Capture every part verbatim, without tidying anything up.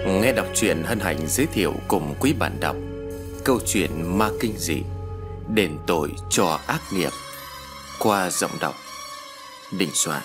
Nghe đọc truyện hân hạnh giới thiệu cùng quý bạn đọc câu chuyện ma kinh dị Đền tội cho ác nghiệp qua giọng đọc Đình Soạn.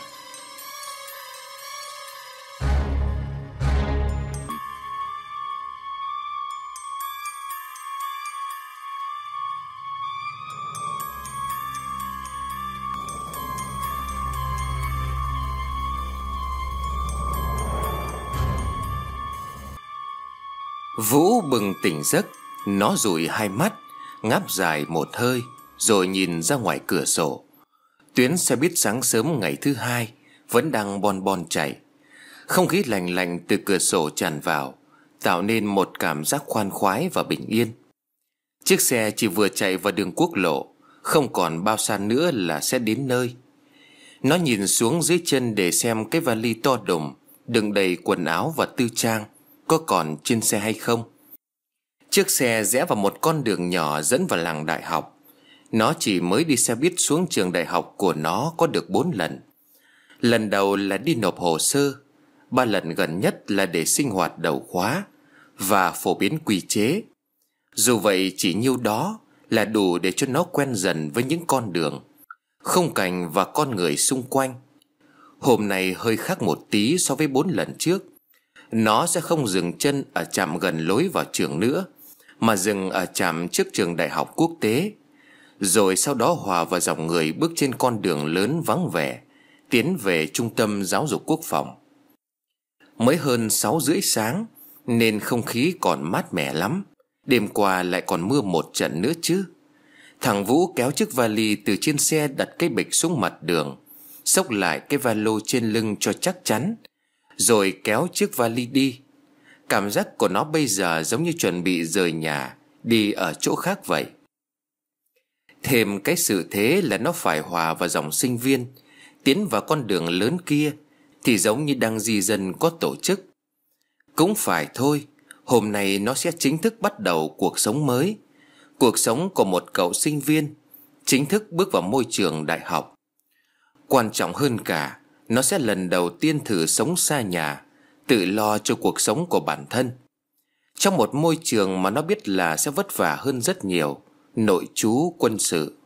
Vũ bừng tỉnh giấc, nó dụi hai mắt, ngáp dài một hơi, rồi nhìn ra ngoài cửa sổ. Tuyến xe buýt sáng sớm ngày thứ hai vẫn đang bon bon chạy. Không khí lành lạnh từ cửa sổ tràn vào, tạo nên một cảm giác khoan khoái và bình yên. Chiếc xe chỉ vừa chạy vào đường quốc lộ, không còn bao xa nữa là sẽ đến nơi. Nó nhìn xuống dưới chân để xem cái vali to đùng đựng đầy quần áo và tư trang có còn trên xe hay không. Chiếc xe rẽ vào một con đường nhỏ dẫn vào làng đại học. Nó chỉ mới đi xe buýt xuống trường đại học của nó có được bốn lần. Lần đầu là đi nộp hồ sơ, ba lần gần nhất là để sinh hoạt đầu khóa và phổ biến quy chế. Dù vậy chỉ nhiêu đó là đủ để cho nó quen dần với những con đường, khung cảnh và con người xung quanh. Hôm nay hơi khác một tí so với bốn lần trước. Nó sẽ không dừng chân ở trạm gần lối vào trường nữa, mà dừng ở trạm trước trường đại học quốc tế, rồi sau đó hòa vào dòng người bước trên con đường lớn vắng vẻ, tiến về trung tâm giáo dục quốc phòng. Mới hơn sáu rưỡi sáng nên không khí còn mát mẻ lắm. Đêm qua lại còn mưa một trận nữa chứ. Thằng Vũ kéo chiếc vali từ trên xe đặt cái bịch xuống mặt đường, xốc lại cái valo trên lưng cho chắc chắn, rồi kéo chiếc vali đi. Cảm giác của nó bây giờ giống như chuẩn bị rời nhà đi ở chỗ khác vậy. Thêm cái sự thế là nó phải hòa vào dòng sinh viên, tiến vào con đường lớn kia thì giống như đang di dân có tổ chức. Cũng phải thôi, hôm nay nó sẽ chính thức bắt đầu cuộc sống mới, cuộc sống của một cậu sinh viên, chính thức bước vào môi trường đại học. Quan trọng hơn cả, nó sẽ lần đầu tiên thử sống xa nhà, tự lo cho cuộc sống của bản thân, trong một môi trường mà nó biết là sẽ vất vả hơn rất nhiều, nội trú quân sự.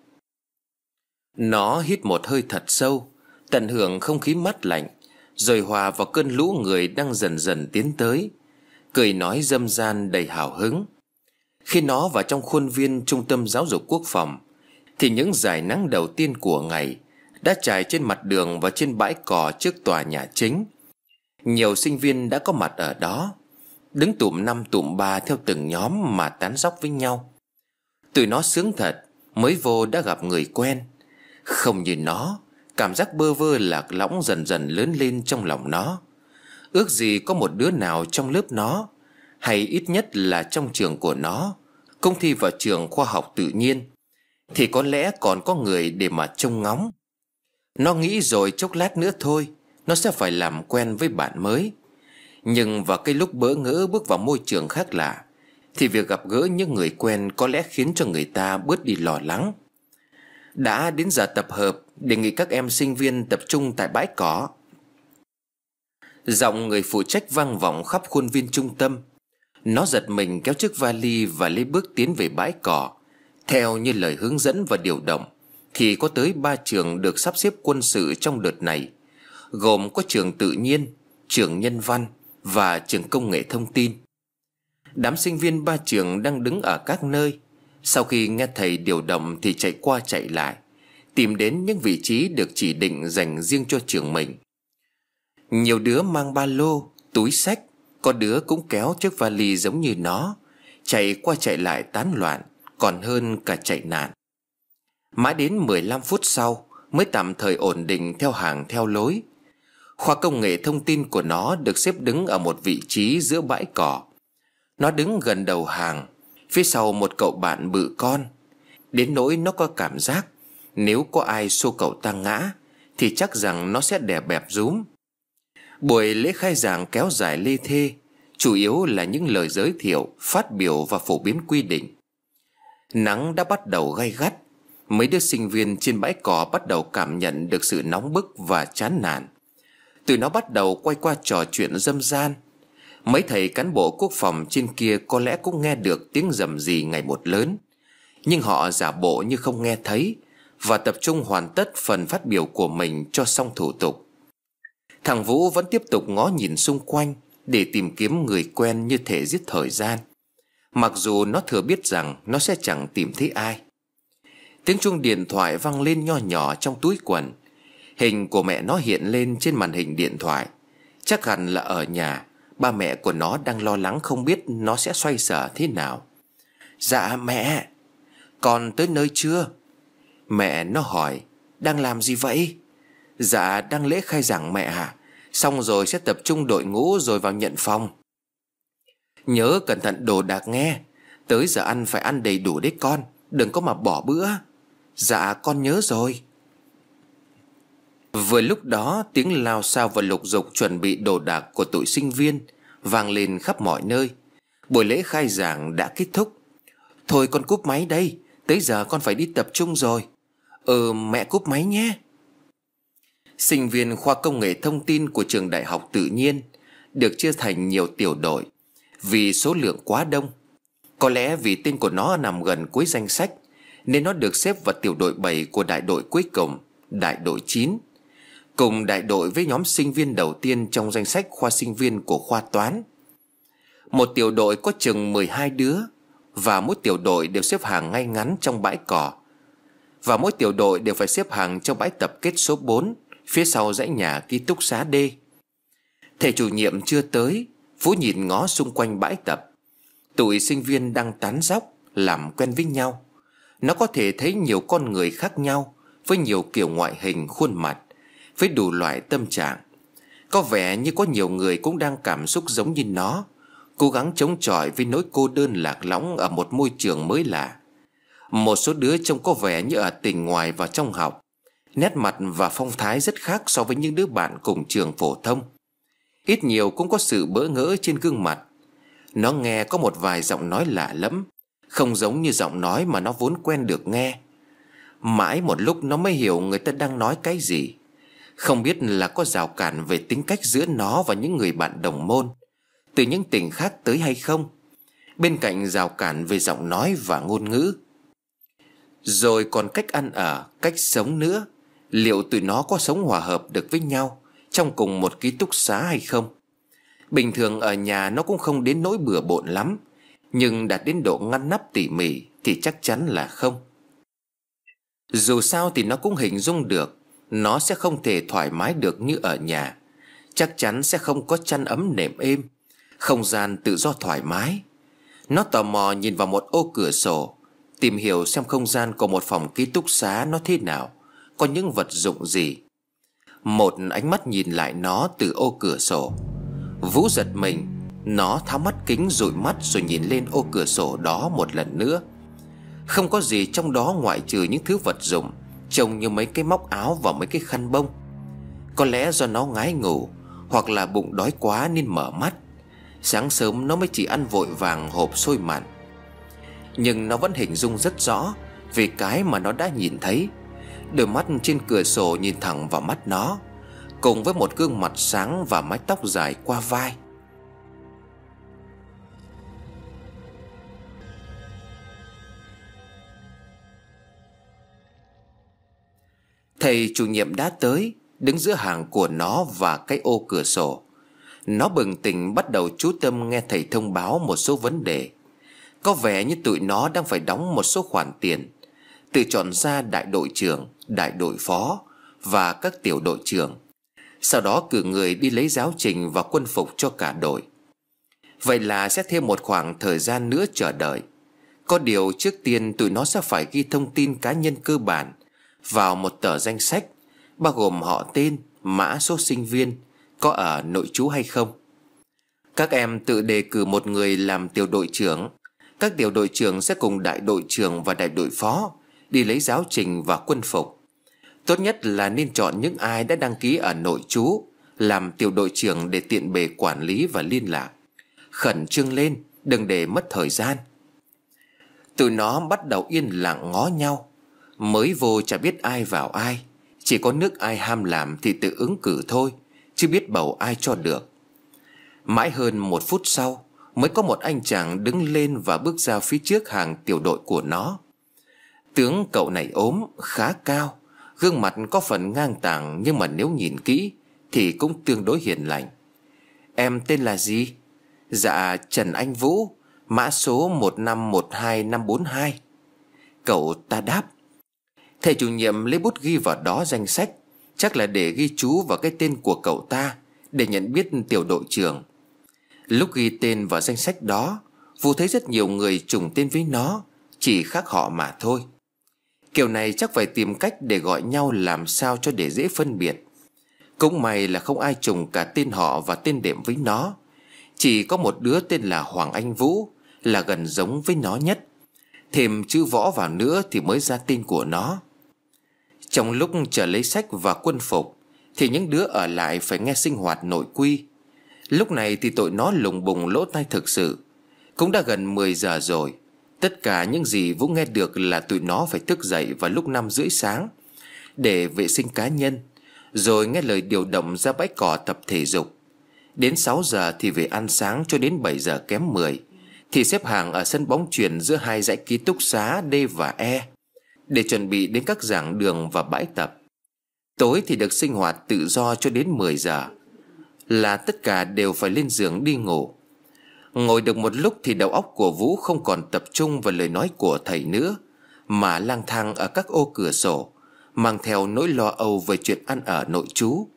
Nó hít một hơi thật sâu, tận hưởng không khí mát lạnh, rồi hòa vào cơn lũ người đang dần dần tiến tới, cười nói râm ran đầy hào hứng. Khi nó vào trong khuôn viên trung tâm giáo dục quốc phòng, thì những dải nắng đầu tiên của ngày đã trải trên mặt đường và trên bãi cỏ trước tòa nhà chính. Nhiều sinh viên đã có mặt ở đó, đứng tụm năm tụm ba theo từng nhóm mà tán dóc với nhau. Tụi nó sướng thật, mới vô đã gặp người quen. Không như nó, cảm giác bơ vơ lạc lõng dần dần lớn lên trong lòng nó. Ước gì có một đứa nào trong lớp nó, hay ít nhất là trong trường của nó, cũng thi vào trường khoa học tự nhiên, thì có lẽ còn có người để mà trông ngóng. Nó nghĩ rồi chốc lát nữa thôi, nó sẽ phải làm quen với bạn mới. Nhưng vào cái lúc bỡ ngỡ bước vào môi trường khác lạ, thì việc gặp gỡ những người quen có lẽ khiến cho người ta bớt đi lo lắng. Đã đến giờ tập hợp, đề nghị các em sinh viên tập trung tại bãi cỏ. Giọng người phụ trách vang vọng khắp khuôn viên trung tâm. Nó giật mình kéo chiếc vali và lấy bước tiến về bãi cỏ. Theo như lời hướng dẫn và điều động, thì có tới ba trường được sắp xếp quân sự trong đợt này, gồm có trường tự nhiên, trường nhân văn và trường công nghệ thông tin. Đám sinh viên ba trường đang đứng ở các nơi. Sau khi nghe thầy điều động thì chạy qua chạy lại, tìm đến những vị trí được chỉ định dành riêng cho trường mình. Nhiều đứa mang ba lô, túi xách, có đứa cũng kéo chiếc vali giống như nó, chạy qua chạy lại tán loạn, còn hơn cả chạy nạn. Mãi đến mười lăm phút sau mới tạm thời ổn định theo hàng theo lối. Khoa công nghệ thông tin của nó được xếp đứng ở một vị trí giữa bãi cỏ. Nó đứng gần đầu hàng, phía sau một cậu bạn bự con, đến nỗi nó có cảm giác nếu có ai xô cậu ta ngã thì chắc rằng nó sẽ đè bẹp rúm. Buổi lễ khai giảng kéo dài lê thê, chủ yếu là những lời giới thiệu, phát biểu và phổ biến quy định. Nắng đã bắt đầu gay gắt. Mấy đứa sinh viên trên bãi cỏ bắt đầu cảm nhận được sự nóng bức và chán nản. Tụi nó bắt đầu quay qua trò chuyện râm ran. Mấy thầy cán bộ quốc phòng trên kia có lẽ cũng nghe được tiếng rầm rì ngày một lớn, nhưng họ giả bộ như không nghe thấy và tập trung hoàn tất phần phát biểu của mình cho xong thủ tục. Thằng Vũ vẫn tiếp tục ngó nhìn xung quanh để tìm kiếm người quen như thể giết thời gian, mặc dù nó thừa biết rằng nó sẽ chẳng tìm thấy ai. Tiếng chuông điện thoại vang lên nho nhỏ trong túi quần. Hình của mẹ nó hiện lên trên màn hình điện thoại. Chắc hẳn là ở nhà, ba mẹ của nó đang lo lắng không biết nó sẽ xoay sở thế nào. Dạ mẹ, con tới nơi chưa? Mẹ nó hỏi. Đang làm gì vậy? Dạ đang lễ khai giảng mẹ à. Xong rồi sẽ tập trung đội ngũ rồi vào nhận phòng. Nhớ cẩn thận đồ đạc nghe. Tới giờ ăn phải ăn đầy đủ đấy con, đừng có mà bỏ bữa. Dạ con nhớ rồi. Vừa lúc đó tiếng lao xao và lục dục chuẩn bị đồ đạc của tụi sinh viên vang lên khắp mọi nơi. Buổi lễ khai giảng đã kết thúc. Thôi con cúp máy đây, tới giờ con phải đi tập trung rồi. Ừ mẹ cúp máy nhé. Sinh viên khoa công nghệ thông tin của trường đại học tự nhiên được chia thành nhiều tiểu đội vì số lượng quá đông. Có lẽ vì tên của nó nằm gần cuối danh sách nên nó được xếp vào tiểu đội bảy của đại đội cuối cùng, đại đội chín, cùng đại đội với nhóm sinh viên đầu tiên trong danh sách khoa sinh viên của khoa toán. Một tiểu đội có chừng mười hai đứa, và mỗi tiểu đội đều xếp hàng ngay ngắn trong bãi cỏ. Và mỗi tiểu đội đều phải xếp hàng trong bãi tập kết số bốn, phía sau dãy nhà ký túc xá D. Thầy chủ nhiệm chưa tới. Vũ nhìn ngó xung quanh bãi tập. Tụi sinh viên đang tán dóc, làm quen với nhau. Nó có thể thấy nhiều con người khác nhau, với nhiều kiểu ngoại hình khuôn mặt, với đủ loại tâm trạng. Có vẻ như có nhiều người cũng đang cảm xúc giống như nó, cố gắng chống chọi với nỗi cô đơn lạc lõng ở một môi trường mới lạ. Một số đứa trông có vẻ như ở tỉnh ngoài và trong học. Nét mặt và phong thái rất khác so với những đứa bạn cùng trường phổ thông. Ít nhiều cũng có sự bỡ ngỡ trên gương mặt. Nó nghe có một vài giọng nói lạ lẫm, không giống như giọng nói mà nó vốn quen được nghe. Mãi một lúc nó mới hiểu người ta đang nói cái gì. Không biết là có rào cản về tính cách giữa nó và những người bạn đồng môn từ những tỉnh khác tới hay không, bên cạnh rào cản về giọng nói và ngôn ngữ. Rồi còn cách ăn ở, cách sống nữa. Liệu tụi nó có sống hòa hợp được với nhau trong cùng một ký túc xá hay không? Bình thường ở nhà nó cũng không đến nỗi bừa bộn lắm, nhưng đạt đến độ ngăn nắp tỉ mỉ thì chắc chắn là không. Dù sao thì nó cũng hình dung được nó sẽ không thể thoải mái được như ở nhà. Chắc chắn sẽ không có chăn ấm nệm êm, không gian tự do thoải mái. Nó tò mò nhìn vào một ô cửa sổ, tìm hiểu xem không gian của một phòng ký túc xá nó thế nào, có những vật dụng gì. Một ánh mắt nhìn lại nó từ ô cửa sổ. Vũ giật mình. Nó tháo mắt kính dụi mắt rồi nhìn lên ô cửa sổ đó một lần nữa. Không có gì trong đó ngoại trừ những thứ vật dụng trông như mấy cái móc áo và mấy cái khăn bông. Có lẽ do nó ngái ngủ hoặc là bụng đói quá nên mở mắt. Sáng sớm nó mới chỉ ăn vội vàng hộp xôi mặn. Nhưng nó vẫn hình dung rất rõ về cái mà nó đã nhìn thấy. Đôi mắt trên cửa sổ nhìn thẳng vào mắt nó, cùng với một gương mặt sáng và mái tóc dài qua vai. Thầy chủ nhiệm đã tới, đứng giữa hàng của nó và cái ô cửa sổ. Nó bừng tỉnh bắt đầu chú tâm nghe thầy thông báo một số vấn đề. Có vẻ như tụi nó đang phải đóng một số khoản tiền, tự chọn ra đại đội trưởng, đại đội phó và các tiểu đội trưởng. Sau đó cử người đi lấy giáo trình và quân phục cho cả đội. Vậy là sẽ thêm một khoảng thời gian nữa chờ đợi. Có điều trước tiên tụi nó sẽ phải ghi thông tin cá nhân cơ bản vào một tờ danh sách, bao gồm họ tên, mã số sinh viên, có ở nội trú hay không. Các em tự đề cử một người làm tiểu đội trưởng. Các tiểu đội trưởng sẽ cùng đại đội trưởng và đại đội phó đi lấy giáo trình và quân phục. Tốt nhất là nên chọn những ai đã đăng ký ở nội trú làm tiểu đội trưởng để tiện bề quản lý và liên lạc. Khẩn trương lên, đừng để mất thời gian. Tụi nó bắt đầu yên lặng ngó nhau. Mới vô chả biết ai vào ai, chỉ có nước ai ham làm thì tự ứng cử thôi, chứ biết bầu ai cho được. Mãi hơn một phút sau mới có một anh chàng đứng lên và bước ra phía trước hàng tiểu đội của nó. Tướng cậu này ốm, khá cao, gương mặt có phần ngang tàng, nhưng mà nếu nhìn kỹ thì cũng tương đối hiền lành. Em tên là gì? Dạ Trần Anh Vũ, mã số một năm một hai năm bốn hai. Cậu ta đáp. Thầy chủ nhiệm lấy bút ghi vào đó danh sách, chắc là để ghi chú vào cái tên của cậu ta, để nhận biết tiểu đội trưởng. Lúc ghi tên vào danh sách đó, Vũ thấy rất nhiều người trùng tên với nó, chỉ khác họ mà thôi. Kiểu này chắc phải tìm cách để gọi nhau làm sao cho để dễ phân biệt. Cũng may là không ai trùng cả tên họ và tên đệm với nó. Chỉ có một đứa tên là Hoàng Anh Vũ là gần giống với nó nhất. Thêm chữ Võ vào nữa thì mới ra tên của nó. Trong lúc chờ lấy sách và quân phục thì những đứa ở lại phải nghe sinh hoạt nội quy. Lúc này thì tụi nó lùng bùng lỗ tai thực sự. Cũng đã gần mười giờ rồi. Tất cả những gì Vũ nghe được là tụi nó phải thức dậy vào lúc năm rưỡi sáng để vệ sinh cá nhân, rồi nghe lời điều động ra bãi cỏ tập thể dục. Đến sáu giờ thì về ăn sáng, cho đến bảy giờ kém mười thì xếp hàng ở sân bóng chuyền giữa hai dãy ký túc xá D và E để chuẩn bị đến các giảng đường và bãi tập. Tối thì được sinh hoạt tự do cho đến mười giờ, là tất cả đều phải lên giường đi ngủ. Ngồi được một lúc thì đầu óc của Vũ không còn tập trung vào lời nói của thầy nữa, mà lang thang ở các ô cửa sổ, mang theo nỗi lo âu về chuyện ăn ở nội trú.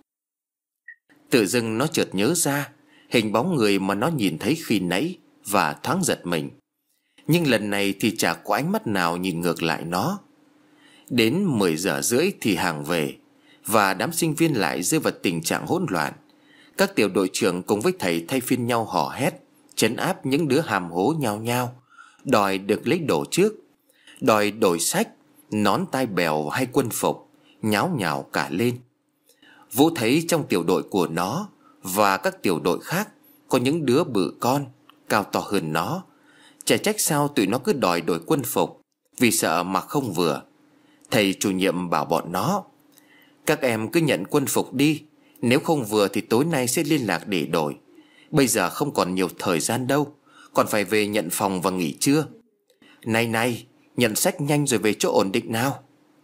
Tự dưng nó chợt nhớ ra hình bóng người mà nó nhìn thấy khi nãy và thoáng giật mình. Nhưng lần này thì chả có ánh mắt nào nhìn ngược lại nó. Đến mười giờ rưỡi thì hàng về, và đám sinh viên lại rơi vào tình trạng hỗn loạn. Các tiểu đội trưởng cùng với thầy thay phiên nhau hò hét, trấn áp những đứa hàm hố nhao nhao, đòi được lấy đồ trước, đòi đổi sách, nón tai bèo hay quân phục, nháo nhào cả lên. Vũ thấy trong tiểu đội của nó và các tiểu đội khác có những đứa bự con, cao to hơn nó. Chả trách sao tụi nó cứ đòi đổi quân phục, vì sợ mặc không vừa. Thầy chủ nhiệm bảo bọn nó: các em cứ nhận quân phục đi, nếu không vừa thì tối nay sẽ liên lạc để đổi. Bây giờ không còn nhiều thời gian đâu, còn phải về nhận phòng và nghỉ trưa. Này này, nhận sách nhanh rồi về chỗ ổn định nào.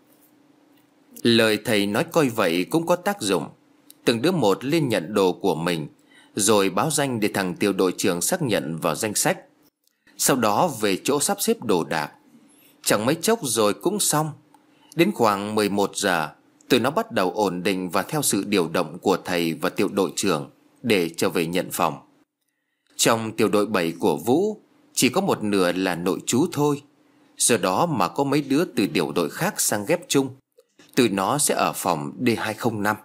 Lời thầy nói coi vậy cũng có tác dụng. Từng đứa một lên nhận đồ của mình, rồi báo danh để thằng tiểu đội trưởng xác nhận vào danh sách. Sau đó về chỗ sắp xếp đồ đạc. Chẳng mấy chốc rồi cũng xong. Đến khoảng mười một giờ, tụi nó bắt đầu ổn định và theo sự điều động của thầy và tiểu đội trưởng để trở về nhận phòng. Trong tiểu đội bảy của Vũ chỉ có một nửa là nội trú thôi. Do đó mà có mấy đứa từ tiểu đội khác sang ghép chung. Tụi nó sẽ ở phòng D hai không năm.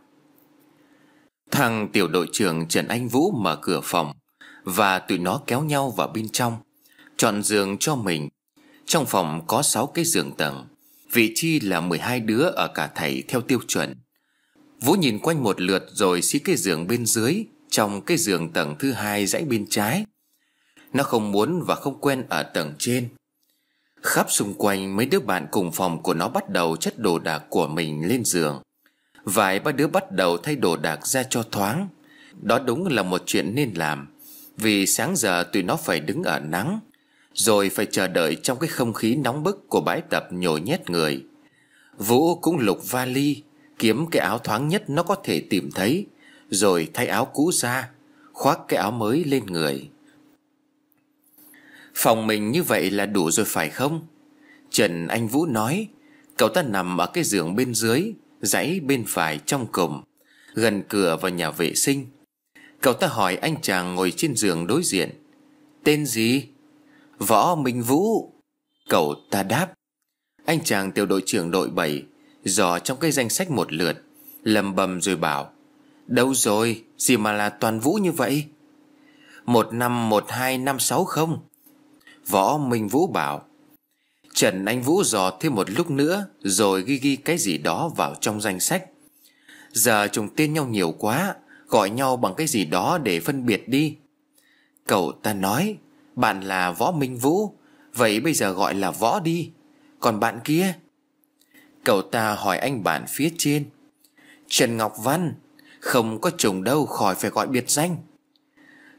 Thằng tiểu đội trưởng Trần Anh Vũ mở cửa phòng, và tụi nó kéo nhau vào bên trong, chọn giường cho mình. Trong phòng có sáu cái giường tầng, vị trí là mười hai đứa ở cả thảy theo tiêu chuẩn. Vũ nhìn quanh một lượt rồi xí cái giường bên dưới, trong cái giường tầng thứ hai dãy bên trái. Nó không muốn và không quen ở tầng trên. Khắp xung quanh mấy đứa bạn cùng phòng của nó bắt đầu chất đồ đạc của mình lên giường. Vài ba đứa bắt đầu thay đồ đạc ra cho thoáng. Đó đúng là một chuyện nên làm, vì sáng giờ tụi nó phải đứng ở nắng, rồi phải chờ đợi trong cái không khí nóng bức của bãi tập nhồi nhét người. Vũ cũng lục vali, kiếm cái áo thoáng nhất nó có thể tìm thấy, rồi thay áo cũ ra, khoác cái áo mới lên người. Phòng mình như vậy là đủ rồi phải không? Trần Anh Vũ nói. Cậu ta nằm ở cái giường bên dưới, dãy bên phải trong cùng, gần cửa vào nhà vệ sinh. Cậu ta hỏi anh chàng ngồi trên giường đối diện: tên gì? Võ Minh Vũ, cậu ta đáp. Anh chàng tiểu đội trưởng đội bảy dò trong cái danh sách một lượt, lầm bầm rồi bảo: đâu rồi, gì mà là toàn Vũ như vậy? Một năm một hai năm sáu không? Võ Minh Vũ bảo. Trần Anh Vũ dò thêm một lúc nữa, rồi ghi ghi cái gì đó vào trong danh sách. Giờ trùng tên nhau nhiều quá, gọi nhau bằng cái gì đó để phân biệt đi. Cậu ta nói: bạn là Võ Minh Vũ, vậy bây giờ gọi là Võ đi. Còn bạn kia? Cậu ta hỏi anh bạn phía trên: Trần Ngọc Văn. Không có trùng đâu, khỏi phải gọi biệt danh.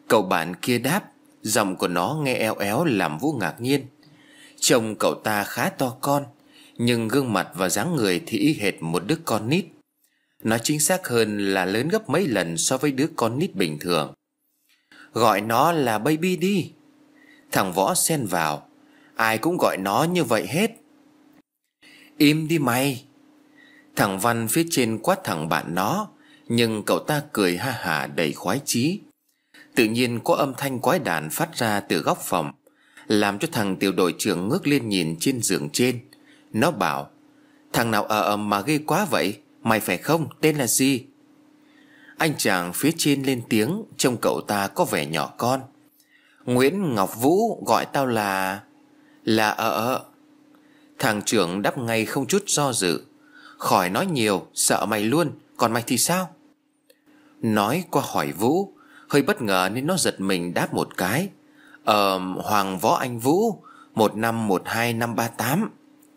Cậu bạn kia đáp. Giọng của nó nghe eo éo làm Vũ ngạc nhiên. Trông cậu ta khá to con, nhưng gương mặt và dáng người thì y hệt một đứa con nít. Nói chính xác hơn là lớn gấp mấy lần so với đứa con nít bình thường. Gọi nó là baby đi. Thằng Võ xen vào. Ai cũng gọi nó như vậy hết. Im đi mày. Thằng Văn phía trên quát thằng bạn nó, nhưng cậu ta cười ha hả đầy khoái chí. Tự nhiên có âm thanh quái đản phát ra từ góc phòng, làm cho thằng tiểu đội trưởng ngước lên nhìn trên giường trên. Nó bảo: Thằng nào ờ ầm mà ghê quá vậy? Mày phải không? Tên là gì? Anh chàng phía trên lên tiếng, trông cậu ta có vẻ nhỏ con. Nguyễn Ngọc Vũ, gọi tao là... Là ờ ờ. Thằng trưởng đáp ngay không chút do dự. Khỏi nói nhiều, sợ mày luôn. Còn mày thì sao? Nói qua hỏi Vũ, hơi bất ngờ nên nó giật mình đáp một cái. Ờ, Hoàng Võ Anh Vũ, một năm một hai năm ba tám.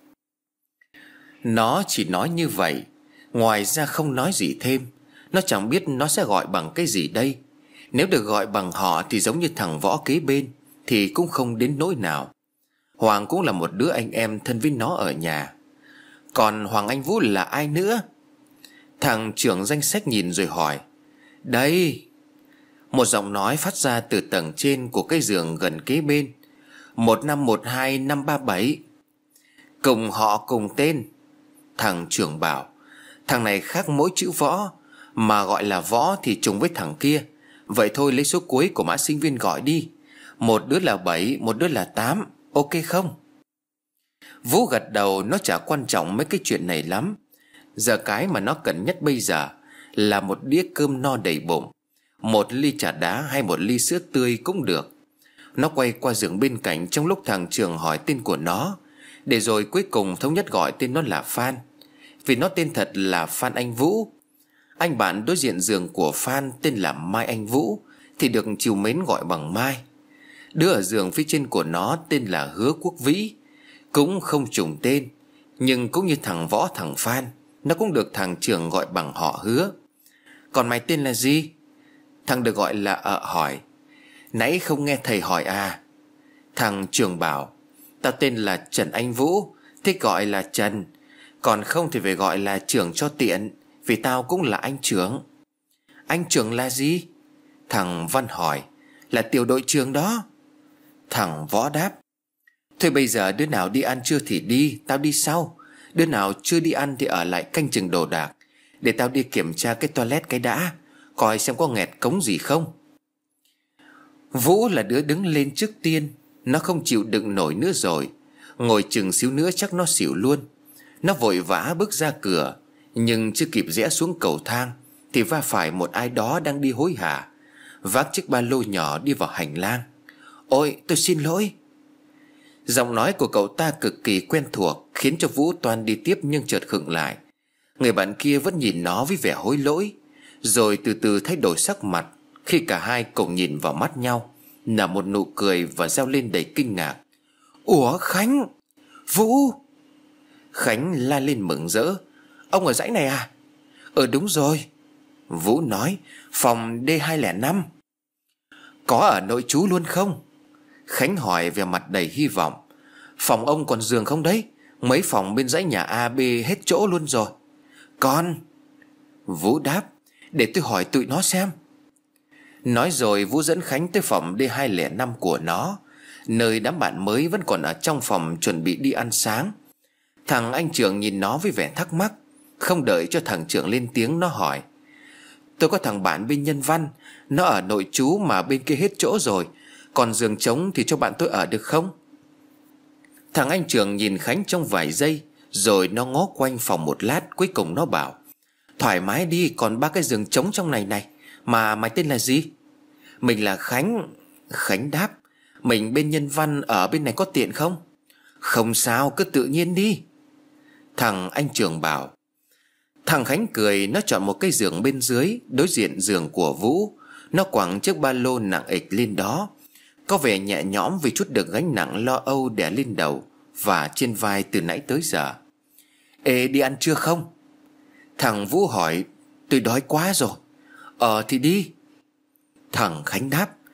Nó chỉ nói như vậy, ngoài ra không nói gì thêm. Nó chẳng biết nó sẽ gọi bằng cái gì đây. Nếu được gọi bằng họ thì giống như thằng Võ kế bên, thì cũng không đến nỗi nào. Hoàng cũng là một đứa anh em thân với nó ở nhà. Còn Hoàng Anh Vũ là ai nữa? Thằng trưởng danh sách nhìn rồi hỏi. Đây. Một giọng nói phát ra từ tầng trên của cái giường gần kế bên. Một năm một hai năm ba bảy. Cùng họ cùng tên. Thằng trưởng bảo. Thằng này khác mỗi chữ Võ, mà gọi là Võ thì trùng với thằng kia. Vậy thôi lấy số cuối của mã sinh viên gọi đi. Một đứa là bảy, một đứa là tám. Ok không? Vũ gật đầu. Nó chả quan trọng mấy cái chuyện này lắm. Giờ cái mà nó cần nhất bây giờ là một đĩa cơm no đầy bụng, một ly trà đá hay một ly sữa tươi cũng được. Nó quay qua giường bên cạnh trong lúc thằng trường hỏi tên của nó, để rồi cuối cùng thống nhất gọi tên nó là Phan, vì nó tên thật là Phan Anh Vũ. Anh bạn đối diện giường của Phan tên là Mai Anh Vũ thì được trìu mến gọi bằng Mai. Đứa ở giường phía trên của nó tên là Hứa Quốc Vĩ, cũng không trùng tên, nhưng cũng như thằng Võ thằng Phan, nó cũng được thằng trường gọi bằng họ Hứa. Còn mày tên là gì? Thằng được gọi là ợ hỏi. Nãy không nghe thầy hỏi à? Thằng trường bảo. Tao tên là Trần Anh Vũ, thích gọi là Trần. Còn không thì phải gọi là trưởng cho tiện, vì tao cũng là anh trưởng. Anh trưởng là gì? Thằng Văn hỏi. Là tiểu đội trưởng đó. Thằng Võ đáp. Thôi bây giờ đứa nào đi ăn trưa thì đi, tao đi sau. Đứa nào chưa đi ăn thì ở lại canh chừng đồ đạc, để tao đi kiểm tra cái toilet cái đã, coi xem có nghẹt cống gì không. Vũ là đứa đứng lên trước tiên. Nó không chịu đựng nổi nữa rồi. Ngồi chừng xíu nữa chắc nó xỉu luôn. Nó vội vã bước ra cửa, nhưng chưa kịp rẽ xuống cầu thang thì va phải một ai đó đang đi hối hả, vác chiếc ba lô nhỏ đi vào hành lang. Ôi tôi xin lỗi. Giọng nói của cậu ta cực kỳ quen thuộc, khiến cho Vũ toan đi tiếp nhưng chợt khựng lại. Người bạn kia vẫn nhìn nó với vẻ hối lỗi, rồi từ từ thay đổi sắc mặt khi cả hai cùng nhìn vào mắt nhau, là một nụ cười và reo lên đầy kinh ngạc. Ủa Khánh! Vũ! Khánh la lên mừng rỡ. Ông ở dãy này à? Ờ đúng rồi. Vũ nói. Phòng D hai không năm. Có ở nội trú luôn không? Khánh hỏi về mặt đầy hy vọng. Phòng ông còn giường không đấy? Mấy phòng bên dãy nhà A B hết chỗ luôn rồi. Còn. Vũ đáp. Để tôi hỏi tụi nó xem. Nói rồi Vũ dẫn Khánh tới phòng D hai không năm của nó, nơi đám bạn mới vẫn còn ở trong phòng chuẩn bị đi ăn sáng. Thằng anh trưởng nhìn nó với vẻ thắc mắc. Không đợi cho thằng trưởng lên tiếng, nó hỏi. Tôi có thằng bạn bên Nhân Văn, nó ở nội trú mà bên kia hết chỗ rồi, còn giường trống thì cho bạn tôi ở được không? Thằng anh trưởng nhìn Khánh trong vài giây, rồi nó ngó quanh phòng một lát. Cuối cùng nó bảo. Thoải mái đi, còn ba cái giường trống trong này này. Mà mày tên là gì? Mình là Khánh. Khánh đáp. Mình bên Nhân Văn, ở bên này có tiện không? Không sao, cứ tự nhiên đi. Thằng anh trưởng bảo. Thằng Khánh cười. Nó chọn một cái giường bên dưới, đối diện giường của Vũ. Nó quẳng chiếc ba lô nặng ịch lên đó, có vẻ nhẹ nhõm vì chút được gánh nặng lo âu đè lên đầu và trên vai từ nãy tới giờ. Ê, đi ăn trưa không? Thằng Vũ hỏi. Tôi đói quá rồi. Ờ thì đi. Thằng Khánh đáp.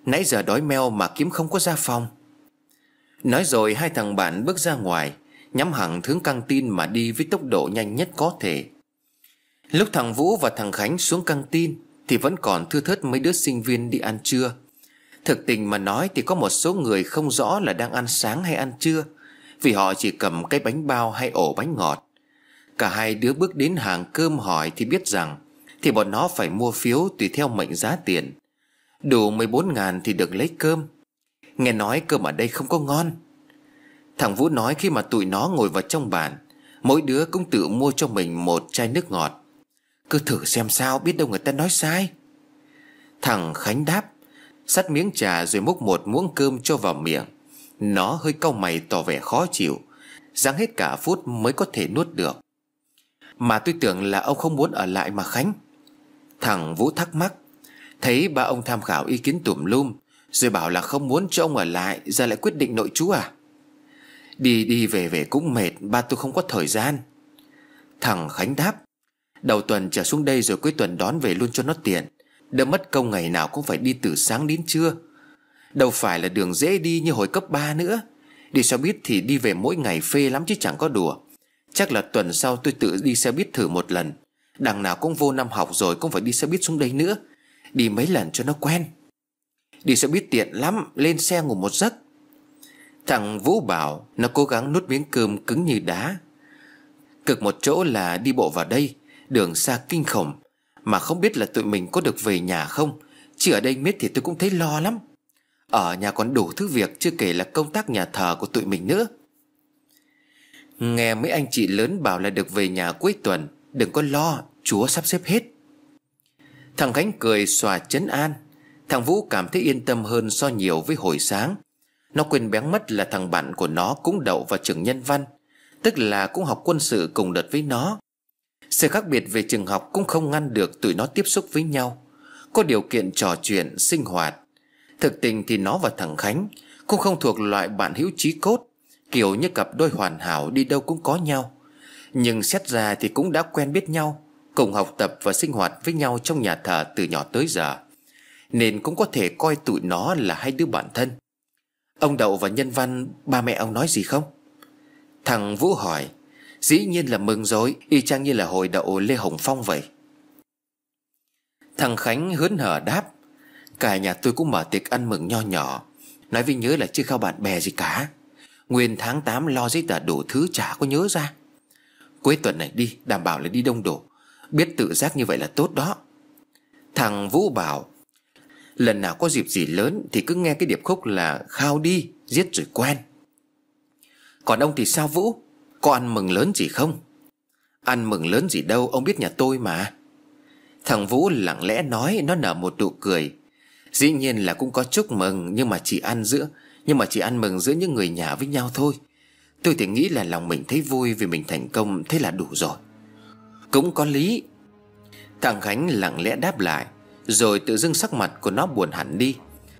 Nãy giờ đói meo mà kiếm không có ra phòng. Nói rồi hai thằng bạn bước ra ngoài, nhắm hẳn hướng căng tin mà đi với tốc độ nhanh nhất có thể. Lúc thằng Vũ và thằng Khánh xuống căng tin thì vẫn còn thưa thớt mấy đứa sinh viên đi ăn trưa. Thực tình mà nói thì có một số người không rõ là đang ăn sáng hay ăn trưa, vì họ chỉ cầm cái bánh bao hay ổ bánh ngọt. Cả hai đứa bước đến hàng cơm hỏi thì biết rằng thì bọn nó phải mua phiếu tùy theo mệnh giá tiền. Đủ mười bốn ngàn thì được lấy cơm. Nghe nói cơm ở đây không có ngon. Thằng Vũ nói khi mà tụi nó ngồi vào trong bàn, mỗi đứa cũng tự mua cho mình một chai nước ngọt. Cứ thử xem sao, biết đâu người ta nói sai. Thằng Khánh đáp, xắt miếng trà rồi múc một muỗng cơm cho vào miệng. Nó hơi cau mày tỏ vẻ khó chịu, ráng hết cả phút mới có thể nuốt được. Mà tôi tưởng là ông không muốn ở lại mà Khánh. Thằng Vũ thắc mắc. Thấy ba ông tham khảo ý kiến tùm lum, rồi bảo là không muốn cho ông ở lại, giờ lại quyết định nội trú à? Đi đi về về cũng mệt, ba tôi không có thời gian. Thằng Khánh đáp, đầu tuần trở xuống đây rồi cuối tuần đón về luôn cho nó tiện, đỡ mất công ngày nào cũng phải đi từ sáng đến trưa. Đâu phải là đường dễ đi như hồi cấp ba nữa. Đi xe buýt thì đi về mỗi ngày phê lắm chứ chẳng có đùa. Chắc là tuần sau tôi tự đi xe buýt thử một lần. Đằng nào cũng vô năm học rồi cũng phải đi xe buýt xuống đây nữa. Đi mấy lần cho nó quen. Đi xe buýt tiện lắm, lên xe ngủ một giấc. Thằng Vũ bảo nó cố gắng nuốt miếng cơm cứng như đá. Cực một chỗ là đi bộ vào đây, đường xa kinh khủng, mà không biết là tụi mình có được về nhà không. Chứ ở đây miết thì tôi cũng thấy lo lắm. Ở nhà còn đủ thứ việc, chưa kể là công tác nhà thờ của tụi mình nữa. Nghe mấy anh chị lớn bảo là được về nhà cuối tuần, đừng có lo, Chúa sắp xếp hết. Thằng Khánh cười xòa trấn an. Thằng Vũ cảm thấy yên tâm hơn so nhiều với hồi sáng. Nó quên béng mất là thằng bạn của nó cũng đậu vào trường Nhân Văn, tức là cũng học quân sự cùng đợt với nó. Sự khác biệt về trường học cũng không ngăn được tụi nó tiếp xúc với nhau, có điều kiện trò chuyện, sinh hoạt. Thực tình thì nó và thằng Khánh cũng không thuộc loại bạn hữu chí cốt, kiểu như cặp đôi hoàn hảo đi đâu cũng có nhau. Nhưng xét ra thì cũng đã quen biết nhau, cùng học tập và sinh hoạt với nhau trong nhà thờ từ nhỏ tới giờ, nên cũng có thể coi tụi nó là hai đứa bạn thân. Ông Đậu và Nhân Văn, ba mẹ ông nói gì không? Thằng Vũ hỏi. Dĩ nhiên là mừng rồi, y chang như là hồi đậu Lê Hồng Phong vậy. Thằng Khánh hớn hở đáp. Cả nhà tôi cũng mở tiệc ăn mừng nho nhỏ, nói với nhớ là chưa khao bạn bè gì cả. Nguyên tháng tám lo giấy tờ đủ thứ chả có nhớ ra. Cuối tuần này đi, đảm bảo là đi đông đủ. Biết tự giác như vậy là tốt đó. Thằng Vũ bảo. Lần nào có dịp gì lớn thì cứ nghe cái điệp khúc là khao đi, giết rồi quen. Còn ông thì sao Vũ? Có ăn mừng lớn gì không? Ăn mừng lớn gì đâu, ông biết nhà tôi mà. Thằng Vũ lặng lẽ nói, nó nở một nụ cười. Dĩ nhiên là cũng có chúc mừng, nhưng mà chỉ ăn giữa Nhưng mà chỉ ăn mừng giữa những người nhà với nhau thôi. Tôi thì nghĩ là lòng mình thấy vui vì mình thành công, thế là đủ rồi. Cũng có lý. Thằng Khánh lặng lẽ đáp lại, rồi tự dưng sắc mặt của nó buồn hẳn đi.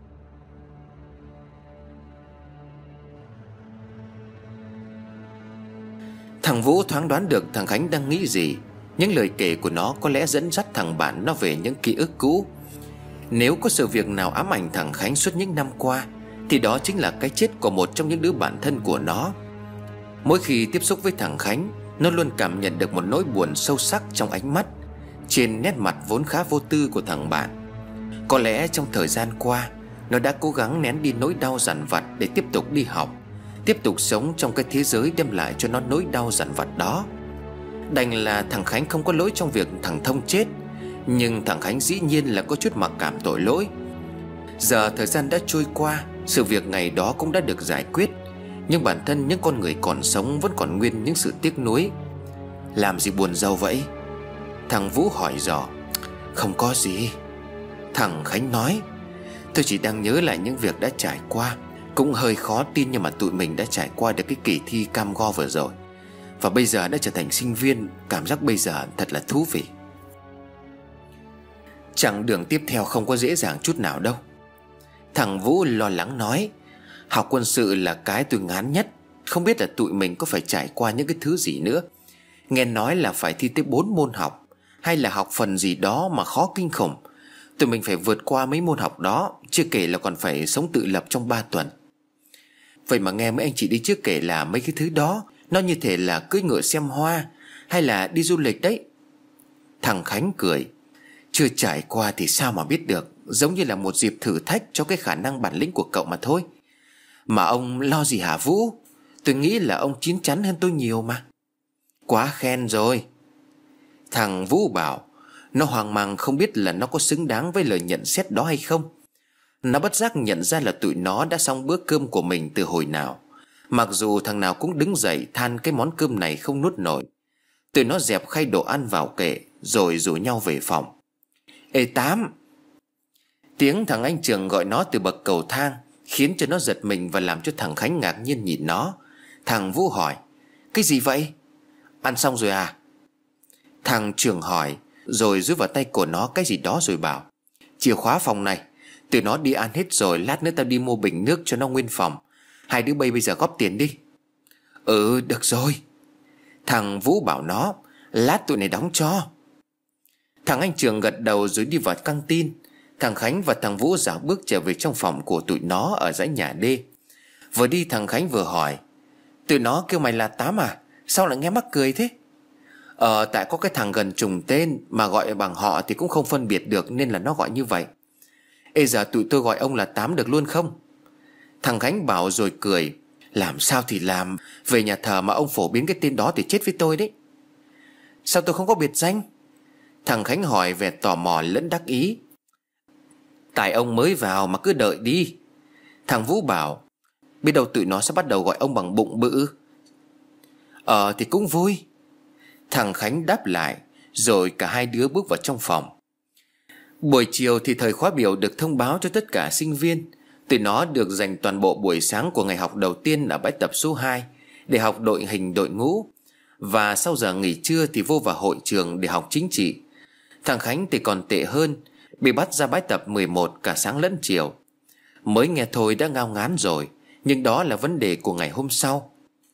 Thằng Vũ thoáng đoán được thằng Khánh đang nghĩ gì. Những lời kể của nó có lẽ dẫn dắt thằng bạn nó về những ký ức cũ. Nếu có sự việc nào ám ảnh thằng Khánh suốt những năm qua, thì đó chính là cái chết của một trong những đứa bạn thân của nó. Mỗi khi tiếp xúc với thằng Khánh, nó luôn cảm nhận được một nỗi buồn sâu sắc trong ánh mắt, trên nét mặt vốn khá vô tư của thằng bạn. Có lẽ trong thời gian qua, nó đã cố gắng nén đi nỗi đau dằn vặt để tiếp tục đi học, tiếp tục sống trong cái thế giới đem lại cho nó nỗi đau dằn vặt đó. Đành là thằng Khánh không có lỗi trong việc thằng Thông chết, nhưng thằng Khánh dĩ nhiên là có chút mặc cảm tội lỗi. Giờ thời gian đã trôi qua, sự việc ngày đó cũng đã được giải quyết, nhưng bản thân những con người còn sống vẫn còn nguyên những sự tiếc nuối. Làm gì buồn rầu vậy? Thằng Vũ hỏi dò. Không có gì. Thằng Khánh nói. Tôi chỉ đang nhớ lại những việc đã trải qua. Cũng hơi khó tin nhưng mà tụi mình đã trải qua được cái kỳ thi cam go vừa rồi, và bây giờ đã trở thành sinh viên. Cảm giác bây giờ thật là thú vị. Chặng đường tiếp theo không có dễ dàng chút nào đâu. Thằng Vũ lo lắng nói. Học quân sự là cái tôi ngán nhất. Không biết là tụi mình có phải trải qua những cái thứ gì nữa. Nghe nói là phải thi tới bốn môn học, hay là học phần gì đó mà khó kinh khủng. Tụi mình phải vượt qua mấy môn học đó, chưa kể là còn phải sống tự lập trong ba tuần. Vậy mà nghe mấy anh chị đi trước kể là mấy cái thứ đó nó như thể là cưỡi ngựa xem hoa hay là đi du lịch đấy. Thằng Khánh cười. Chưa trải qua thì sao mà biết được, giống như là một dịp thử thách cho cái khả năng bản lĩnh của cậu mà thôi. Mà ông lo gì hả Vũ? Tôi nghĩ là ông chín chắn hơn tôi nhiều mà. Quá khen rồi. Thằng Vũ bảo. Nó hoang mang không biết là nó có xứng đáng với lời nhận xét đó hay không. Nó bất giác nhận ra là tụi nó đã xong bữa cơm của mình từ hồi nào. Mặc dù thằng nào cũng đứng dậy than cái món cơm này không nuốt nổi. Tụi nó dẹp khay đồ ăn vào kệ rồi rủ nhau về phòng. Ê Tám! Tiếng thằng anh Trường gọi nó từ bậc cầu thang khiến cho nó giật mình và làm cho thằng Khánh ngạc nhiên nhìn nó. Thằng Vũ hỏi. Cái gì vậy? Ăn xong rồi à? Thằng Trường hỏi rồi rút vào tay của nó cái gì đó rồi bảo. Chìa khóa phòng này. Tụi nó đi ăn hết rồi, lát nữa tao đi mua bình nước cho nó nguyên phòng. Hai đứa bay bây giờ góp tiền đi. Ừ được rồi. Thằng Vũ bảo nó. Lát tụi này đóng cho. Thằng anh Trường gật đầu rồi đi vào căng tin. Thằng Khánh và thằng Vũ dạo bước trở về trong phòng của tụi nó ở dãy nhà D. Vừa đi thằng Khánh vừa hỏi. Tụi nó kêu mày là Tám à? Sao lại nghe mắc cười thế? Ờ tại có cái thằng gần trùng tên mà gọi bằng họ thì cũng không phân biệt được nên là nó gọi như vậy. Ê giờ tụi tôi gọi ông là Tám được luôn không? Thằng Khánh bảo rồi cười. Làm sao thì làm. Về nhà thờ mà ông phổ biến cái tên đó thì chết với tôi đấy. Sao tôi không có biệt danh? Thằng Khánh hỏi vẻ tò mò lẫn đắc ý. Tại ông mới vào mà cứ đợi đi. Thằng Vũ bảo. Biết đâu tụi nó sẽ bắt đầu gọi ông bằng bụng bự. Ờ thì cũng vui. Thằng Khánh đáp lại. Rồi cả hai đứa bước vào trong phòng. Buổi chiều thì thời khóa biểu được thông báo cho tất cả sinh viên. Tụi nó được dành toàn bộ buổi sáng của ngày học đầu tiên ở bãi tập số hai để học đội hình đội ngũ. Và sau giờ nghỉ trưa thì vô vào hội trường để học chính trị. Thằng Khánh thì còn tệ hơn, bị bắt ra bãi tập mười một cả sáng lẫn chiều. Mới nghe thôi đã ngao ngán rồi, nhưng đó là vấn đề của ngày hôm sau.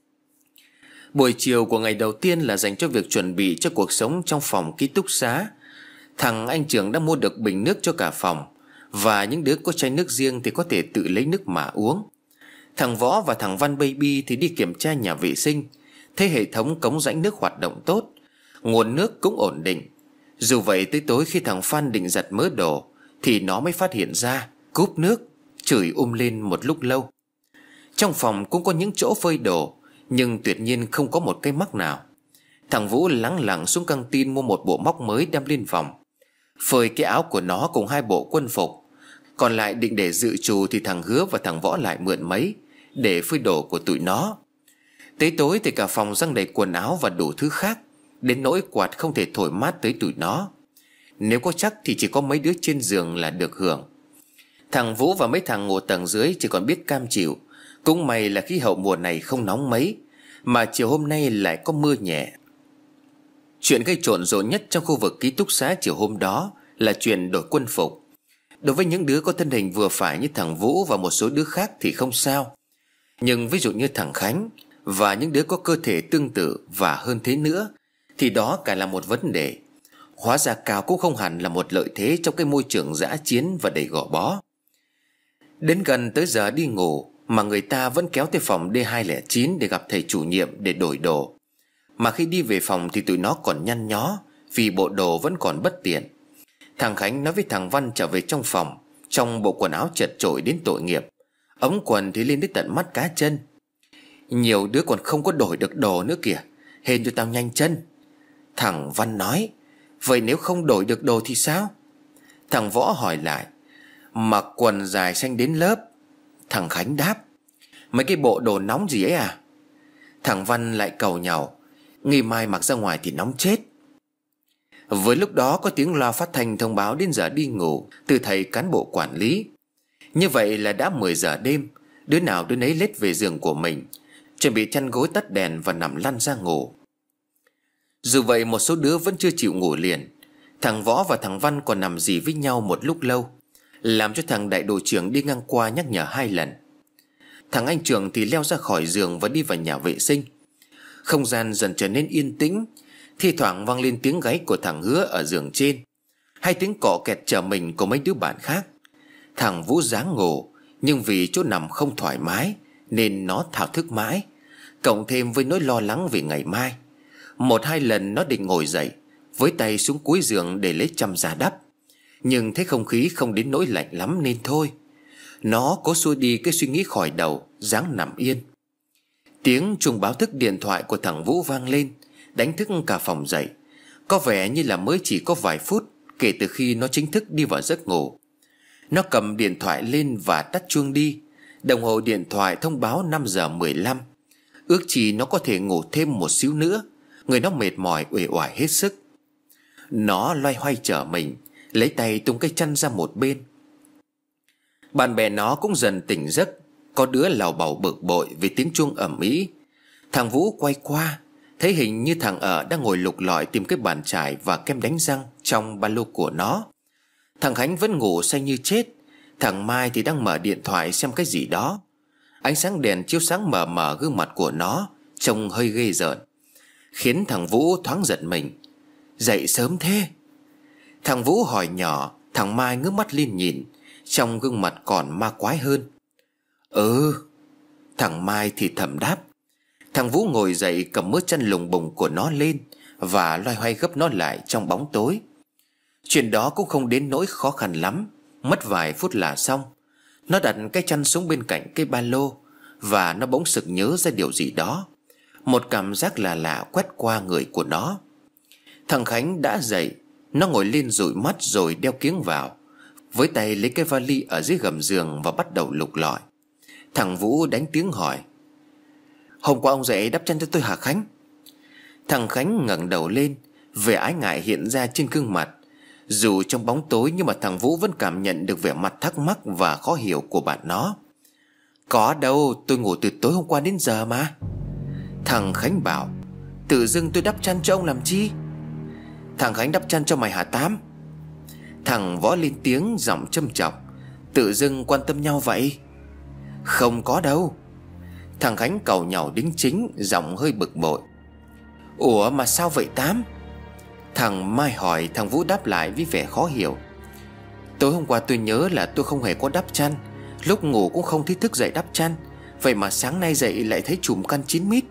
Buổi chiều của ngày đầu tiên là dành cho việc chuẩn bị cho cuộc sống trong phòng ký túc xá. Thằng anh Trường đã mua được bình nước cho cả phòng, và những đứa có chai nước riêng thì có thể tự lấy nước mà uống. Thằng Võ và thằng Văn Baby thì đi kiểm tra nhà vệ sinh, thấy hệ thống cống rãnh nước hoạt động tốt, nguồn nước cũng ổn định. Dù vậy tới tối khi thằng Phan định giặt mớ đồ thì nó mới phát hiện ra cúp nước, chửi um lên một lúc lâu. Trong phòng cũng có những chỗ phơi đồ, nhưng tuyệt nhiên không có một cái mắc nào. Thằng Vũ lẳng lặng xuống căng tin mua một bộ móc mới đem lên phòng, phơi cái áo của nó cùng hai bộ quân phục. Còn lại định để dự trù thì thằng Hứa và thằng Võ lại mượn mấy để phơi đồ của tụi nó. Tới tối thì cả phòng răng đầy quần áo và đủ thứ khác, đến nỗi quạt không thể thổi mát tới tụi nó. Nếu có chắc thì chỉ có mấy đứa trên giường là được hưởng. Thằng Vũ và mấy thằng ngủ tầng dưới chỉ còn biết cam chịu. Cũng may là khí hậu mùa này không nóng mấy, mà chiều hôm nay lại có mưa nhẹ. Chuyện gây trộn rộn nhất trong khu vực ký túc xá chiều hôm đó là chuyện đổi quân phục. Đối với những đứa có thân hình vừa phải như thằng Vũ và một số đứa khác thì không sao. Nhưng ví dụ như thằng Khánh và những đứa có cơ thể tương tự và hơn thế nữa thì đó cả là một vấn đề. Hóa ra cao cũng không hẳn là một lợi thế trong cái môi trường dã chiến và đầy gò bó. Đến gần tới giờ đi ngủ mà người ta vẫn kéo tới phòng D hai không chín để gặp thầy chủ nhiệm để đổi đồ. Mà khi đi về phòng thì tụi nó còn nhăn nhó vì bộ đồ vẫn còn bất tiện. Thằng Khánh nói với thằng Văn trở về trong phòng trong bộ quần áo chật chội đến tội nghiệp, ống quần thì lên đến tận mắt cá chân. Nhiều đứa còn không có đổi được đồ nữa kìa, hên cho tao nhanh chân. Thằng Văn nói. Vậy nếu không đổi được đồ thì sao? Thằng Võ hỏi lại. Mặc quần dài xanh đến lớp. Thằng Khánh đáp. Mấy cái bộ đồ nóng gì ấy à? Thằng Văn lại cầu nhàu. Ngày mai mặc ra ngoài thì nóng chết. Với lúc đó có tiếng loa phát thanh thông báo đến giờ đi ngủ từ thầy cán bộ quản lý. Như vậy là đã mười giờ đêm. Đứa nào đứa nấy lết về giường của mình, chuẩn bị chăn gối tắt đèn và nằm lăn ra ngủ. Dù vậy một số đứa vẫn chưa chịu ngủ liền. Thằng Võ và thằng Văn còn nằm rỉ với nhau một lúc lâu, làm cho thằng đại đội trưởng đi ngang qua nhắc nhở hai lần. Thằng anh Trường thì leo ra khỏi giường và đi vào nhà vệ sinh. Không gian dần trở nên yên tĩnh. Thi thoảng vang lên tiếng gáy của thằng Hứa ở giường trên. Hay tiếng cọ kẹt chờ mình của mấy đứa bạn khác. Thằng Vũ ráng ngủ, nhưng vì chỗ nằm không thoải mái nên nó thao thức mãi, cộng thêm với nỗi lo lắng về ngày mai. Một hai lần nó định ngồi dậy, với tay xuống cuối giường để lấy chăn ra đắp, nhưng thấy không khí không đến nỗi lạnh lắm nên thôi. Nó cố xua đi cái suy nghĩ khỏi đầu, ráng nằm yên. Tiếng chuông báo thức điện thoại của thằng Vũ vang lên, đánh thức cả phòng dậy. Có vẻ như là mới chỉ có vài phút kể từ khi nó chính thức đi vào giấc ngủ. Nó cầm điện thoại lên và tắt chuông đi. Đồng hồ điện thoại thông báo năm giờ mười lăm. Ước gì nó có thể ngủ thêm một xíu nữa. Người nó mệt mỏi uể oải hết sức. Nó loay hoay trở mình, lấy tay tung cái chăn ra một bên. Bạn bè nó cũng dần tỉnh giấc. Có đứa lào bào bực bội vì tiếng chuông ầm ĩ. Thằng Vũ quay qua, thấy hình như thằng ở đang ngồi lục lọi tìm cái bàn chải và kem đánh răng trong ba lô của nó. Thằng Khánh vẫn ngủ say như chết. Thằng Mai thì đang mở điện thoại xem cái gì đó. Ánh sáng đèn chiếu sáng mờ mờ gương mặt của nó, trông hơi ghê rợn, khiến thằng Vũ thoáng giận mình. Dậy sớm thế? Thằng Vũ hỏi nhỏ. Thằng Mai ngước mắt lên nhìn, trong gương mặt còn ma quái hơn. Ừ, thằng Mai thì thầm đáp. Thằng Vũ ngồi dậy, cầm mớ chăn lùng bùng của nó lên và loay hoay gấp nó lại trong bóng tối. Chuyện đó cũng không đến nỗi khó khăn lắm. Mất vài phút là xong. Nó đặt cái chăn xuống bên cạnh cái ba lô, và nó bỗng sực nhớ ra điều gì đó. Một cảm giác lạ lạ quét qua người của nó. Thằng Khánh đã dậy. Nó ngồi lên dụi mắt rồi đeo kiếng vào, với tay lấy cái vali ở dưới gầm giường và bắt đầu lục lọi. Thằng Vũ đánh tiếng hỏi: Hôm qua ông dậy đắp chăn cho tôi hả Khánh? Thằng Khánh ngẩng đầu lên, vẻ ái ngại hiện ra trên gương mặt. Dù trong bóng tối nhưng mà thằng Vũ vẫn cảm nhận được vẻ mặt thắc mắc và khó hiểu của bạn nó. Có đâu, tôi ngủ từ tối hôm qua đến giờ mà. Thằng Khánh bảo: Tự dưng tôi đắp chăn cho ông làm chi? Thằng Khánh đắp chăn cho mày hả Tám? Thằng Võ lên tiếng giọng châm chọc: Tự dưng quan tâm nhau vậy? Không có đâu. Thằng Khánh càu nhàu đính chính, giọng hơi bực bội: Ủa mà sao vậy Tám? Thằng Mai hỏi. Thằng Vũ đáp lại với vẻ khó hiểu: Tối hôm qua tôi nhớ là tôi không hề có đắp chăn. Lúc ngủ cũng không thấy thức dậy đắp chăn. Vậy mà sáng nay dậy lại thấy chùm căn chín mít.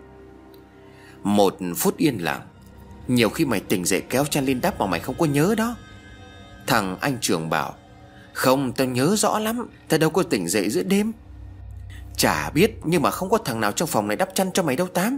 Một phút yên lặng. Nhiều khi mày tỉnh dậy kéo chăn lên đắp mà mày không có nhớ đó. Thằng anh trưởng bảo: Không, tao nhớ rõ lắm. Tao đâu có tỉnh dậy giữa đêm. Chả biết, nhưng mà không có thằng nào trong phòng này đắp chăn cho mày đâu Tám.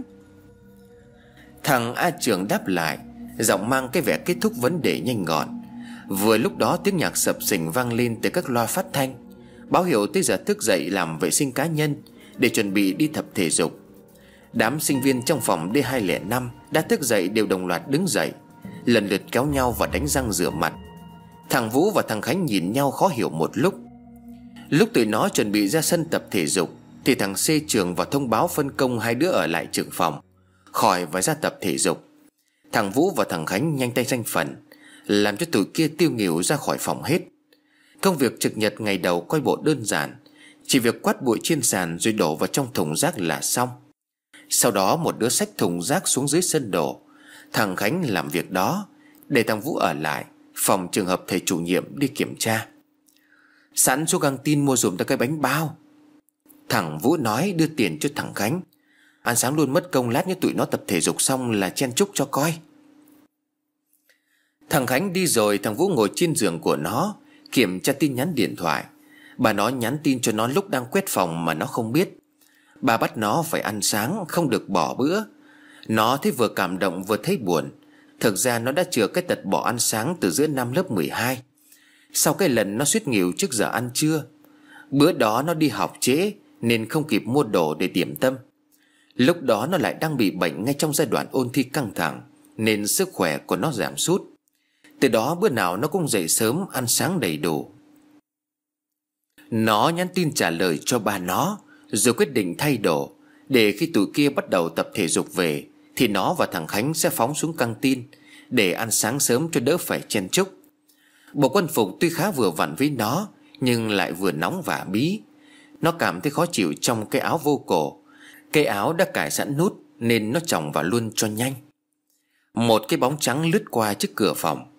Thằng A trưởng đáp lại, giọng mang cái vẻ kết thúc vấn đề nhanh gọn. Vừa lúc đó tiếng nhạc sập sình vang lên từ các loa phát thanh, báo hiệu tới giờ thức dậy làm vệ sinh cá nhân để chuẩn bị đi tập thể dục. Đám sinh viên trong phòng D hai không năm đã thức dậy đều đồng loạt đứng dậy, lần lượt kéo nhau và đánh răng rửa mặt. Thằng Vũ và thằng Khánh nhìn nhau khó hiểu một lúc. Lúc tụi nó chuẩn bị ra sân tập thể dục thì thằng C trường vào thông báo phân công hai đứa ở lại trưởng phòng, khỏi và ra tập thể dục. Thằng Vũ và thằng Khánh nhanh tay danh phần, làm cho tụi kia tiêu nghỉu ra khỏi phòng hết. Công việc trực nhật ngày đầu coi bộ đơn giản, chỉ việc quát bụi trên sàn rồi đổ vào trong thùng rác là xong. Sau đó một đứa xách thùng rác xuống dưới sân đổ. Thằng Khánh làm việc đó, để thằng Vũ ở lại phòng trường hợp thầy chủ nhiệm đi kiểm tra. Sẵn xuống căng tin mua dùm tao cái bánh bao. Thằng Vũ nói đưa tiền cho thằng Khánh. Ăn sáng luôn mất công, lát nữa tụi nó tập thể dục xong là chen chúc cho coi. Thằng Khánh đi rồi, thằng Vũ ngồi trên giường của nó kiểm tra tin nhắn điện thoại. Bà nó nhắn tin cho nó lúc đang quét phòng mà nó không biết. Bà bắt nó phải ăn sáng, không được bỏ bữa. Nó thấy vừa cảm động vừa thấy buồn. Thực ra nó đã chừa cái tật bỏ ăn sáng từ giữa năm lớp mười hai, sau cái lần nó suýt nghỉu trước giờ ăn trưa. Bữa đó nó đi học trễ nên không kịp mua đồ để điểm tâm. Lúc đó nó lại đang bị bệnh ngay trong giai đoạn ôn thi căng thẳng, nên sức khỏe của nó giảm sút. Từ đó bữa nào nó cũng dậy sớm, ăn sáng đầy đủ. Nó nhắn tin trả lời cho ba nó, rồi quyết định thay đồ, để khi tụi kia bắt đầu tập thể dục về thì nó và thằng Khánh sẽ phóng xuống căng tin để ăn sáng sớm cho đỡ phải chen chúc. Bộ quân phục tuy khá vừa vặn với nó, nhưng lại vừa nóng và bí. Nó cảm thấy khó chịu trong cái áo vô cổ. Cái áo đã cài sẵn nút nên nó chồng vào luôn cho nhanh. Một cái bóng trắng lướt qua trước cửa phòng.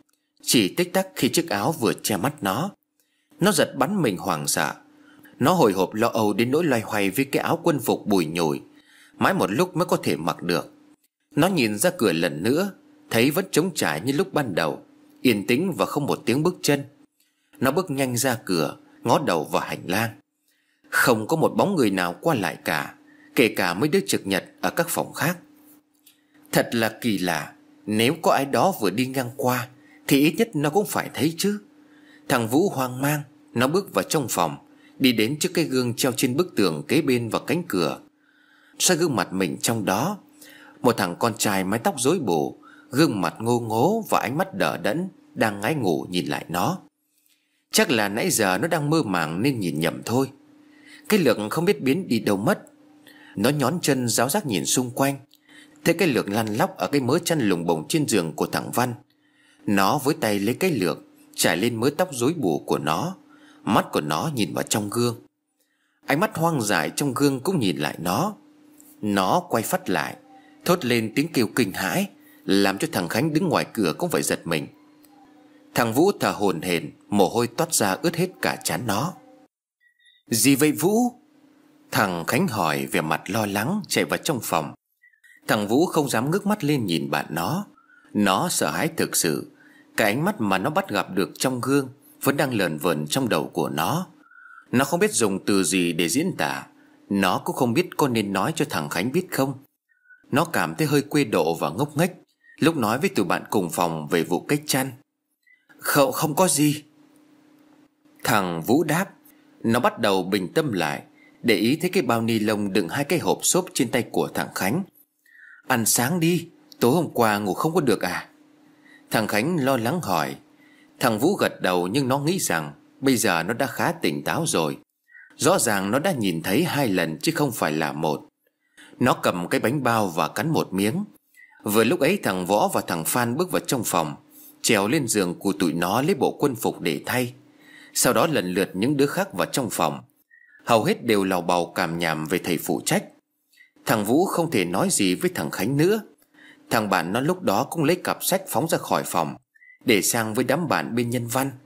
Chỉ tích tắc khi chiếc áo vừa che mắt nó, nó giật bắn mình hoảng sợ. Nó hồi hộp lo âu đến nỗi loay hoay với cái áo quân phục bùi nhùi, mãi một lúc mới có thể mặc được. Nó nhìn ra cửa lần nữa, thấy vẫn trống trải như lúc ban đầu, yên tĩnh và không một tiếng bước chân. Nó bước nhanh ra cửa, ngó đầu vào hành lang. Không có một bóng người nào qua lại cả, kể cả mấy đứa trực nhật ở các phòng khác. Thật là kỳ lạ, nếu có ai đó vừa đi ngang qua thì ít nhất nó cũng phải thấy chứ. Thằng Vũ hoang mang, nó bước vào trong phòng, đi đến trước cái gương treo trên bức tường kế bên vào cánh cửa. Soi gương mặt mình trong đó, một thằng con trai mái tóc rối bù, gương mặt ngô ngố và ánh mắt đờ đẫn, đang ngái ngủ nhìn lại nó. Chắc là nãy giờ nó đang mơ màng nên nhìn nhầm thôi. Cái Lược không biết biến đi đâu mất. Nó nhón chân ráo rác nhìn xung quanh, thấy cái Lược lăn lóc ở cái mớ chăn lùng bồng trên giường của thằng Văn. Nó với tay lấy cái Lược, trải lên mớ tóc rối bù của nó. Mắt của nó nhìn vào trong gương, ánh mắt hoang dại trong gương cũng nhìn lại nó. Nó quay phắt lại, thốt lên tiếng kêu kinh hãi, làm cho thằng Khánh đứng ngoài cửa cũng phải giật mình. Thằng Vũ thở hổn hển, mồ hôi toát ra ướt hết cả trán nó. Gì vậy Vũ? Thằng Khánh hỏi vẻ mặt lo lắng, chạy vào trong phòng. Thằng Vũ không dám ngước mắt lên nhìn bạn nó. Nó sợ hãi thực sự. Cái ánh mắt mà nó bắt gặp được trong gương vẫn đang lờn vờn trong đầu của nó. Nó không biết dùng từ gì để diễn tả. Nó cũng không biết có nên nói cho thằng Khánh biết không. Nó cảm thấy hơi quê độ và ngốc nghếch lúc nói với tụi bạn cùng phòng về vụ cách chăn. Không, không có gì. Thằng Vũ đáp. Nó bắt đầu bình tâm lại, để ý thấy cái bao ni lông đựng hai cái hộp xốp trên tay của thằng Khánh. Ăn sáng đi, tối hôm qua ngủ không có được à? Thằng Khánh lo lắng hỏi. Thằng Vũ gật đầu, nhưng nó nghĩ rằng bây giờ nó đã khá tỉnh táo rồi. Rõ ràng nó đã nhìn thấy hai lần chứ không phải là một. Nó cầm cái bánh bao và cắn một miếng. Vừa lúc ấy thằng Võ và thằng Phan bước vào trong phòng, trèo lên giường của tụi nó lấy bộ quân phục để thay. Sau đó lần lượt những đứa khác vào trong phòng. Hầu hết đều làu bàu càm nhàm về thầy phụ trách. Thằng Vũ không thể nói gì với thằng Khánh nữa. Thằng bạn nó lúc đó cũng lấy cặp sách phóng ra khỏi phòng, để sang với đám bạn bên nhân văn.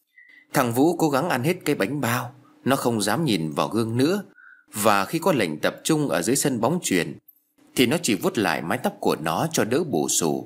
Thằng Vũ cố gắng ăn hết cái bánh bao. Nó không dám nhìn vào gương nữa. Và khi có lệnh tập trung ở dưới sân bóng chuyền thì nó chỉ vuốt lại mái tóc của nó cho đỡ bù xù.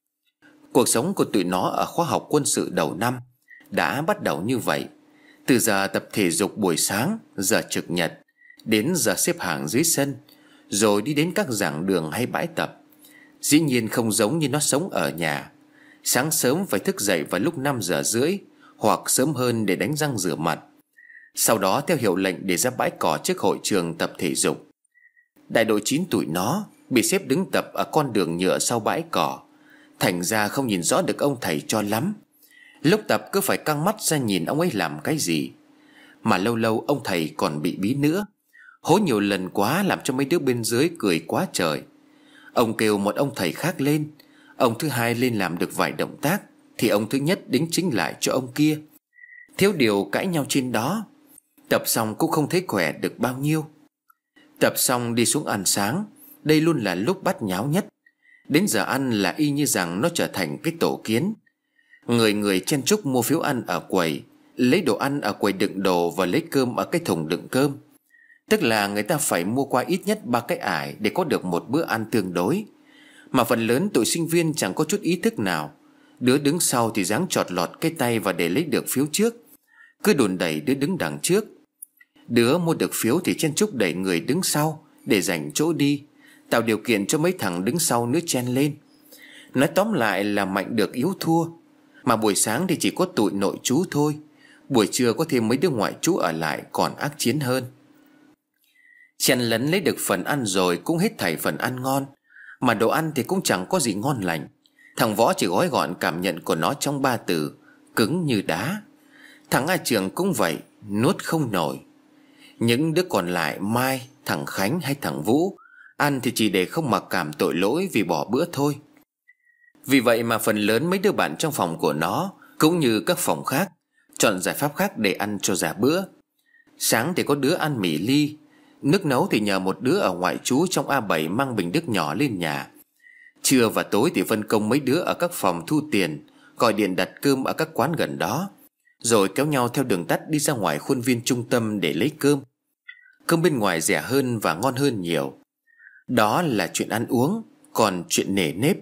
Cuộc sống của tụi nó ở khóa học quân sự đầu năm đã bắt đầu như vậy. Từ giờ tập thể dục buổi sáng, giờ trực nhật, đến giờ xếp hàng dưới sân, rồi đi đến các giảng đường hay bãi tập. Dĩ nhiên không giống như nó sống ở nhà. Sáng sớm phải thức dậy vào lúc năm giờ rưỡi, hoặc sớm hơn để đánh răng rửa mặt. Sau đó theo hiệu lệnh để ra bãi cỏ trước hội trường tập thể dục. Đại đội chín tụi nó bị xếp đứng tập ở con đường nhựa sau bãi cỏ, thành ra không nhìn rõ được ông thầy cho lắm. Lúc tập cứ phải căng mắt ra nhìn ông ấy làm cái gì. Mà lâu lâu ông thầy còn bị bí nữa. Hối nhiều lần quá làm cho mấy đứa bên dưới cười quá trời. Ông kêu một ông thầy khác lên. Ông thứ hai lên làm được vài động tác thì ông thứ nhất đính chính lại cho ông kia. Thiếu điều cãi nhau trên đó. Tập xong cũng không thấy khỏe được bao nhiêu. Tập xong đi xuống ăn sáng. Đây luôn là lúc bắt nháo nhất. Đến giờ ăn là y như rằng nó trở thành cái tổ kiến. Người người chen chúc mua phiếu ăn ở quầy, lấy đồ ăn ở quầy đựng đồ và lấy cơm ở cái thùng đựng cơm. Tức là người ta phải mua qua ít nhất ba cái ải để có được một bữa ăn tương đối. Mà phần lớn tụi sinh viên chẳng có chút ý thức nào. Đứa đứng sau thì dáng chọt lọt cái tay và để lấy được phiếu trước, cứ đùn đẩy đứa đứng đằng trước. Đứa mua được phiếu thì chen chúc đẩy người đứng sau để giành chỗ đi, tạo điều kiện cho mấy thằng đứng sau nữa chen lên. Nói tóm lại là mạnh được yếu thua. Mà buổi sáng thì chỉ có tụi nội trú thôi. Buổi trưa có thêm mấy đứa ngoại trú ở lại còn ác chiến hơn. Chen lấn lấy được phần ăn rồi cũng hết thảy phần ăn ngon. Mà đồ ăn thì cũng chẳng có gì ngon lành. Thằng Võ chỉ gói gọn cảm nhận của nó trong ba từ: cứng như đá. Thằng A Trường cũng vậy, nuốt không nổi. Những đứa còn lại, Mai, thằng Khánh hay thằng Vũ, ăn thì chỉ để không mặc cảm tội lỗi vì bỏ bữa thôi. Vì vậy mà phần lớn mấy đứa bạn trong phòng của nó, cũng như các phòng khác, chọn giải pháp khác để ăn cho ra bữa. Sáng thì có đứa ăn mì ly. Nước nấu thì nhờ một đứa ở ngoại trú trong A bảy mang bình nước nhỏ lên nhà. Trưa và tối thì phân công mấy đứa ở các phòng thu tiền gọi điện đặt cơm ở các quán gần đó, rồi kéo nhau theo đường tắt đi ra ngoài khuôn viên trung tâm để lấy cơm. Cơm bên ngoài rẻ hơn và ngon hơn nhiều. Đó là chuyện ăn uống. Còn chuyện nề nếp,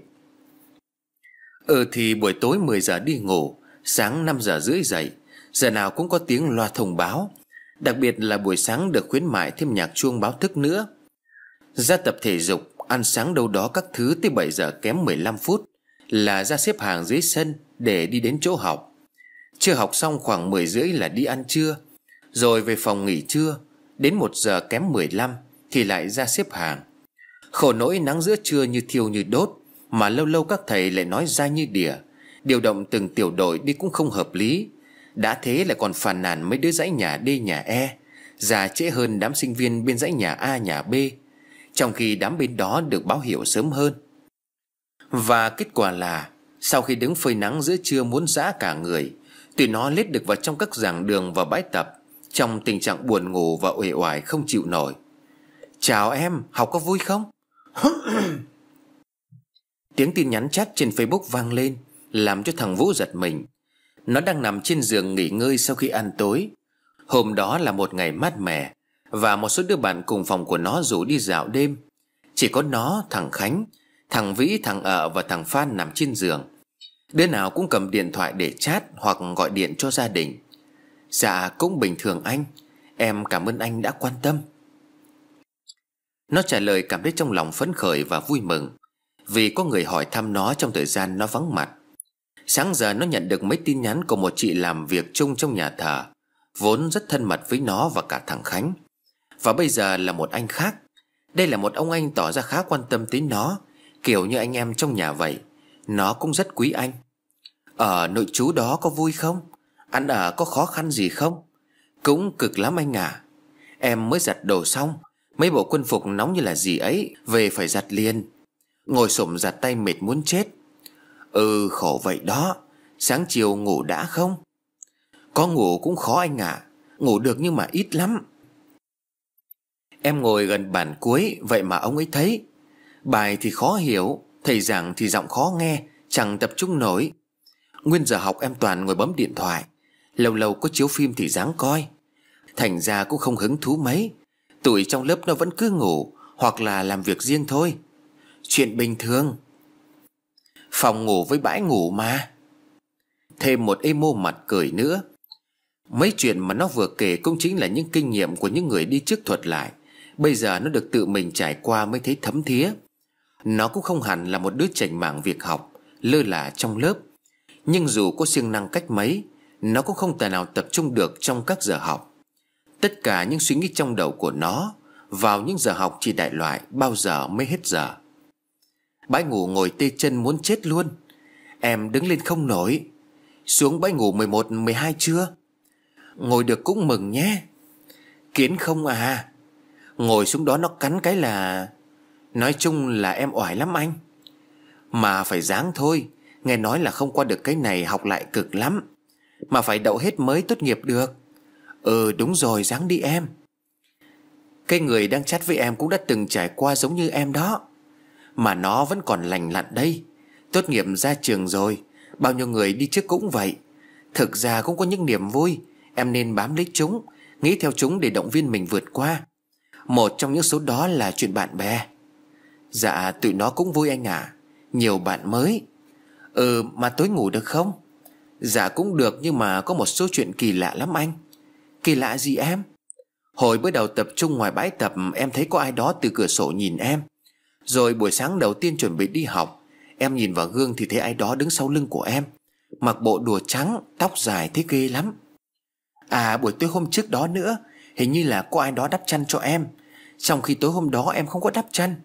Ừ thì buổi tối mười giờ đi ngủ, sáng năm giờ rưỡi dậy. Giờ nào cũng có tiếng loa thông báo. Đặc biệt là buổi sáng được khuyến mại thêm nhạc chuông báo thức nữa. Ra tập thể dục, ăn sáng đâu đó các thứ tới bảy giờ kém mười lăm phút là ra xếp hàng dưới sân để đi đến chỗ học. Chưa học xong khoảng mười rưỡi là đi ăn trưa, rồi về phòng nghỉ trưa. Đến một giờ kém mười lăm thì lại ra xếp hàng. Khổ nỗi nắng giữa trưa như thiêu như đốt, mà lâu lâu các thầy lại nói ra như đỉa. Điều động từng tiểu đội đi cũng không hợp lý. Đã thế lại còn phàn nàn mấy đứa dãy nhà D nhà E già trễ hơn đám sinh viên bên dãy nhà A nhà B, trong khi đám bên đó được báo hiệu sớm hơn. Và kết quả là sau khi đứng phơi nắng giữa trưa muốn rã cả người, tụi nó lết được vào trong các giảng đường và bãi tập, trong tình trạng buồn ngủ và uể oải không chịu nổi. Chào em, học có vui không? Tiếng tin nhắn chat trên Facebook vang lên, làm cho thằng Vũ giật mình. Nó đang nằm trên giường nghỉ ngơi sau khi ăn tối. Hôm đó là một ngày mát mẻ, và một số đứa bạn cùng phòng của nó rủ đi dạo đêm. Chỉ có nó, thằng Khánh, thằng Vĩ, thằng Ợ và thằng Phan nằm trên giường. Đứa nào cũng cầm điện thoại để chat hoặc gọi điện cho gia đình. Dạ cũng bình thường anh, em cảm ơn anh đã quan tâm. Nó trả lời cảm thấy trong lòng phấn khởi và vui mừng, vì có người hỏi thăm nó trong thời gian nó vắng mặt. Sáng giờ nó nhận được mấy tin nhắn của một chị làm việc chung trong nhà thờ, vốn rất thân mật với nó và cả thằng Khánh. Và bây giờ là một anh khác. Đây là một ông anh tỏ ra khá quan tâm tới nó, kiểu như anh em trong nhà vậy. Nó cũng rất quý anh. Ở nội trú đó có vui không? Ăn ở có khó khăn gì không? Cũng cực lắm anh à. Em mới giặt đồ xong, mấy bộ quân phục nóng như là gì ấy, về phải giặt liền. Ngồi xổm giặt tay mệt muốn chết. Ừ khổ vậy đó. Sáng chiều ngủ đã không? Có ngủ cũng khó anh ạ. Ngủ được nhưng mà ít lắm. Em ngồi gần bàn cuối, vậy mà ông ấy thấy. Bài thì khó hiểu, thầy giảng thì giọng khó nghe, chẳng tập trung nổi. Nguyên giờ học em toàn ngồi bấm điện thoại. Lâu lâu có chiếu phim thì ráng coi. Thành ra cũng không hứng thú mấy. Tụi trong lớp nó vẫn cứ ngủ, hoặc là làm việc riêng thôi. Chuyện bình thường. Phòng ngủ với bãi ngủ mà. Thêm một emo mặt cười nữa. Mấy chuyện mà nó vừa kể cũng chính là những kinh nghiệm của những người đi trước thuật lại. Bây giờ nó được tự mình trải qua mới thấy thấm thía. Nó cũng không hẳn là một đứa chảnh mảng việc học, lơ là trong lớp. Nhưng dù có siêng năng cách mấy, nó cũng không tài nào tập trung được trong các giờ học. Tất cả những suy nghĩ trong đầu của nó vào những giờ học chỉ đại loại bao giờ mới hết giờ. Bãi ngủ ngồi tê chân muốn chết luôn. Em đứng lên không nổi. Xuống bãi ngủ mười một, mười hai chưa? Ngồi được cũng mừng nhé. Kiến không à? Ngồi xuống đó nó cắn cái là... Nói chung là em oải lắm anh. Mà phải ráng thôi. Nghe nói là không qua được cái này học lại cực lắm. Mà phải đậu hết mới tốt nghiệp được. Ừ đúng rồi, ráng đi em. Cái người đang chat với em cũng đã từng trải qua giống như em đó. Mà nó vẫn còn lành lặn đây. Tốt nghiệp ra trường rồi. Bao nhiêu người đi trước cũng vậy. Thực ra cũng có những niềm vui. Em nên bám lấy chúng, nghĩ theo chúng để động viên mình vượt qua. Một trong những số đó là chuyện bạn bè. Dạ tụi nó cũng vui anh à. Nhiều bạn mới. Ừ mà tối ngủ được không? Dạ cũng được, nhưng mà có một số chuyện kỳ lạ lắm anh. Kỳ lạ gì em? Hồi bữa đầu tập trung ngoài bãi tập, em thấy có ai đó từ cửa sổ nhìn em. Rồi buổi sáng đầu tiên chuẩn bị đi học, em nhìn vào gương thì thấy ai đó đứng sau lưng của em, mặc bộ đùa trắng, tóc dài thế ghê lắm. À buổi tối hôm trước đó nữa, hình như là có ai đó đắp chăn cho em, trong khi tối hôm đó em không có đắp chăn.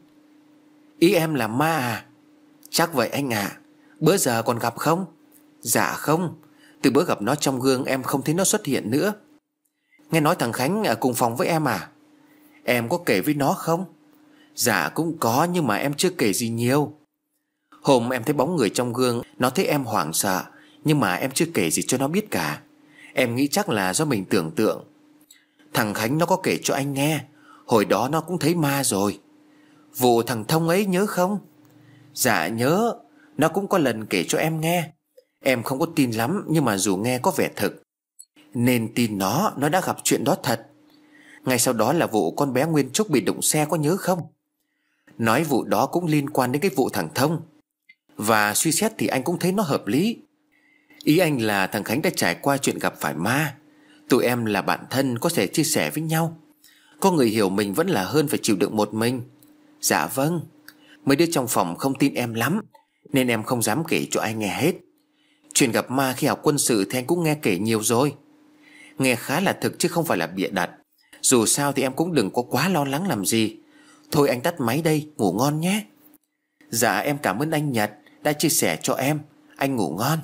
Ý em là ma à? Chắc vậy anh ạ. À. Bữa giờ còn gặp không? Dạ không. Từ bữa gặp nó trong gương em không thấy nó xuất hiện nữa. Nghe nói thằng Khánh ở cùng phòng với em à? Em có kể với nó không? Dạ cũng có, nhưng mà em chưa kể gì nhiều. Hôm em thấy bóng người trong gương, nó thấy em hoảng sợ, nhưng mà em chưa kể gì cho nó biết cả. Em nghĩ chắc là do mình tưởng tượng. Thằng Khánh nó có kể cho anh nghe, hồi đó nó cũng thấy ma rồi. Vụ thằng Thông ấy nhớ không? Dạ nhớ. Nó cũng có lần kể cho em nghe. Em không có tin lắm, nhưng mà dù nghe có vẻ thực. Nên tin nó, nó đã gặp chuyện đó thật. Ngay sau đó là vụ con bé Nguyên Trúc bị đụng xe, có nhớ không? Nói vụ đó cũng liên quan đến cái vụ thằng Thông. Và suy xét thì anh cũng thấy nó hợp lý. Ý anh là thằng Khánh đã trải qua chuyện gặp phải ma. Tụi em là bạn thân, có thể chia sẻ với nhau. Có người hiểu mình vẫn là hơn phải chịu đựng một mình. Dạ vâng. Mấy đứa trong phòng không tin em lắm, nên em không dám kể cho ai nghe hết. Chuyện gặp ma khi học quân sự thì anh cũng nghe kể nhiều rồi. Nghe khá là thực chứ không phải là bịa đặt. Dù sao thì em cũng đừng có quá lo lắng làm gì. Thôi anh tắt máy đây, ngủ ngon nhé. Dạ em cảm ơn anh Nhật đã chia sẻ cho em. Anh ngủ ngon.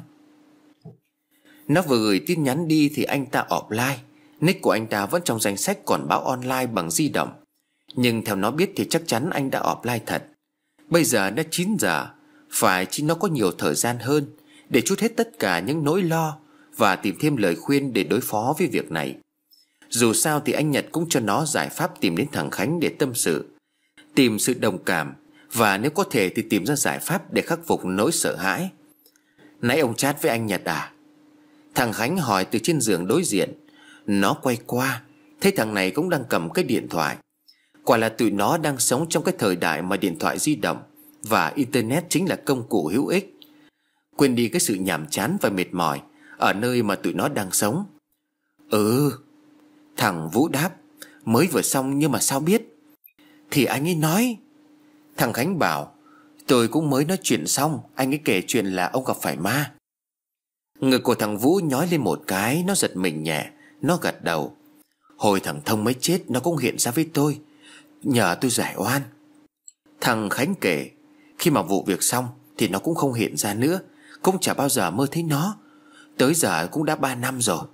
Nó vừa gửi tin nhắn đi thì anh ta offline. Nick của anh ta vẫn trong danh sách còn báo online bằng di động. Nhưng theo nó biết thì chắc chắn anh đã offline thật. Bây giờ đã chín giờ. Phải chỉ nó có nhiều thời gian hơn để trút hết tất cả những nỗi lo và tìm thêm lời khuyên để đối phó với việc này. Dù sao thì anh Nhật cũng cho nó giải pháp tìm đến thằng Khánh để tâm sự, tìm sự đồng cảm, và nếu có thể thì tìm ra giải pháp để khắc phục nỗi sợ hãi. Nãy ông chat với anh Nhật à? Thằng Khánh hỏi từ trên giường đối diện. Nó quay qua, thấy thằng này cũng đang cầm cái điện thoại. Quả là tụi nó đang sống trong cái thời đại mà điện thoại di động và internet chính là công cụ hữu ích. Quên đi cái sự nhàm chán và mệt mỏi ở nơi mà tụi nó đang sống. Ừ, thằng Vũ đáp. Mới vừa xong nhưng mà sao biết? Thì anh ấy nói. Thằng Khánh bảo. Tôi cũng mới nói chuyện xong, anh ấy kể chuyện là ông gặp phải ma. Ngực của thằng Vũ nhói lên một cái. Nó giật mình nhẹ. Nó gật đầu. Hồi thằng Thông mới chết nó cũng hiện ra với tôi, nhờ tôi giải oan. Thằng Khánh kể. Khi mà vụ việc xong thì nó cũng không hiện ra nữa, cũng chả bao giờ mơ thấy nó. Tới giờ cũng đã ba năm rồi.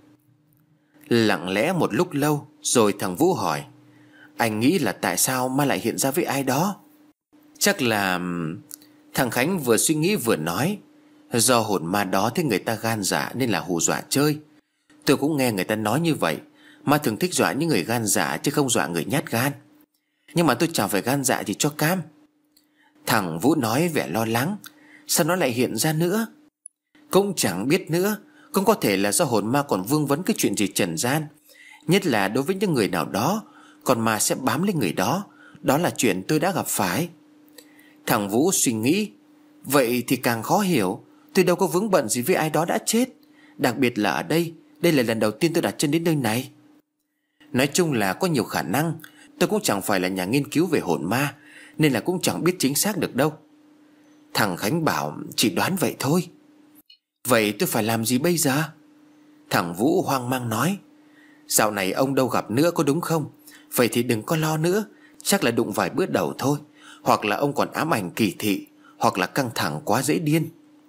Lặng lẽ một lúc lâu rồi thằng Vũ hỏi. Anh nghĩ là tại sao ma lại hiện ra với ai đó? Chắc là... Thằng Khánh vừa suy nghĩ vừa nói. Do hồn ma đó thấy người ta gan dạ nên là hù dọa chơi. Tôi cũng nghe người ta nói như vậy. Ma thường thích dọa những người gan dạ chứ không dọa người nhát gan. Nhưng mà tôi chẳng phải gan dạ thì cho cam. Thằng Vũ nói vẻ lo lắng. Sao nó lại hiện ra nữa? Cũng chẳng biết nữa. Cũng có thể là do hồn ma còn vương vấn cái chuyện gì trần gian. Nhất là đối với những người nào đó, còn ma sẽ bám lên người đó. Đó là chuyện tôi đã gặp phải. Thằng Vũ suy nghĩ. Vậy thì càng khó hiểu. Tôi đâu có vướng bận gì với ai đó đã chết. Đặc biệt là ở đây. Đây là lần đầu tiên tôi đặt chân đến nơi này. Nói chung là có nhiều khả năng. Tôi cũng chẳng phải là nhà nghiên cứu về hồn ma, nên là cũng chẳng biết chính xác được đâu. Thằng Khánh bảo. Chỉ đoán vậy thôi. Vậy tôi phải làm gì bây giờ? Thằng Vũ hoang mang nói. Dạo này ông đâu gặp nữa có đúng không? Vậy thì đừng có lo nữa. Chắc là đụng vài bữa đầu thôi. Hoặc là ông còn ám ảnh kỳ thị, hoặc là căng thẳng quá dễ điên.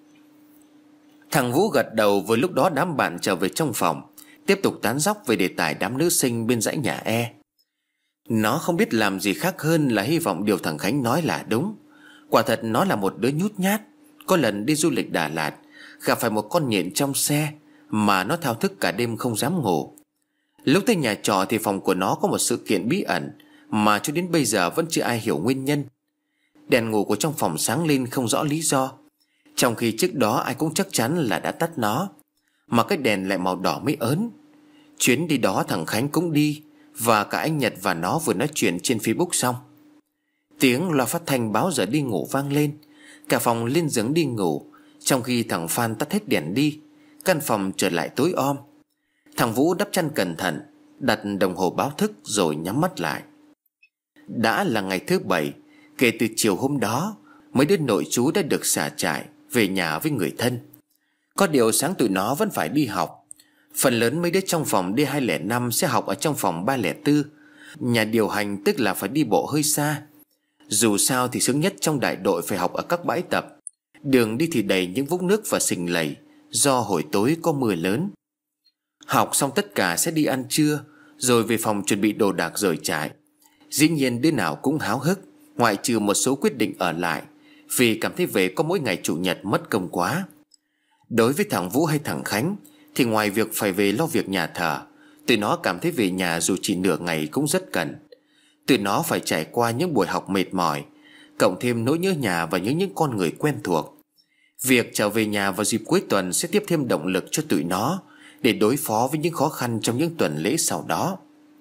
Thằng Vũ gật đầu. Vừa lúc đó đám bạn trở về trong phòng, tiếp tục tán dóc về đề tài đám nữ sinh bên dãy nhà E. Nó không biết làm gì khác hơn là hy vọng điều thằng Khánh nói là đúng. Quả thật nó là một đứa nhút nhát. Có lần đi du lịch Đà Lạt, gặp phải một con nhện trong xe mà nó thao thức cả đêm không dám ngủ. Lúc tới nhà trọ thì phòng của nó có một sự kiện bí ẩn mà cho đến bây giờ vẫn chưa ai hiểu nguyên nhân. Đèn ngủ của trong phòng sáng lên không rõ lý do, trong khi trước đó ai cũng chắc chắn là đã tắt nó, mà cái đèn lại màu đỏ mới ớn. Chuyến đi đó thằng Khánh cũng đi, và cả anh Nhật và nó vừa nói chuyện trên Facebook xong. Tiếng loa phát thanh báo giờ đi ngủ vang lên. Cả phòng lên giường đi ngủ, trong khi thằng Phan tắt hết đèn đi. Căn phòng trở lại tối om. Thằng Vũ đắp chăn cẩn thận, đặt đồng hồ báo thức rồi nhắm mắt lại. Đã là ngày thứ bảy. Kể từ chiều hôm đó, mấy đứa nội trú đã được xả trại về nhà với người thân. Có điều sáng tụi nó vẫn phải đi học. Phần lớn mấy đứa trong phòng D hai không năm sẽ học ở trong phòng ba không bốn. Nhà điều hành tức là phải đi bộ hơi xa. Dù sao thì sướng nhất trong đại đội phải học ở các bãi tập. Đường đi thì đầy những vũng nước và sình lầy, do hồi tối có mưa lớn. Học xong tất cả sẽ đi ăn trưa, rồi về phòng chuẩn bị đồ đạc rời trại. Dĩ nhiên đứa nào cũng háo hức, ngoại trừ một số quyết định ở lại, vì cảm thấy về có mỗi ngày chủ nhật mất công quá. Đối với thằng Vũ hay thằng Khánh thì ngoài việc phải về lo việc nhà thờ, tụi nó cảm thấy về nhà dù chỉ nửa ngày cũng rất cần. Tụi nó phải trải qua những buổi học mệt mỏi, cộng thêm nỗi nhớ nhà và nhớ những con người quen thuộc. Việc trở về nhà vào dịp cuối tuần sẽ tiếp thêm động lực cho tụi nó để đối phó với những khó khăn trong những tuần lễ sau đó.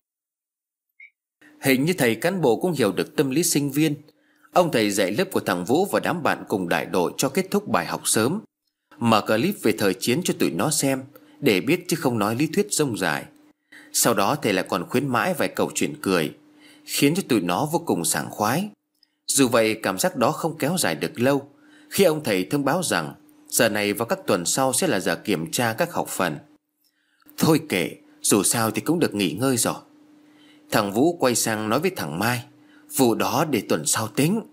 Hình như thầy cán bộ cũng hiểu được tâm lý sinh viên. Ông thầy dạy lớp của thằng Vũ và đám bạn cùng đại đội cho kết thúc bài học sớm, mở clip về thời chiến cho tụi nó xem, để biết chứ không nói lý thuyết rông dài. Sau đó thầy lại còn khuyến mãi vài câu chuyện cười, khiến cho tụi nó vô cùng sảng khoái. Dù vậy cảm giác đó không kéo dài được lâu, khi ông thầy thông báo rằng giờ này và các tuần sau sẽ là giờ kiểm tra các học phần. Thôi kệ, dù sao thì cũng được nghỉ ngơi rồi. Thằng Vũ quay sang nói với thằng Mai, vụ đó để tuần sau tính.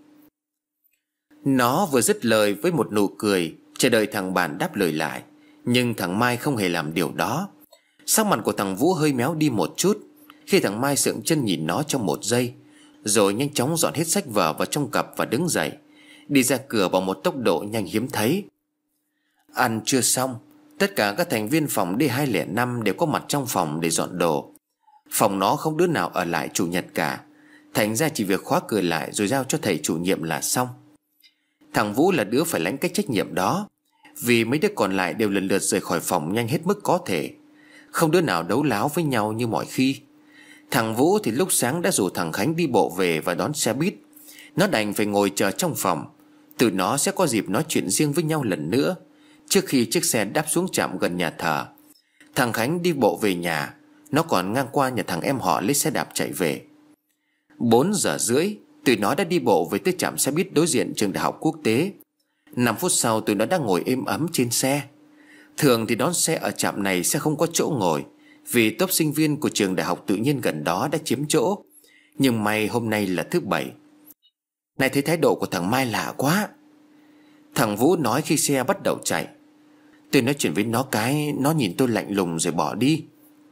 Nó vừa dứt lời với một nụ cười, chờ đợi thằng bạn đáp lời lại. Nhưng thằng Mai không hề làm điều đó. Sắc mặt của thằng Vũ hơi méo đi một chút khi thằng Mai sượng chân nhìn nó trong một giây, rồi nhanh chóng dọn hết sách vở vào trong cặp và đứng dậy, đi ra cửa bằng một tốc độ nhanh hiếm thấy. Ăn chưa xong, tất cả các thành viên phòng D hai không năm đều có mặt trong phòng để dọn đồ. Phòng nó không đứa nào ở lại chủ nhật cả, thành ra chỉ việc khóa cửa lại rồi giao cho thầy chủ nhiệm là xong. Thằng Vũ là đứa phải lãnh cái trách nhiệm đó, vì mấy đứa còn lại đều lần lượt rời khỏi phòng nhanh hết mức có thể, không đứa nào đấu láo với nhau như mọi khi. Thằng Vũ thì lúc sáng đã rủ thằng Khánh đi bộ về và đón xe buýt. Nó đành phải ngồi chờ trong phòng. Tụi nó sẽ có dịp nói chuyện riêng với nhau lần nữa trước khi chiếc xe đáp xuống trạm gần nhà thờ. Thằng Khánh đi bộ về nhà, nó còn ngang qua nhà thằng em họ lấy xe đạp chạy về. Bốn giờ rưỡi, tụi nó đã đi bộ về tới trạm xe buýt đối diện trường đại học quốc tế. Năm phút sau tụi nó đã ngồi êm ấm trên xe. Thường thì đón xe ở trạm này sẽ không có chỗ ngồi, vì tốp sinh viên của trường đại học tự nhiên gần đó đã chiếm chỗ. Nhưng may hôm nay là thứ bảy. Này thấy thái độ của thằng Mai lạ quá, thằng Vũ nói khi xe bắt đầu chạy. Tôi nói chuyện với nó cái, nó nhìn tôi lạnh lùng rồi bỏ đi.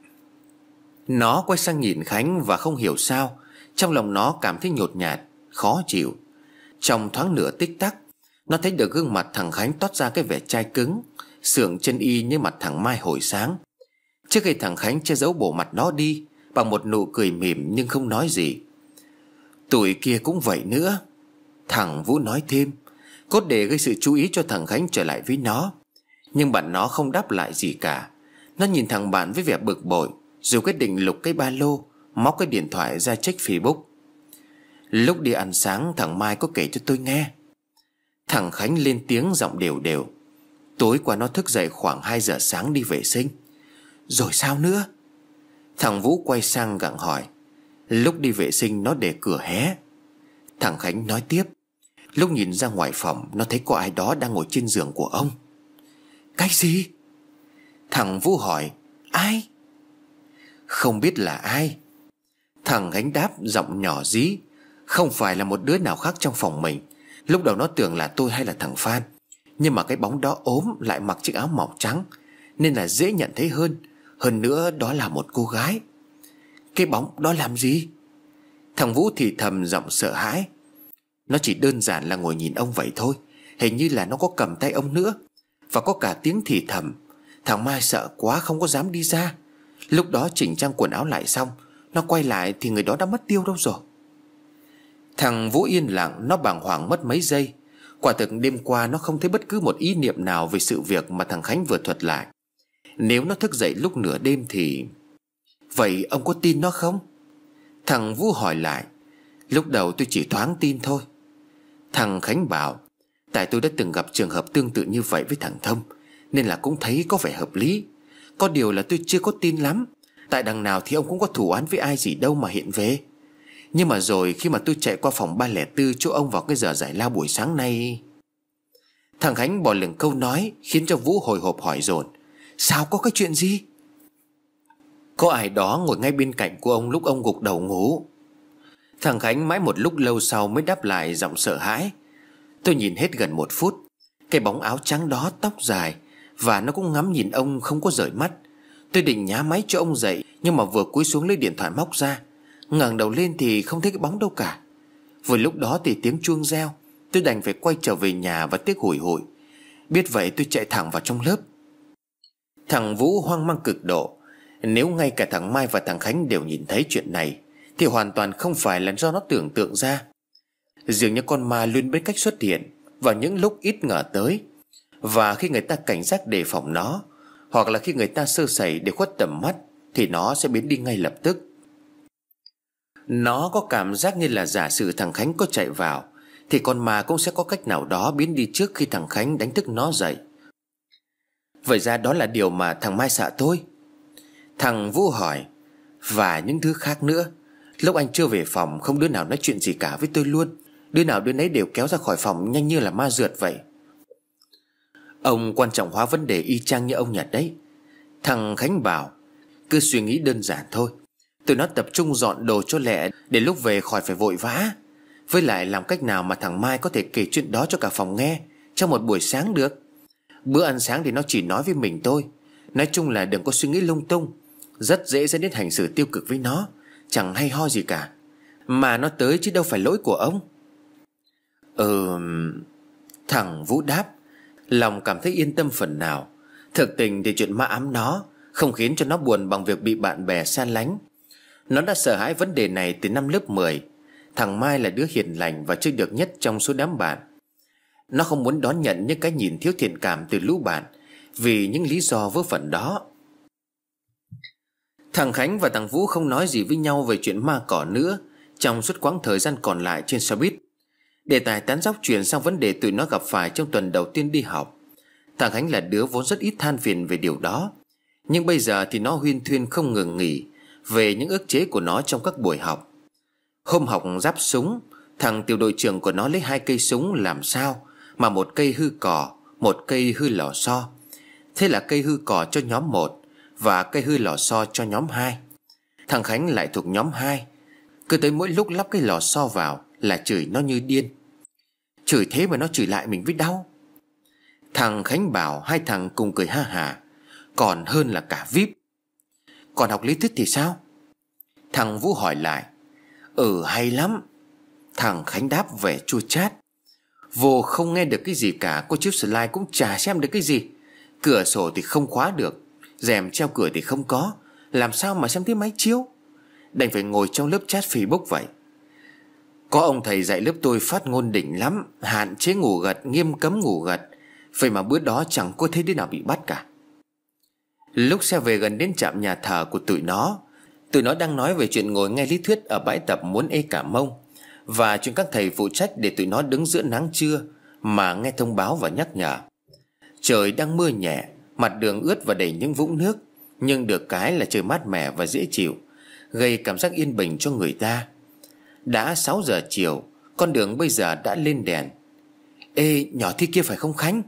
Nó quay sang nhìn Khánh và không hiểu sao trong lòng nó cảm thấy nhột nhạt, khó chịu. Trong thoáng nửa tích tắc, nó thấy được gương mặt thằng Khánh toát ra cái vẻ chai cứng, sượng chân y như mặt thằng Mai hồi sáng. Trước khi thằng Khánh che giấu bộ mặt nó đi bằng một nụ cười mỉm nhưng không nói gì. Tụi kia cũng vậy nữa, thằng Vũ nói thêm, cốt để gây sự chú ý cho thằng Khánh trở lại với nó. Nhưng bạn nó không đáp lại gì cả. Nó nhìn thằng bạn với vẻ bực bội, rồi quyết định lục cái ba lô, móc cái điện thoại ra check Facebook. Lúc đi ăn sáng thằng Mai có kể cho tôi nghe. Thằng Khánh lên tiếng giọng đều đều. Tối qua nó thức dậy khoảng hai giờ sáng đi vệ sinh. Rồi sao nữa? Thằng Vũ quay sang gặng hỏi. Lúc đi vệ sinh nó để cửa hé. Thằng Khánh nói tiếp. Lúc nhìn ra ngoài phòng, nó thấy có ai đó đang ngồi trên giường của ông. Cái gì? Thằng Vũ hỏi. Ai? Không biết là ai. Thằng Khánh đáp giọng nhỏ dí. Không phải là một đứa nào khác trong phòng mình. Lúc đầu nó tưởng là tôi hay là thằng Phan, nhưng mà cái bóng đó ốm lại mặc chiếc áo màu trắng, nên là dễ nhận thấy hơn. Hơn nữa đó là một cô gái. Cái bóng đó làm gì? Thằng Vũ thì thầm giọng sợ hãi. Nó chỉ đơn giản là ngồi nhìn ông vậy thôi. Hình như là nó có cầm tay ông nữa, và có cả tiếng thì thầm. Thằng Mai sợ quá không có dám đi ra. Lúc đó chỉnh trang quần áo lại xong, nó quay lại thì người đó đã mất tiêu đâu rồi. Thằng Vũ yên lặng, nó bàng hoàng mất mấy giây. Quả thực đêm qua nó không thấy bất cứ một ý niệm nào về sự việc mà thằng Khánh vừa thuật lại. Nếu nó thức dậy lúc nửa đêm thì... Vậy ông có tin nó không? Thằng Vũ hỏi lại. Lúc đầu tôi chỉ thoáng tin thôi. Thằng Khánh bảo. Tại tôi đã từng gặp trường hợp tương tự như vậy với thằng Thông, nên là cũng thấy có vẻ hợp lý. Có điều là tôi chưa có tin lắm. Tại đằng nào thì ông cũng có thù oán với ai gì đâu mà hiện về. Nhưng mà rồi khi mà tôi chạy qua phòng ba không bốn chỗ ông vào cái giờ giải lao buổi sáng nay... Thằng Khánh bỏ lửng câu nói, khiến cho Vũ hồi hộp hỏi dồn. Sao, có cái chuyện gì? Có ai đó ngồi ngay bên cạnh của ông lúc ông gục đầu ngủ. Thằng Khánh mãi một lúc lâu sau mới đáp lại giọng sợ hãi. Tôi nhìn hết gần một phút. Cái bóng áo trắng đó, tóc dài, và nó cũng ngắm nhìn ông không có rời mắt. Tôi định nhá máy cho ông dậy, nhưng mà vừa cúi xuống lấy điện thoại móc ra, ngẩng đầu lên thì không thấy cái bóng đâu cả. Vừa lúc đó thì tiếng chuông reo. Tôi đành phải quay trở về nhà và tiếc hủi hụi. Biết vậy tôi chạy thẳng vào trong lớp. Thằng Vũ hoang mang cực độ. Nếu ngay cả thằng Mai và thằng Khánh đều nhìn thấy chuyện này thì hoàn toàn không phải là do nó tưởng tượng ra. Dường như con ma luôn biết cách xuất hiện vào những lúc ít ngờ tới. Và khi người ta cảnh giác đề phòng nó, hoặc là khi người ta sơ sẩy để khuất tầm mắt, thì nó sẽ biến đi ngay lập tức. Nó có cảm giác như là giả sử thằng Khánh có chạy vào, thì con ma cũng sẽ có cách nào đó biến đi trước khi thằng Khánh đánh thức nó dậy. Vậy ra đó là điều mà thằng Mai sợ tôi. Thằng Vũ hỏi. Và những thứ khác nữa. Lúc anh chưa về phòng, không đứa nào nói chuyện gì cả với tôi luôn. Đứa nào đứa nấy đều kéo ra khỏi phòng nhanh như là ma rượt vậy. Ông quan trọng hóa vấn đề y chang như ông Nhật đấy. Thằng Khánh bảo. Cứ suy nghĩ đơn giản thôi. Tụi nó tập trung dọn đồ cho lẹ, để lúc về khỏi phải vội vã. Với lại làm cách nào mà thằng Mai có thể kể chuyện đó cho cả phòng nghe trong một buổi sáng được. Bữa ăn sáng thì nó chỉ nói với mình thôi. Nói chung là đừng có suy nghĩ lung tung. Rất dễ dẫn đến hành xử tiêu cực với nó. Chẳng hay ho gì cả. Mà nó tới chứ đâu phải lỗi của ông. Ừ. Thằng Vũ đáp. Lòng cảm thấy yên tâm phần nào. Thực tình thì chuyện ma ám nó không khiến cho nó buồn bằng việc bị bạn bè xa lánh. Nó đã sợ hãi vấn đề này từ năm lớp mười. Thằng Mai là đứa hiền lành và chơi được nhất trong số đám bạn. Nó không muốn đón nhận những cái nhìn thiếu thiện cảm từ lũ bạn, vì những lý do vớ vẩn đó. Thằng Khánh và thằng Vũ không nói gì với nhau về chuyện ma cỏ nữa trong suốt quãng thời gian còn lại trên xe buýt. Đề tài tán dóc chuyển sang vấn đề tụi nó gặp phải trong tuần đầu tiên đi học. Thằng Khánh là đứa vốn rất ít than phiền về điều đó, nhưng bây giờ thì nó huyên thuyên không ngừng nghỉ về những ức chế của nó trong các buổi học. Hôm học giáp súng, thằng tiểu đội trưởng của nó lấy hai cây súng làm sao mà một cây hư cỏ, một cây hư lò xo. Thế là cây hư cỏ cho nhóm một và cây hư lò xo cho nhóm hai. Thằng Khánh lại thuộc nhóm hai. Cứ tới mỗi lúc lắp cái lò xo vào là chửi nó như điên. Chửi thế mà nó chửi lại mình với đau. Thằng Khánh bảo hai thằng cùng cười ha hả. Còn hơn là cả víp. Còn học lý thuyết thì sao? Thằng Vũ hỏi lại. Ừ, hay lắm. Thằng Khánh đáp vẻ chua chát. Vô không nghe được cái gì cả. Cô chiếu slide cũng chả xem được cái gì. Cửa sổ thì không khóa được, rèm treo cửa thì không có. Làm sao mà xem thấy máy chiếu? Đành phải ngồi trong lớp chat Facebook vậy. Có ông thầy dạy lớp tôi phát ngôn đỉnh lắm. Hạn chế ngủ gật, nghiêm cấm ngủ gật. Vậy mà bữa đó chẳng có thấy đứa nào bị bắt cả. Lúc xe về gần đến trạm nhà thờ của tụi nó, tụi nó đang nói về chuyện ngồi nghe lý thuyết ở bãi tập muốn ê cả mông, và chuyện các thầy phụ trách để tụi nó đứng giữa nắng trưa mà nghe thông báo và nhắc nhở. Trời đang mưa nhẹ, mặt đường ướt và đầy những vũng nước, nhưng được cái là trời mát mẻ và dễ chịu, gây cảm giác yên bình cho người ta. Đã sáu giờ chiều, con đường bây giờ đã lên đèn. Ê, nhỏ Thi kia phải không Khánh?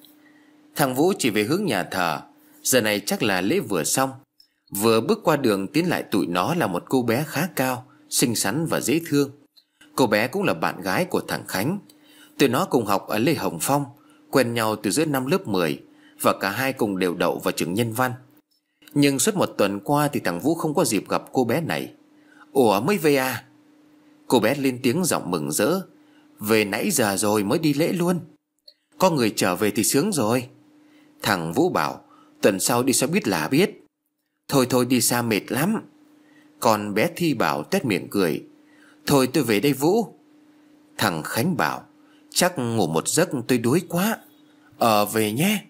Thằng Vũ chỉ về hướng nhà thờ. Giờ này chắc là lễ vừa xong. Vừa bước qua đường tiến lại tụi nó là một cô bé khá cao, xinh xắn và dễ thương. Cô bé cũng là bạn gái của thằng Khánh. Tụi nó cùng học ở Lê Hồng Phong, quen nhau từ giữa năm lớp mười, và cả hai cùng đều đậu vào trường Nhân Văn. Nhưng suốt một tuần qua thì thằng Vũ không có dịp gặp cô bé này. Ủa, mới về à? Cô bé lên tiếng giọng mừng rỡ. Về nãy giờ rồi, mới đi lễ luôn. Có người trở về thì sướng rồi. Thằng Vũ bảo. Tuần sau đi xe buýt là biết. Thôi thôi, đi xa mệt lắm. Còn bé Thi bảo tét miệng cười. Thôi tôi về đây Vũ. Thằng Khánh bảo. Chắc ngủ một giấc tôi đuối quá. Ờ về nhé.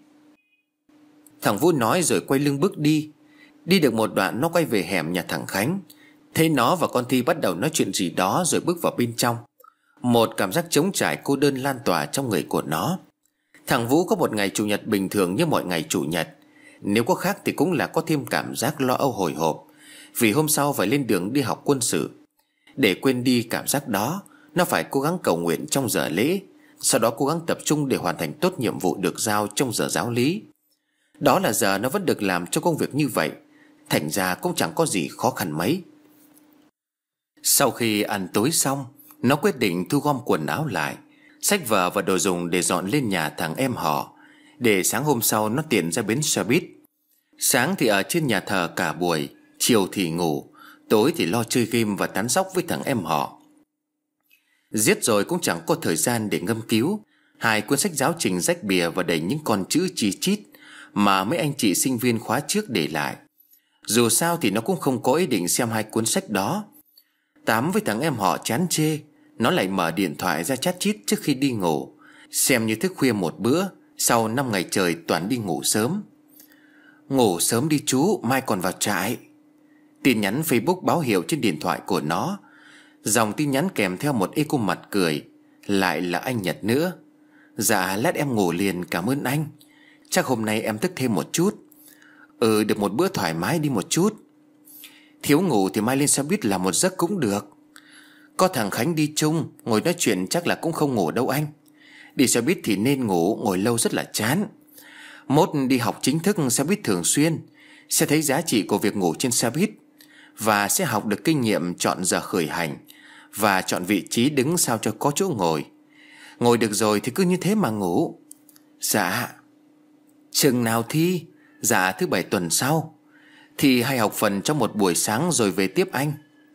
Thằng Vũ nói rồi quay lưng bước đi. Đi được một đoạn nó quay về hẻm nhà thằng Khánh. Thấy nó và con Thi bắt đầu nói chuyện gì đó rồi bước vào bên trong. Một cảm giác trống trải cô đơn lan tỏa trong người của nó. Thằng Vũ có một ngày chủ nhật bình thường như mọi ngày chủ nhật. Nếu có khác thì cũng là có thêm cảm giác lo âu hồi hộp, vì hôm sau phải lên đường đi học quân sự. Để quên đi cảm giác đó, nó phải cố gắng cầu nguyện trong giờ lễ, sau đó cố gắng tập trung để hoàn thành tốt nhiệm vụ được giao trong giờ giáo lý. Đó là giờ nó vẫn được làm cho công việc như vậy, thành ra cũng chẳng có gì khó khăn mấy. Sau khi ăn tối xong, nó quyết định thu gom quần áo lại, xách vở và đồ dùng để dọn lên nhà thằng em họ, để sáng hôm sau nó tiện ra bến xe buýt. Sáng thì ở trên nhà thờ cả buổi, chiều thì ngủ, tối thì lo chơi game và tán dóc với thằng em họ. Giết rồi cũng chẳng có thời gian để ngâm cứu hai cuốn sách giáo trình rách bìa và đầy những con chữ chi chít mà mấy anh chị sinh viên khóa trước để lại. Dù sao thì nó cũng không có ý định xem hai cuốn sách đó. Tám với thằng em họ chán chê, nó lại mở điện thoại ra chat chít trước khi đi ngủ, xem như thức khuya một bữa, Sau năm ngày trời Toàn đi ngủ sớm. Ngủ sớm đi chú, mai còn vào trại. Tin nhắn Facebook báo hiệu trên điện thoại của nó. Dòng tin nhắn kèm theo một eco mặt cười. Lại là anh Nhật nữa. Dạ lát em ngủ liền, cảm ơn anh. Chắc hôm nay em thức thêm một chút. Ừ, được một bữa thoải mái đi một chút. Thiếu ngủ thì mai lên xe buýt làm một giấc cũng được. Có thằng Khánh đi chung, ngồi nói chuyện chắc là cũng không ngủ đâu anh. Đi xe buýt thì nên ngủ, ngồi lâu rất là chán. Mốt đi học chính thức xe buýt thường xuyên, sẽ thấy giá trị của việc ngủ trên xe buýt. Và sẽ học được kinh nghiệm chọn giờ khởi hành, và chọn vị trí đứng sao cho có chỗ ngồi. Ngồi được rồi thì cứ như thế mà ngủ. Dạ. Chừng nào thi? Dạ thứ bảy tuần sau. Thì hay học phần trong một buổi sáng rồi về tiếp anh.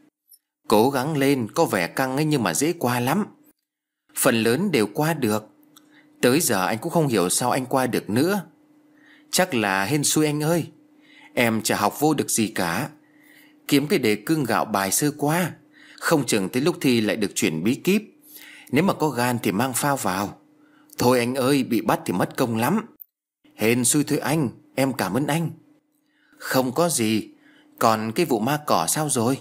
Cố gắng lên, có vẻ căng ấy nhưng mà dễ qua lắm. Phần lớn đều qua được. Tới giờ anh cũng không hiểu sao anh qua được nữa. Chắc là hên xui anh ơi. Em chả học vô được gì cả. Kiếm cái đề cương gạo bài sơ qua, không chừng tới lúc thi lại được chuyển bí kíp. Nếu mà có gan thì mang phao vào. Thôi anh ơi, bị bắt thì mất công lắm. Hên xui thôi anh, em cảm ơn anh. Không có gì. Còn cái vụ ma cỏ sao rồi?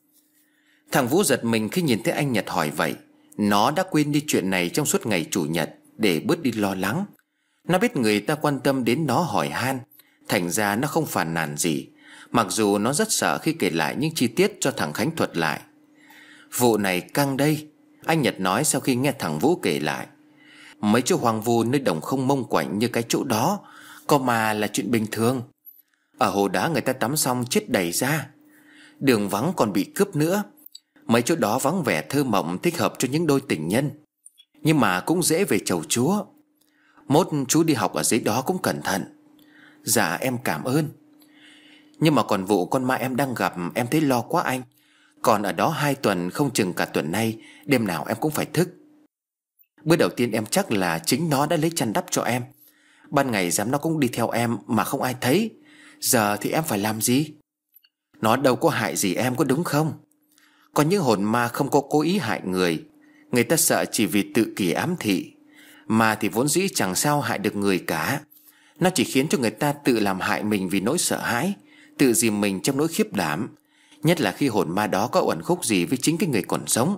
Thằng Vũ giật mình khi nhìn thấy anh Nhật hỏi vậy. Nó đã quên đi chuyện này trong suốt ngày chủ nhật để bớt đi lo lắng. Nó biết người ta quan tâm đến nó hỏi han, thành ra nó không phàn nàn gì, mặc dù nó rất sợ khi kể lại những chi tiết cho thằng Khánh thuật lại. Vụ này căng đây, anh Nhật nói sau khi nghe thằng Vũ kể lại. Mấy chỗ hoang vu nơi đồng không mông quạnh như cái chỗ đó có mà là chuyện bình thường. Ở hồ đá người ta tắm xong chết đầy ra. Đường vắng còn bị cướp nữa. Mấy chỗ đó vắng vẻ thơ mộng, thích hợp cho những đôi tình nhân, nhưng mà cũng dễ về chầu chúa. Mốt chú đi học ở dưới đó cũng cẩn thận. Dạ em cảm ơn. Nhưng mà còn vụ con ma em đang gặp, em thấy lo quá anh. Còn ở đó hai tuần, không chừng cả tuần nay đêm nào em cũng phải thức. Bữa đầu tiên em chắc là chính nó đã lấy chăn đắp cho em. Ban ngày dám nó cũng đi theo em mà không ai thấy. Giờ thì em phải làm gì? Nó đâu có hại gì em, có đúng không? Có những hồn ma không có cố ý hại người. Người ta sợ chỉ vì tự kỷ ám thị. Mà thì vốn dĩ chẳng sao hại được người cả. Nó chỉ khiến cho người ta tự làm hại mình vì nỗi sợ hãi, tự dìm mình trong nỗi khiếp đảm. Nhất là khi hồn ma đó có uẩn khúc gì với chính cái người còn sống.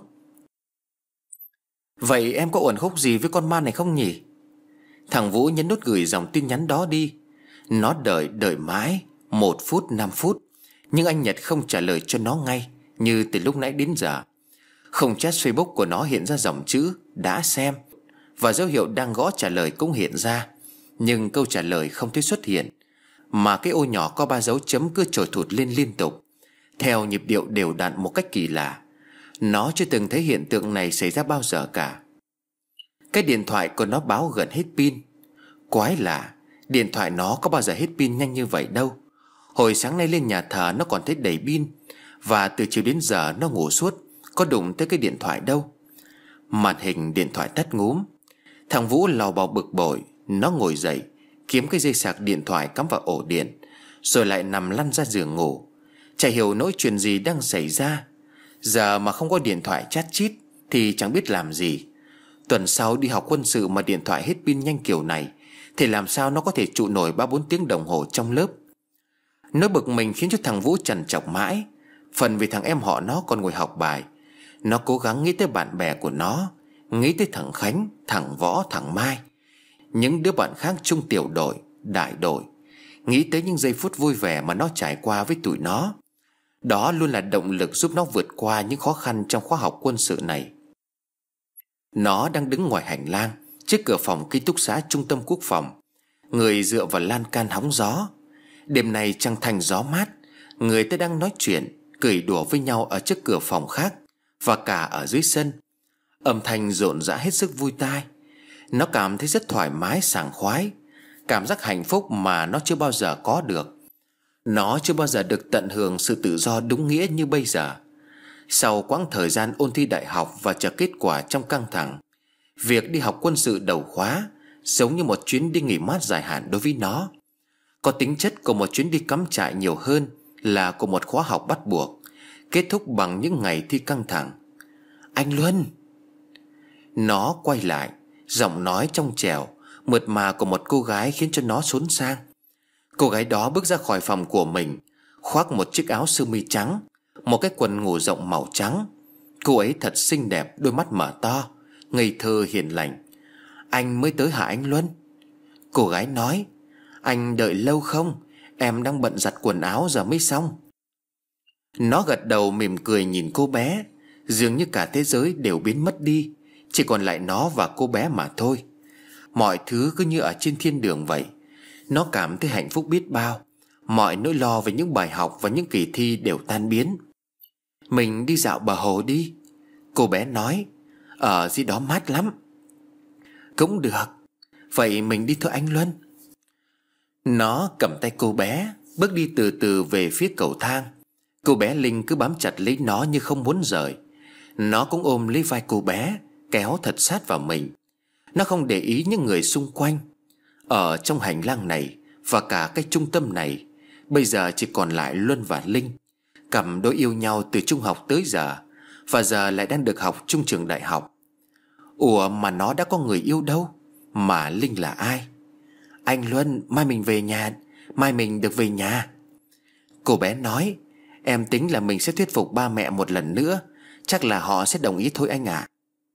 Vậy em có uẩn khúc gì với con ma này không nhỉ? Thằng Vũ nhấn nút gửi dòng tin nhắn đó đi. Nó đợi đợi mãi, một phút, năm phút, nhưng anh Nhật không trả lời cho nó ngay như từ lúc nãy đến giờ. Không chat Facebook của nó hiện ra dòng chữ đã xem, và dấu hiệu đang gõ trả lời cũng hiện ra, nhưng câu trả lời không thấy xuất hiện, mà cái ô nhỏ có ba dấu chấm cứ trồi thụt lên liên tục, theo nhịp điệu đều đặn một cách kỳ lạ. Nó chưa từng thấy hiện tượng này xảy ra bao giờ cả. Cái điện thoại của nó báo gần hết pin. Quái lạ, điện thoại nó có bao giờ hết pin nhanh như vậy đâu. Hồi sáng nay lên nhà thờ nó còn thấy đầy pin, và từ chiều đến giờ nó ngủ suốt, có đụng tới cái điện thoại đâu. Màn hình điện thoại tắt ngúm. Thằng Vũ lò bò bực bội. Nó ngồi dậy, kiếm cái dây sạc điện thoại cắm vào ổ điện, rồi lại nằm lăn ra giường ngủ. Chả hiểu nỗi chuyện gì đang xảy ra. Giờ mà không có điện thoại chat chít thì chẳng biết làm gì. Tuần sau đi học quân sự mà điện thoại hết pin nhanh kiểu này thì làm sao nó có thể trụ nổi ba bốn tiếng đồng hồ trong lớp. Nỗi bực mình khiến cho thằng Vũ trằn trọc mãi. Phần vì thằng em họ nó còn ngồi học bài. Nó cố gắng nghĩ tới bạn bè của nó, nghĩ tới thằng Khánh, thằng Võ, thằng Mai, những đứa bạn khác chung tiểu đội, đại đội. Nghĩ tới những giây phút vui vẻ mà nó trải qua với tụi nó. Đó luôn là động lực giúp nó vượt qua những khó khăn trong khóa học quân sự này. Nó đang đứng ngoài hành lang trước cửa phòng ký túc xá trung tâm quốc phòng, người dựa vào lan can hóng gió. Đêm nay trăng thanh gió mát. Người ta đang nói chuyện, cười đùa với nhau ở trước cửa phòng khác, và cả ở dưới sân. Âm thanh rộn rã hết sức vui tai. Nó cảm thấy rất thoải mái, sảng khoái. Cảm giác hạnh phúc mà nó chưa bao giờ có được. Nó chưa bao giờ được tận hưởng sự tự do đúng nghĩa như bây giờ. Sau quãng thời gian ôn thi đại học và chờ kết quả trong căng thẳng, việc đi học quân sự đầu khóa giống như một chuyến đi nghỉ mát dài hạn đối với nó. Có tính chất của một chuyến đi cắm trại nhiều hơn là của một khóa học bắt buộc, kết thúc bằng những ngày thi căng thẳng. Anh Luân. Nó quay lại, giọng nói trong trẻo, mượt mà của một cô gái khiến cho nó xốn sang. Cô gái đó bước ra khỏi phòng của mình, khoác một chiếc áo sơ mi trắng, một cái quần ngủ rộng màu trắng. Cô ấy thật xinh đẹp, đôi mắt mở to, ngây thơ hiền lành. "Anh mới tới hả anh Luân?" Cô gái nói. "Anh đợi lâu không? Em đang bận giặt quần áo giờ mới xong." Nó gật đầu mỉm cười nhìn cô bé. Dường như cả thế giới đều biến mất đi, chỉ còn lại nó và cô bé mà thôi. Mọi thứ cứ như ở trên thiên đường vậy. Nó cảm thấy hạnh phúc biết bao. Mọi nỗi lo về những bài học và những kỳ thi đều tan biến. "Mình đi dạo bờ hồ đi," cô bé nói. "Ở dưới đó mát lắm." "Cũng được. Vậy mình đi thôi anh Luân." Nó cầm tay cô bé, bước đi từ từ về phía cầu thang. Cô bé Linh cứ bám chặt lấy nó như không muốn rời. Nó cũng ôm lấy vai cô bé, kéo thật sát vào mình. Nó không để ý những người xung quanh. Ở trong hành lang này và cả cái trung tâm này, bây giờ chỉ còn lại Luân và Linh, cặp đôi yêu nhau từ trung học tới giờ, và giờ lại đang được học chung trường đại học. Ủa mà nó đã có người yêu đâu? Mà Linh là ai? "Anh Luân, mai mình về nhà, mai mình được về nhà." Cô bé nói. "Em tính là mình sẽ thuyết phục ba mẹ một lần nữa, chắc là họ sẽ đồng ý thôi anh ạ."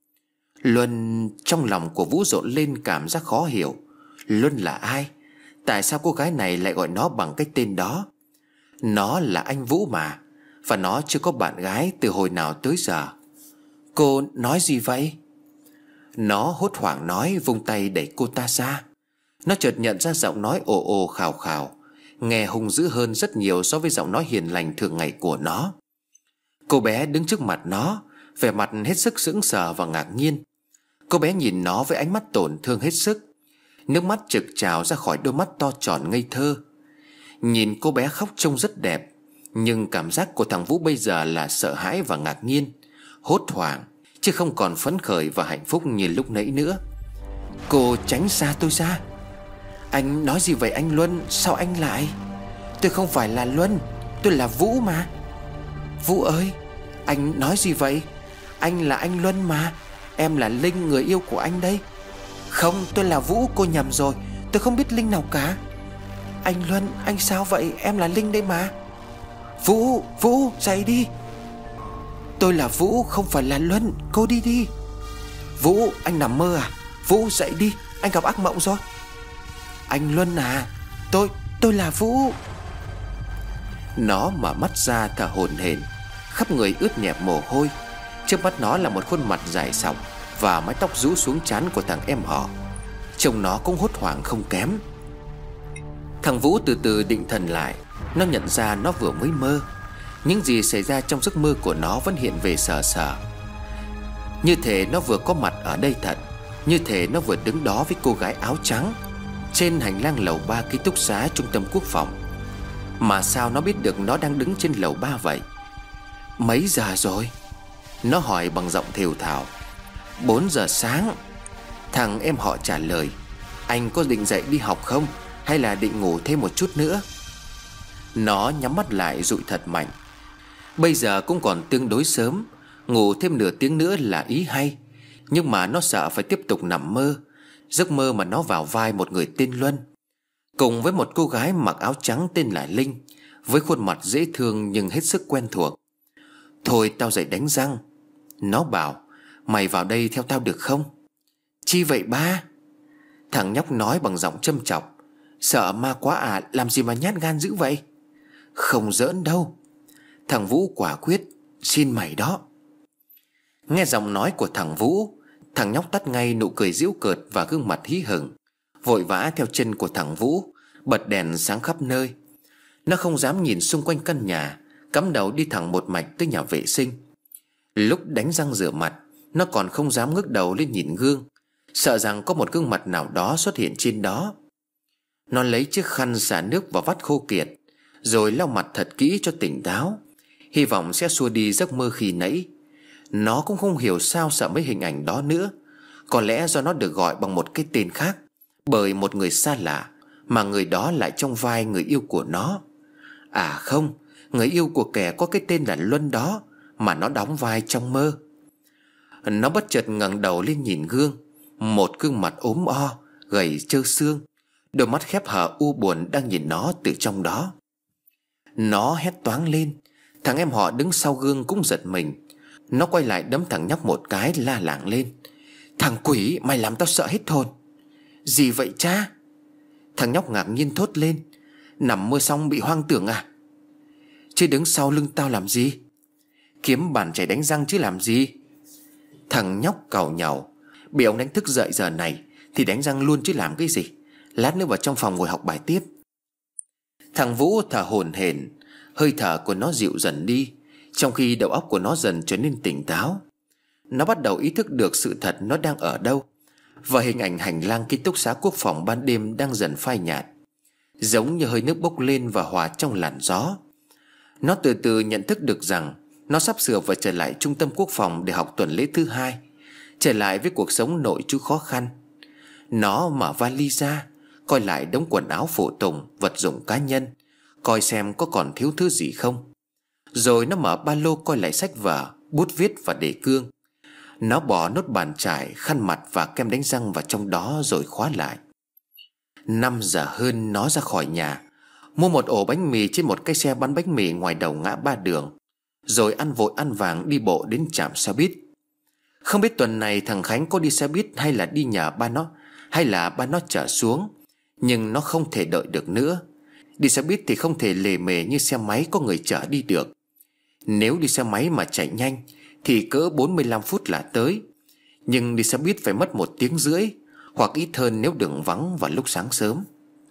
Luân, trong lòng của Vũ rộn lên cảm giác khó hiểu. Luân là ai? Tại sao cô gái này lại gọi nó bằng cái tên đó? Nó là anh Vũ mà, và nó chưa có bạn gái từ hồi nào tới giờ. "Cô nói gì vậy?" Nó hốt hoảng nói, vung tay đẩy cô ta ra. Nó chợt nhận ra giọng nói ồ ồ khào khào, nghe hung dữ hơn rất nhiều so với giọng nói hiền lành thường ngày của nó. Cô bé đứng trước mặt nó, vẻ mặt hết sức sững sờ và ngạc nhiên. Cô bé nhìn nó với ánh mắt tổn thương hết sức. Nước mắt trực trào ra khỏi đôi mắt to tròn ngây thơ. Nhìn cô bé khóc trông rất đẹp, nhưng cảm giác của thằng Vũ bây giờ là sợ hãi và ngạc nhiên, hốt hoảng, chứ không còn phấn khởi và hạnh phúc như lúc nãy nữa. "Cô tránh xa tôi ra." "Anh nói gì vậy anh Luân? Sao anh lại?" "Tôi không phải là Luân, tôi là Vũ mà." "Vũ ơi, anh nói gì vậy? Anh là anh Luân mà. Em là Linh, người yêu của anh đây." "Không, tôi là Vũ, cô nhầm rồi. Tôi không biết Linh nào cả." "Anh Luân, anh sao vậy? Em là Linh đây mà." "Vũ, Vũ, dậy đi." "Tôi là Vũ, không phải là Luân, cô đi đi." "Vũ, anh nằm mơ à? Vũ, dậy đi, anh gặp ác mộng rồi." "Anh Luân à, tôi, tôi là Vũ." Nó mở mắt ra thở hổn hển, khắp người ướt nhẹp mồ hôi. Trước mắt nó là một khuôn mặt dài sọc và mái tóc rũ xuống trán của thằng em họ. Trông nó cũng hốt hoảng không kém. Thằng Vũ từ từ định thần lại. Nó nhận ra nó vừa mới mơ. Những gì xảy ra trong giấc mơ của nó vẫn hiện về sờ sờ. Như thể nó vừa có mặt ở đây thật, như thể nó vừa đứng đó với cô gái áo trắng trên hành lang lầu ba ký túc xá trung tâm quốc phòng. Mà sao nó biết được nó đang đứng trên lầu ba vậy? "Mấy giờ rồi?" Nó hỏi bằng giọng thều thào. Bốn giờ sáng." Thằng em họ trả lời. "Anh có định dậy đi học không, hay là định ngủ thêm một chút nữa?" Nó nhắm mắt lại dụi thật mạnh. Bây giờ cũng còn tương đối sớm, ngủ thêm nửa tiếng nữa là ý hay. Nhưng mà nó sợ phải tiếp tục nằm mơ, giấc mơ mà nó vào vai một người tên Luân, cùng với một cô gái mặc áo trắng tên là Linh, với khuôn mặt dễ thương nhưng hết sức quen thuộc. "Thôi tao dậy đánh răng." Nó bảo. "Mày vào đây theo tao được không?" "Chi vậy ba?" Thằng nhóc nói bằng giọng châm chọc. "Sợ ma quá à, làm gì mà nhát gan dữ vậy?" "Không giỡn đâu." Thằng Vũ quả quyết. "Xin mày đó." Nghe giọng nói của thằng Vũ, thằng nhóc tắt ngay nụ cười giễu cợt và gương mặt hí hửng, vội vã theo chân của thằng Vũ, bật đèn sáng khắp nơi. Nó không dám nhìn xung quanh căn nhà, cắm đầu đi thẳng một mạch tới nhà vệ sinh. Lúc đánh răng rửa mặt, nó còn không dám ngước đầu lên nhìn gương, sợ rằng có một gương mặt nào đó xuất hiện trên đó. Nó lấy chiếc khăn xả nước vào vắt khô kiệt, rồi lau mặt thật kỹ cho tỉnh táo, hy vọng sẽ xua đi giấc mơ khi nãy. Nó cũng không hiểu sao sợ mấy hình ảnh đó nữa. Có lẽ do nó được gọi bằng một cái tên khác bởi một người xa lạ, mà người đó lại trong vai người yêu của nó. À không, người yêu của kẻ có cái tên là Luân đó mà nó đóng vai trong mơ. Nó bất chợt ngẩng đầu lên nhìn gương. Một gương mặt ốm o, gầy trơ xương, đôi mắt khép hờ u buồn đang nhìn nó từ trong đó. Nó hét toáng lên. Thằng em họ đứng sau gương cũng giật mình. Nó quay lại đấm thằng nhóc một cái, la làng lên: "Thằng quỷ, mày làm tao sợ hết hồn." "Gì vậy cha?" Thằng nhóc ngạc nhiên thốt lên: "Nằm mơ xong bị hoang tưởng à?" "Chứ đứng sau lưng tao làm gì?" "Kiếm bàn chải đánh răng chứ làm gì." Thằng nhóc càu nhàu: "Bị ông đánh thức dậy giờ này thì đánh răng luôn chứ làm cái gì. Lát nữa vào trong phòng ngồi học bài tiếp." Thằng Vũ thở hổn hển. Hơi thở của nó dịu dần đi, trong khi đầu óc của nó dần trở nên tỉnh táo. Nó bắt đầu ý thức được sự thật nó đang ở đâu, và hình ảnh hành lang ký túc xá quốc phòng ban đêm đang dần phai nhạt, giống như hơi nước bốc lên và hòa trong làn gió. Nó từ từ nhận thức được rằng nó sắp sửa phải trở lại trung tâm quốc phòng để học tuần lễ thứ hai, trở lại với cuộc sống nội trú khó khăn. Nó mở vali ra, coi lại đống quần áo phụ tùng, vật dụng cá nhân, coi xem có còn thiếu thứ gì không. Rồi nó mở ba lô coi lại sách vở, bút viết và đề cương. Nó bỏ nốt bàn chải, khăn mặt và kem đánh răng vào trong đó rồi khóa lại. Năm giờ hơn nó ra khỏi nhà, mua một ổ bánh mì trên một cái xe bán bánh mì ngoài đầu ngã ba đường, rồi ăn vội ăn vàng đi bộ đến trạm xe buýt. Không biết tuần này thằng Khánh có đi xe buýt hay là đi nhờ ba nó, hay là ba nó chở xuống, nhưng nó không thể đợi được nữa. Đi xe buýt thì không thể lề mề như xe máy có người chở đi được. Nếu đi xe máy mà chạy nhanh thì cỡ bốn mươi lăm phút là tới, nhưng đi xe buýt phải mất một tiếng rưỡi, hoặc ít hơn nếu đường vắng vào lúc sáng sớm.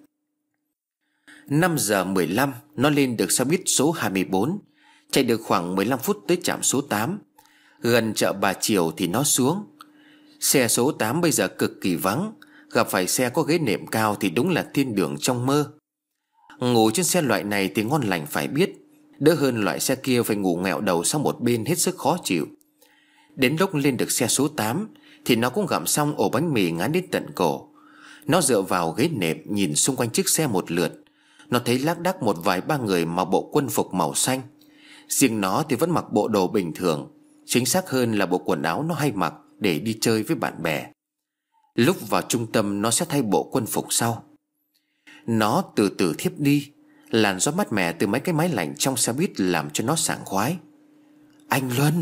Năm giờ mười lăm nó lên được xe buýt số hai mươi bốn, chạy được khoảng mười lăm phút tới trạm số tám. Gần chợ Bà Triều thì nó xuống. Xe số tám bây giờ cực kỳ vắng, gặp phải xe có ghế nệm cao thì đúng là thiên đường trong mơ. Ngủ trên xe loại này thì ngon lành phải biết, đỡ hơn loại xe kia phải ngủ ngẹo đầu sang một bên hết sức khó chịu. Đến lúc lên được xe số tám thì nó cũng gặm xong ổ bánh mì ngán đến tận cổ. Nó dựa vào ghế nệm nhìn xung quanh chiếc xe một lượt. Nó thấy lác đác một vài ba người mặc bộ quân phục màu xanh. Riêng nó thì vẫn mặc bộ đồ bình thường, chính xác hơn là bộ quần áo nó hay mặc để đi chơi với bạn bè. Lúc vào trung tâm nó sẽ thay bộ quân phục sau. Nó từ từ thiếp đi. Làn gió mát mẻ từ mấy cái máy lạnh trong xe buýt làm cho nó sảng khoái. "Anh Luân!"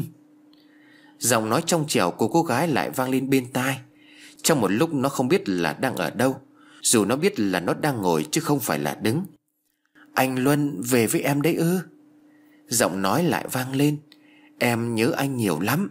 Giọng nói trong trẻo của cô gái lại vang lên bên tai. Trong một lúc nó không biết là đang ở đâu, dù nó biết là nó đang ngồi chứ không phải là đứng. "Anh Luân về với em đấy ư?" Giọng nói lại vang lên. "Em nhớ anh nhiều lắm."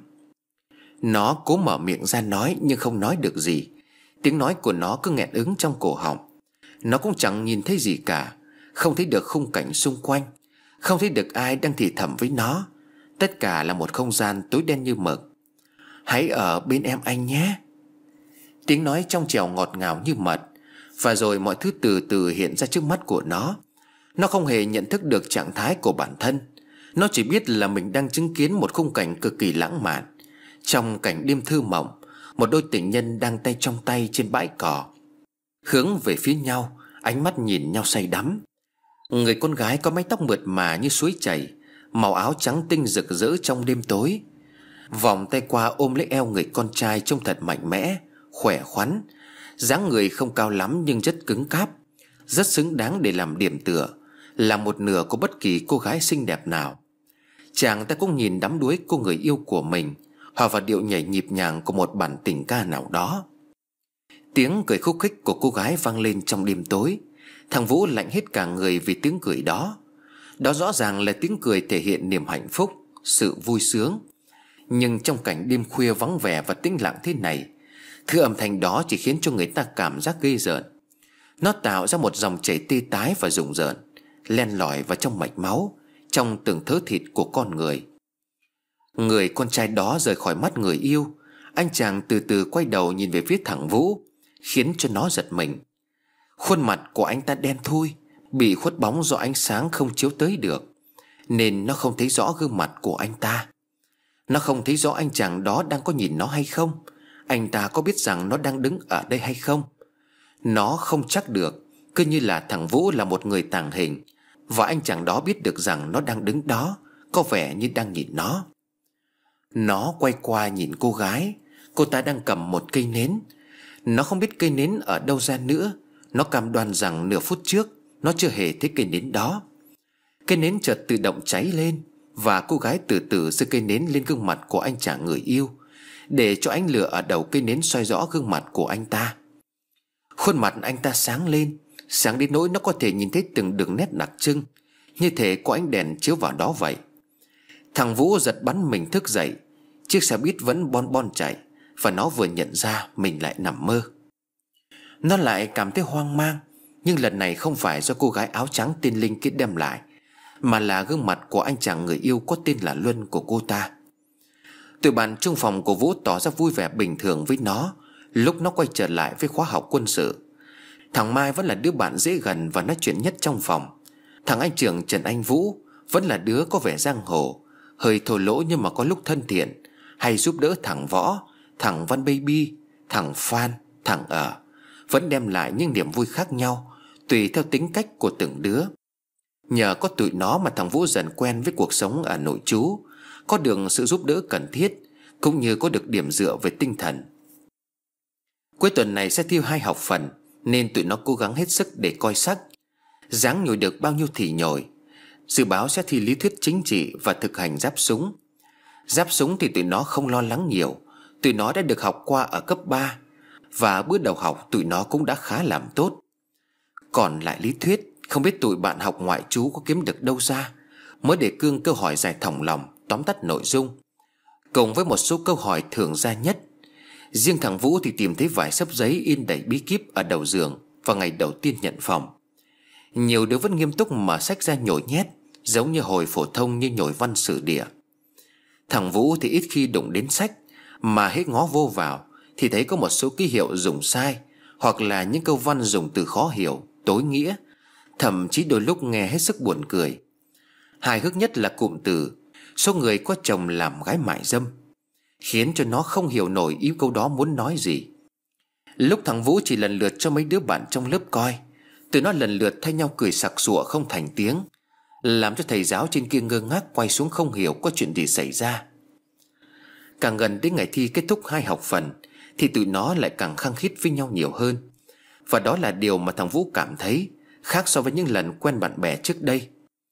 Nó cố mở miệng ra nói nhưng không nói được gì. Tiếng nói của nó cứ nghẹn ứ trong cổ họng. Nó cũng chẳng nhìn thấy gì cả, không thấy được khung cảnh xung quanh, không thấy được ai đang thì thầm với nó. Tất cả là một không gian tối đen như mực. "Hãy ở bên em anh nhé." Tiếng nói trong trẻo ngọt ngào như mật. Và rồi mọi thứ từ từ hiện ra trước mắt của nó. Nó không hề nhận thức được trạng thái của bản thân. Nó chỉ biết là mình đang chứng kiến một khung cảnh cực kỳ lãng mạn. Trong cảnh đêm thư mộng, một đôi tình nhân đang tay trong tay trên bãi cỏ, hướng về phía nhau, ánh mắt nhìn nhau say đắm. Người con gái có mái tóc mượt mà như suối chảy, màu áo trắng tinh rực rỡ trong đêm tối. Vòng tay qua ôm lấy eo người con trai trông thật mạnh mẽ, khỏe khoắn. Dáng người không cao lắm nhưng rất cứng cáp, rất xứng đáng để làm điểm tựa, là một nửa của bất kỳ cô gái xinh đẹp nào. Chàng ta cũng nhìn đắm đuối cô người yêu của mình, hòa vào điệu nhảy nhịp nhàng của một bản tình ca nào đó. Tiếng cười khúc khích của cô gái vang lên trong đêm tối. Thằng Vũ lạnh hết cả người vì tiếng cười đó. Đó rõ ràng là tiếng cười thể hiện niềm hạnh phúc, sự vui sướng. Nhưng trong cảnh đêm khuya vắng vẻ và tĩnh lặng thế này, thứ âm thanh đó chỉ khiến cho người ta cảm giác ghê rợn. Nó tạo ra một dòng chảy tê tái và rùng rợn, len lỏi vào trong mạch máu, trong từng thớ thịt của con người. Người con trai đó rời khỏi mắt người yêu. Anh chàng từ từ quay đầu nhìn về phía thằng Vũ, khiến cho nó giật mình. Khuôn mặt của anh ta đen thui, bị khuất bóng do ánh sáng không chiếu tới được, nên nó không thấy rõ gương mặt của anh ta. Nó không thấy rõ anh chàng đó đang có nhìn nó hay không, anh ta có biết rằng nó đang đứng ở đây hay không. Nó không chắc được, cứ như là thằng Vũ là một người tàng hình, và anh chàng đó biết được rằng nó đang đứng đó, có vẻ như đang nhìn nó. Nó quay qua nhìn cô gái. Cô ta đang cầm một cây nến. Nó không biết cây nến ở đâu ra nữa. Nó cam đoan rằng nửa phút trước nó chưa hề thấy cây nến đó. Cây nến chợt tự động cháy lên, và cô gái từ từ giơ cây nến lên gương mặt của anh chàng người yêu, để cho ánh lửa ở đầu cây nến soi rõ gương mặt của anh ta. Khuôn mặt anh ta sáng lên, sáng đến nỗi nó có thể nhìn thấy từng đường nét đặc trưng, như thể có ánh đèn chiếu vào đó vậy. Thằng Vũ giật bắn mình thức dậy. Chiếc xe buýt vẫn bon bon chạy, và nó vừa nhận ra mình lại nằm mơ. Nó lại cảm thấy hoang mang, nhưng lần này không phải do cô gái áo trắng tên Linh kia đem lại, mà là gương mặt của anh chàng người yêu có tên là Luân của cô ta. Tụi bạn chung phòng của Vũ tỏ ra vui vẻ bình thường với nó lúc nó quay trở lại với khóa học quân sự. Thằng Mai vẫn là đứa bạn dễ gần và nói chuyện nhất trong phòng. Thằng anh trưởng Trần Anh Vũ vẫn là đứa có vẻ giang hồ, hơi thô lỗ nhưng mà có lúc thân thiện, hay giúp đỡ thằng Võ, thằng Văn Baby, thằng Phan, thằng Ở, vẫn đem lại những niềm vui khác nhau tùy theo tính cách của từng đứa. Nhờ có tụi nó mà thằng Vũ dần quen với cuộc sống ở nội trú, có được sự giúp đỡ cần thiết, cũng như có được điểm dựa về tinh thần. Cuối tuần này sẽ thi hai học phần, nên tụi nó cố gắng hết sức để coi sách, dáng nhồi được bao nhiêu thì nhồi. Dự báo sẽ thi lý thuyết chính trị và thực hành giáp súng. Giáp súng thì tụi nó không lo lắng nhiều, tụi nó đã được học qua ở cấp ba, và bữa đầu học tụi nó cũng đã khá làm tốt. Còn lại lý thuyết, không biết tụi bạn học ngoại trú có kiếm được đâu ra, mới để cương câu hỏi dài thòng lòng, tóm tắt nội dung, cùng với một số câu hỏi thường ra nhất. Riêng thằng Vũ thì tìm thấy vài xấp giấy in đầy bí kíp ở đầu giường vào ngày đầu tiên nhận phòng. Nhiều đứa vẫn nghiêm túc mà xách ra nhồi nhét, giống như hồi phổ thông như nhồi văn sử địa. Thằng Vũ thì ít khi đụng đến sách, mà hết ngó vô vào thì thấy có một số ký hiệu dùng sai, hoặc là những câu văn dùng từ khó hiểu, tối nghĩa, thậm chí đôi lúc nghe hết sức buồn cười. Hài hước nhất là cụm từ "số người có chồng làm gái mại dâm", khiến cho nó không hiểu nổi ý câu đó muốn nói gì. Lúc thằng Vũ chỉ lần lượt cho mấy đứa bạn trong lớp coi, tụi nó lần lượt thay nhau cười sặc sụa không thành tiếng, làm cho thầy giáo trên kia ngơ ngác quay xuống không hiểu có chuyện gì xảy ra. Càng gần đến ngày thi kết thúc hai học phần thì tụi nó lại càng khăng khít với nhau nhiều hơn. Và đó là điều mà thằng Vũ cảm thấy khác so với những lần quen bạn bè trước đây.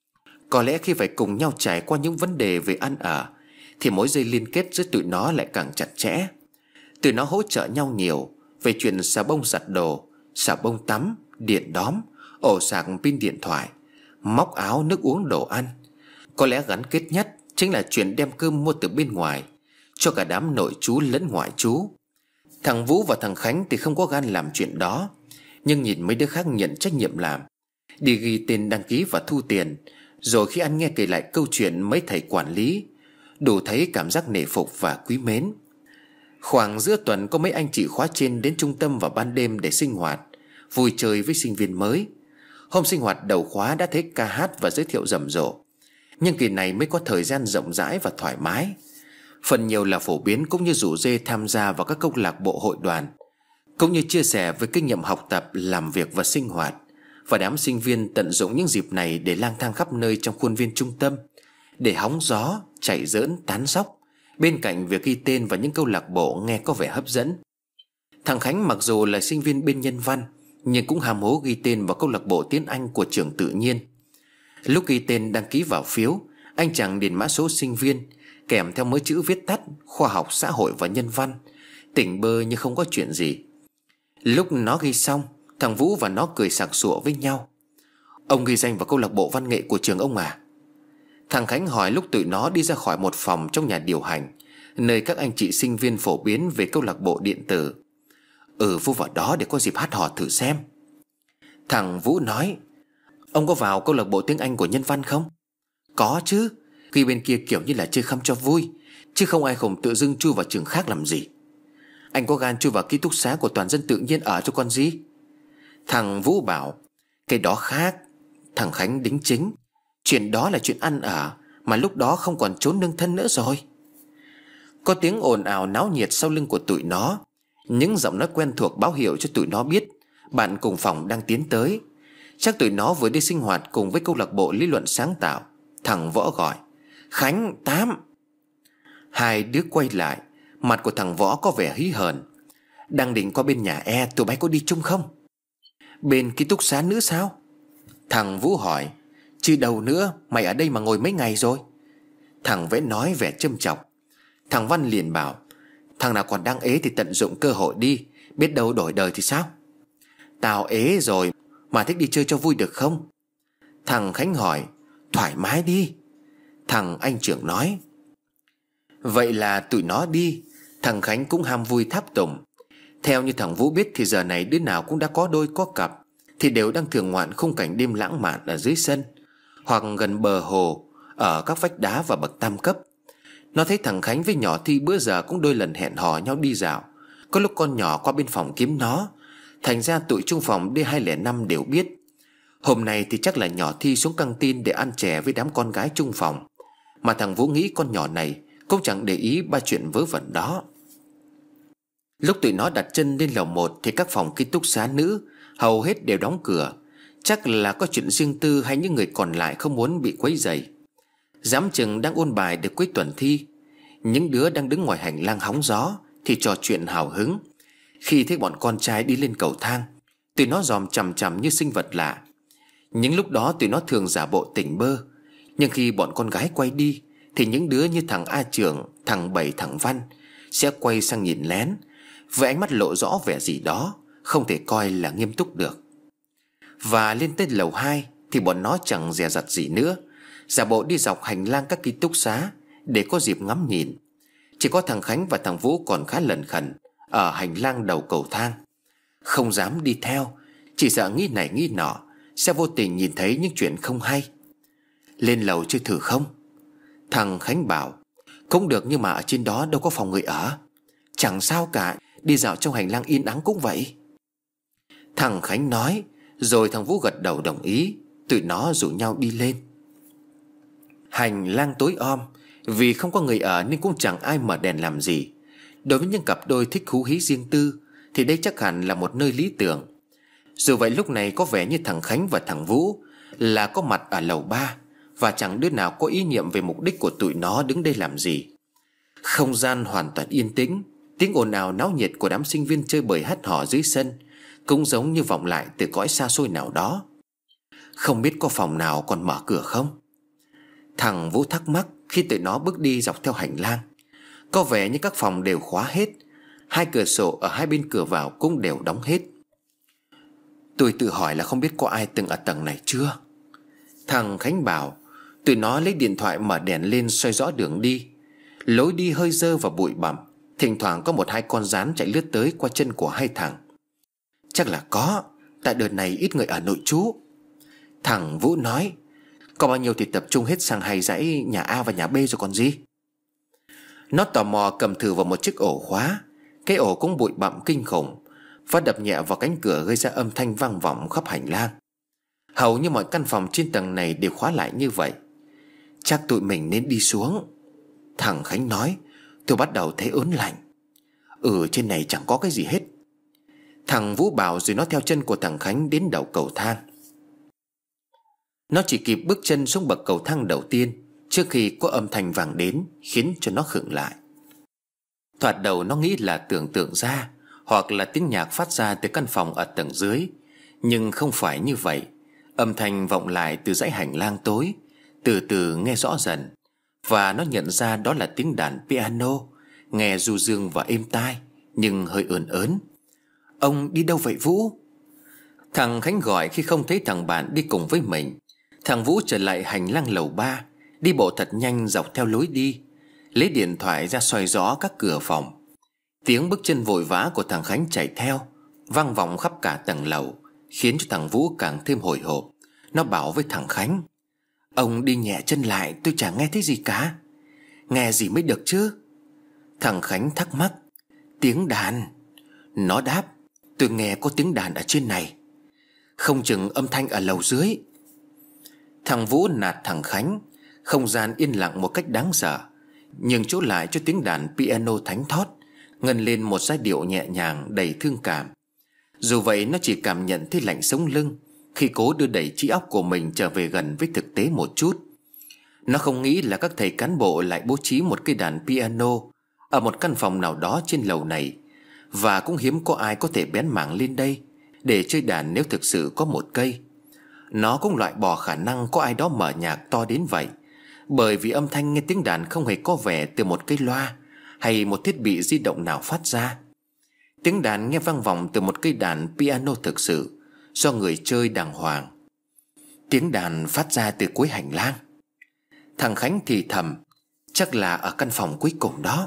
Có lẽ khi phải cùng nhau trải qua những vấn đề về ăn ở thì mối dây liên kết giữa tụi nó lại càng chặt chẽ. Tụi nó hỗ trợ nhau nhiều về chuyện xà bông giặt đồ, xà bông tắm, điện đóm, ổ sạc pin điện thoại, móc áo, nước uống, đồ ăn. Có lẽ gắn kết nhất chính là chuyện đem cơm mua từ bên ngoài cho cả đám nội trú lẫn ngoại trú. Thằng Vũ và thằng Khánh thì không có gan làm chuyện đó, nhưng nhìn mấy đứa khác nhận trách nhiệm làm, đi ghi tên đăng ký và thu tiền, rồi khi ăn nghe kể lại câu chuyện mấy thầy quản lý, đủ thấy cảm giác nể phục và quý mến. Khoảng giữa tuần có mấy anh chị khóa trên đến trung tâm vào ban đêm để sinh hoạt, vui chơi với sinh viên mới. Hôm sinh hoạt đầu khóa đã thấy ca hát và giới thiệu rầm rộ, nhưng kỳ này mới có thời gian rộng rãi và thoải mái. Phần nhiều là phổ biến cũng như rủ rê tham gia vào các câu lạc bộ hội đoàn, cũng như chia sẻ về kinh nghiệm học tập, làm việc và sinh hoạt. Và đám sinh viên tận dụng những dịp này để lang thang khắp nơi trong khuôn viên trung tâm, để hóng gió, chạy giỡn, tán dóc, bên cạnh việc ghi tên vào những câu lạc bộ nghe có vẻ hấp dẫn. Thằng Khánh mặc dù là sinh viên bên nhân văn, nhưng cũng hàm hố ghi tên vào câu lạc bộ tiếng Anh của trường tự nhiên. Lúc ghi tên đăng ký vào phiếu, anh chàng điền mã số sinh viên kèm theo mấy chữ viết tắt khoa học, xã hội và nhân văn, tỉnh bơ như không có chuyện gì. Lúc nó ghi xong, thằng Vũ và nó cười sặc sụa với nhau. "Ông ghi danh vào câu lạc bộ văn nghệ của trường ông à?" Thằng Khánh hỏi lúc tụi nó đi ra khỏi một phòng trong nhà điều hành, nơi các anh chị sinh viên phổ biến về câu lạc bộ điện tử. "Ừ, Vũ vào đó để có dịp hát hò thử xem." Thằng Vũ nói: "Ông có vào câu lạc bộ tiếng Anh của nhân văn không?" "Có chứ, khi bên kia kiểu như là chơi khăm cho vui, chứ không ai khổng tự dưng chui vào trường khác làm gì." "Anh có gan chui vào ký túc xá của toàn dân tự nhiên ở cho con gì?" Thằng Vũ bảo: "Cái đó khác." Thằng Khánh đính chính: "Chuyện đó là chuyện ăn ở, mà lúc đó không còn trốn nương thân nữa rồi." Có tiếng ồn ào náo nhiệt sau lưng của tụi nó. Những giọng nói quen thuộc báo hiệu cho tụi nó biết bạn cùng phòng đang tiến tới. Chắc tụi nó vừa đi sinh hoạt cùng với câu lạc bộ lý luận sáng tạo. Thằng Võ gọi: "Khánh, Tám." Hai đứa quay lại, mặt của thằng Võ có vẻ hí hờn. Đang định qua bên nhà E, tụi bay có đi chung không? Bên ký túc xá nữa sao? Thằng Vũ hỏi. Chứ đâu nữa, mày ở đây mà ngồi mấy ngày rồi? Thằng Vẽ nói vẻ châm chọc. Thằng Văn liền bảo. Thằng nào còn đang ế thì tận dụng cơ hội đi, biết đâu đổi đời thì sao? Tao ế rồi mà thích đi chơi cho vui được không? Thằng Khánh hỏi. Thoải mái đi. Thằng anh trưởng nói. Vậy là tụi nó đi. Thằng Khánh cũng ham vui tháp tùng. Theo như thằng Vũ biết thì giờ này đứa nào cũng đã có đôi có cặp, thì đều đang thường ngoạn khung cảnh đêm lãng mạn ở dưới sân, hoặc gần bờ hồ, ở các vách đá và bậc tam cấp. Nó thấy thằng Khánh với nhỏ Thi bữa giờ cũng đôi lần hẹn hò nhau đi dạo. Có lúc con nhỏ qua bên phòng kiếm nó, thành ra tụi chung phòng D hai không năm đều biết. Hôm nay thì chắc là nhỏ Thi xuống căng tin để ăn chè với đám con gái chung phòng, mà thằng Vũ nghĩ con nhỏ này cũng chẳng để ý ba chuyện vớ vẩn đó. Lúc tụi nó đặt chân lên lầu một thì các phòng ký túc xá nữ hầu hết đều đóng cửa. Chắc là có chuyện riêng tư hay những người còn lại không muốn bị quấy rầy. Giám chừng đang ôn bài được cuối tuần thi. Những đứa đang đứng ngoài hành lang hóng gió thì trò chuyện hào hứng. Khi thấy bọn con trai đi lên cầu thang, tụi nó dòm chằm chằm như sinh vật lạ. Những lúc đó tụi nó thường giả bộ tỉnh bơ, nhưng khi bọn con gái quay đi thì những đứa như thằng A Trưởng, thằng Bảy, thằng Văn sẽ quay sang nhìn lén, với ánh mắt lộ rõ vẻ gì đó không thể coi là nghiêm túc được. Và lên tới lầu hai thì bọn nó chẳng dè dặt gì nữa, giả bộ đi dọc hành lang các ký túc xá để có dịp ngắm nhìn. Chỉ có thằng Khánh và thằng Vũ còn khá lẩn khẩn ở hành lang đầu cầu thang, không dám đi theo, chỉ sợ nghĩ này nghĩ nọ sẽ vô tình nhìn thấy những chuyện không hay. Lên lầu chơi thử không? Thằng Khánh bảo. Cũng được, nhưng mà ở trên đó đâu có phòng người ở. Chẳng sao cả, đi dạo trong hành lang yên ắng cũng vậy. Thằng Khánh nói. Rồi thằng Vũ gật đầu đồng ý. Tụi nó rủ nhau đi lên. Hành lang tối om, vì không có người ở nên cũng chẳng ai mở đèn làm gì. Đối với những cặp đôi thích hú hí riêng tư thì đây chắc hẳn là một nơi lý tưởng. Dù vậy lúc này có vẻ như thằng Khánh và thằng Vũ là có mặt ở lầu ba, và chẳng đứa nào có ý niệm về mục đích của tụi nó đứng đây làm gì. Không gian hoàn toàn yên tĩnh. Tiếng ồn ào náo nhiệt của đám sinh viên chơi bời hát hò dưới sân cũng giống như vọng lại từ cõi xa xôi nào đó. Không biết có phòng nào còn mở cửa không? Thằng Vũ thắc mắc khi tụi nó bước đi dọc theo hành lang. Có vẻ như các phòng đều khóa hết. Hai cửa sổ ở hai bên cửa vào cũng đều đóng hết. Tôi tự hỏi là không biết có ai từng ở tầng này chưa. Thằng Khánh bảo. Tụi nó lấy điện thoại mở đèn lên soi rõ đường đi. Lối đi hơi dơ và bụi bặm. Thỉnh thoảng có một hai con rán chạy lướt tới qua chân của hai thằng. Chắc là có, tại đợt này ít người ở nội trú. Thằng Vũ nói. Có bao nhiêu thì tập trung hết sang hai dãy nhà A và nhà B rồi còn gì. Nó tò mò cầm thử vào một chiếc ổ khóa. Cái ổ cũng bụi bặm kinh khủng, phát đập nhẹ vào cánh cửa gây ra âm thanh vang vọng khắp hành lang. Hầu như mọi căn phòng trên tầng này đều khóa lại như vậy. Chắc tụi mình nên đi xuống. Thằng Khánh nói. Tôi bắt đầu thấy ớn lạnh. Ừ, trên này chẳng có cái gì hết. Thằng Vũ bảo, rồi nó theo chân của thằng Khánh đến đầu cầu thang. Nó chỉ kịp bước chân xuống bậc cầu thang đầu tiên trước khi có âm thanh vang đến, khiến cho nó khựng lại. Thoạt đầu nó nghĩ là tưởng tượng ra, hoặc là tiếng nhạc phát ra từ căn phòng ở tầng dưới. Nhưng không phải như vậy. Âm thanh vọng lại từ dãy hành lang tối, từ từ nghe rõ dần. Và nó nhận ra đó là tiếng đàn piano, nghe du dương và êm tai, nhưng hơi ớn ớn. Ông đi đâu vậy Vũ? Thằng Khánh gọi khi không thấy thằng bạn đi cùng với mình. Thằng Vũ trở lại hành lang lầu ba, đi bộ thật nhanh dọc theo lối đi, lấy điện thoại ra soi rõ các cửa phòng. Tiếng bước chân vội vã của thằng Khánh chạy theo vang vọng khắp cả tầng lầu, khiến cho thằng Vũ càng thêm hồi hộp. Nó bảo với thằng Khánh. Ông đi nhẹ chân lại, tôi chẳng nghe thấy gì cả. Nghe gì mới được chứ? Thằng Khánh thắc mắc. Tiếng đàn. Nó đáp. Tôi nghe có tiếng đàn ở trên này. Không chừng âm thanh ở lầu dưới. Thằng Vũ nạt thằng Khánh. Không gian yên lặng một cách đáng sợ, nhưng chỗ lại cho tiếng đàn piano thánh thót, ngân lên một giai điệu nhẹ nhàng đầy thương cảm. Dù vậy nó chỉ cảm nhận thấy lạnh sống lưng khi cố đưa đẩy trí óc của mình trở về gần với thực tế một chút. Nó không nghĩ là các thầy cán bộ lại bố trí một cây đàn piano ở một căn phòng nào đó trên lầu này, Và cũng hiếm có ai có thể bén mảng lên đây để chơi đàn nếu thực sự có một cây. Nó cũng loại bỏ khả năng có ai đó mở nhạc to đến vậy, bởi vì âm thanh nghe tiếng đàn không hề có vẻ từ một cây loa hay một thiết bị di động nào phát ra. Tiếng đàn nghe vang vọng từ một cây đàn piano thực sự, do người chơi đàng hoàng. Tiếng đàn phát ra từ cuối hành lang. Thằng Khánh thì thầm, chắc là ở căn phòng cuối cùng đó.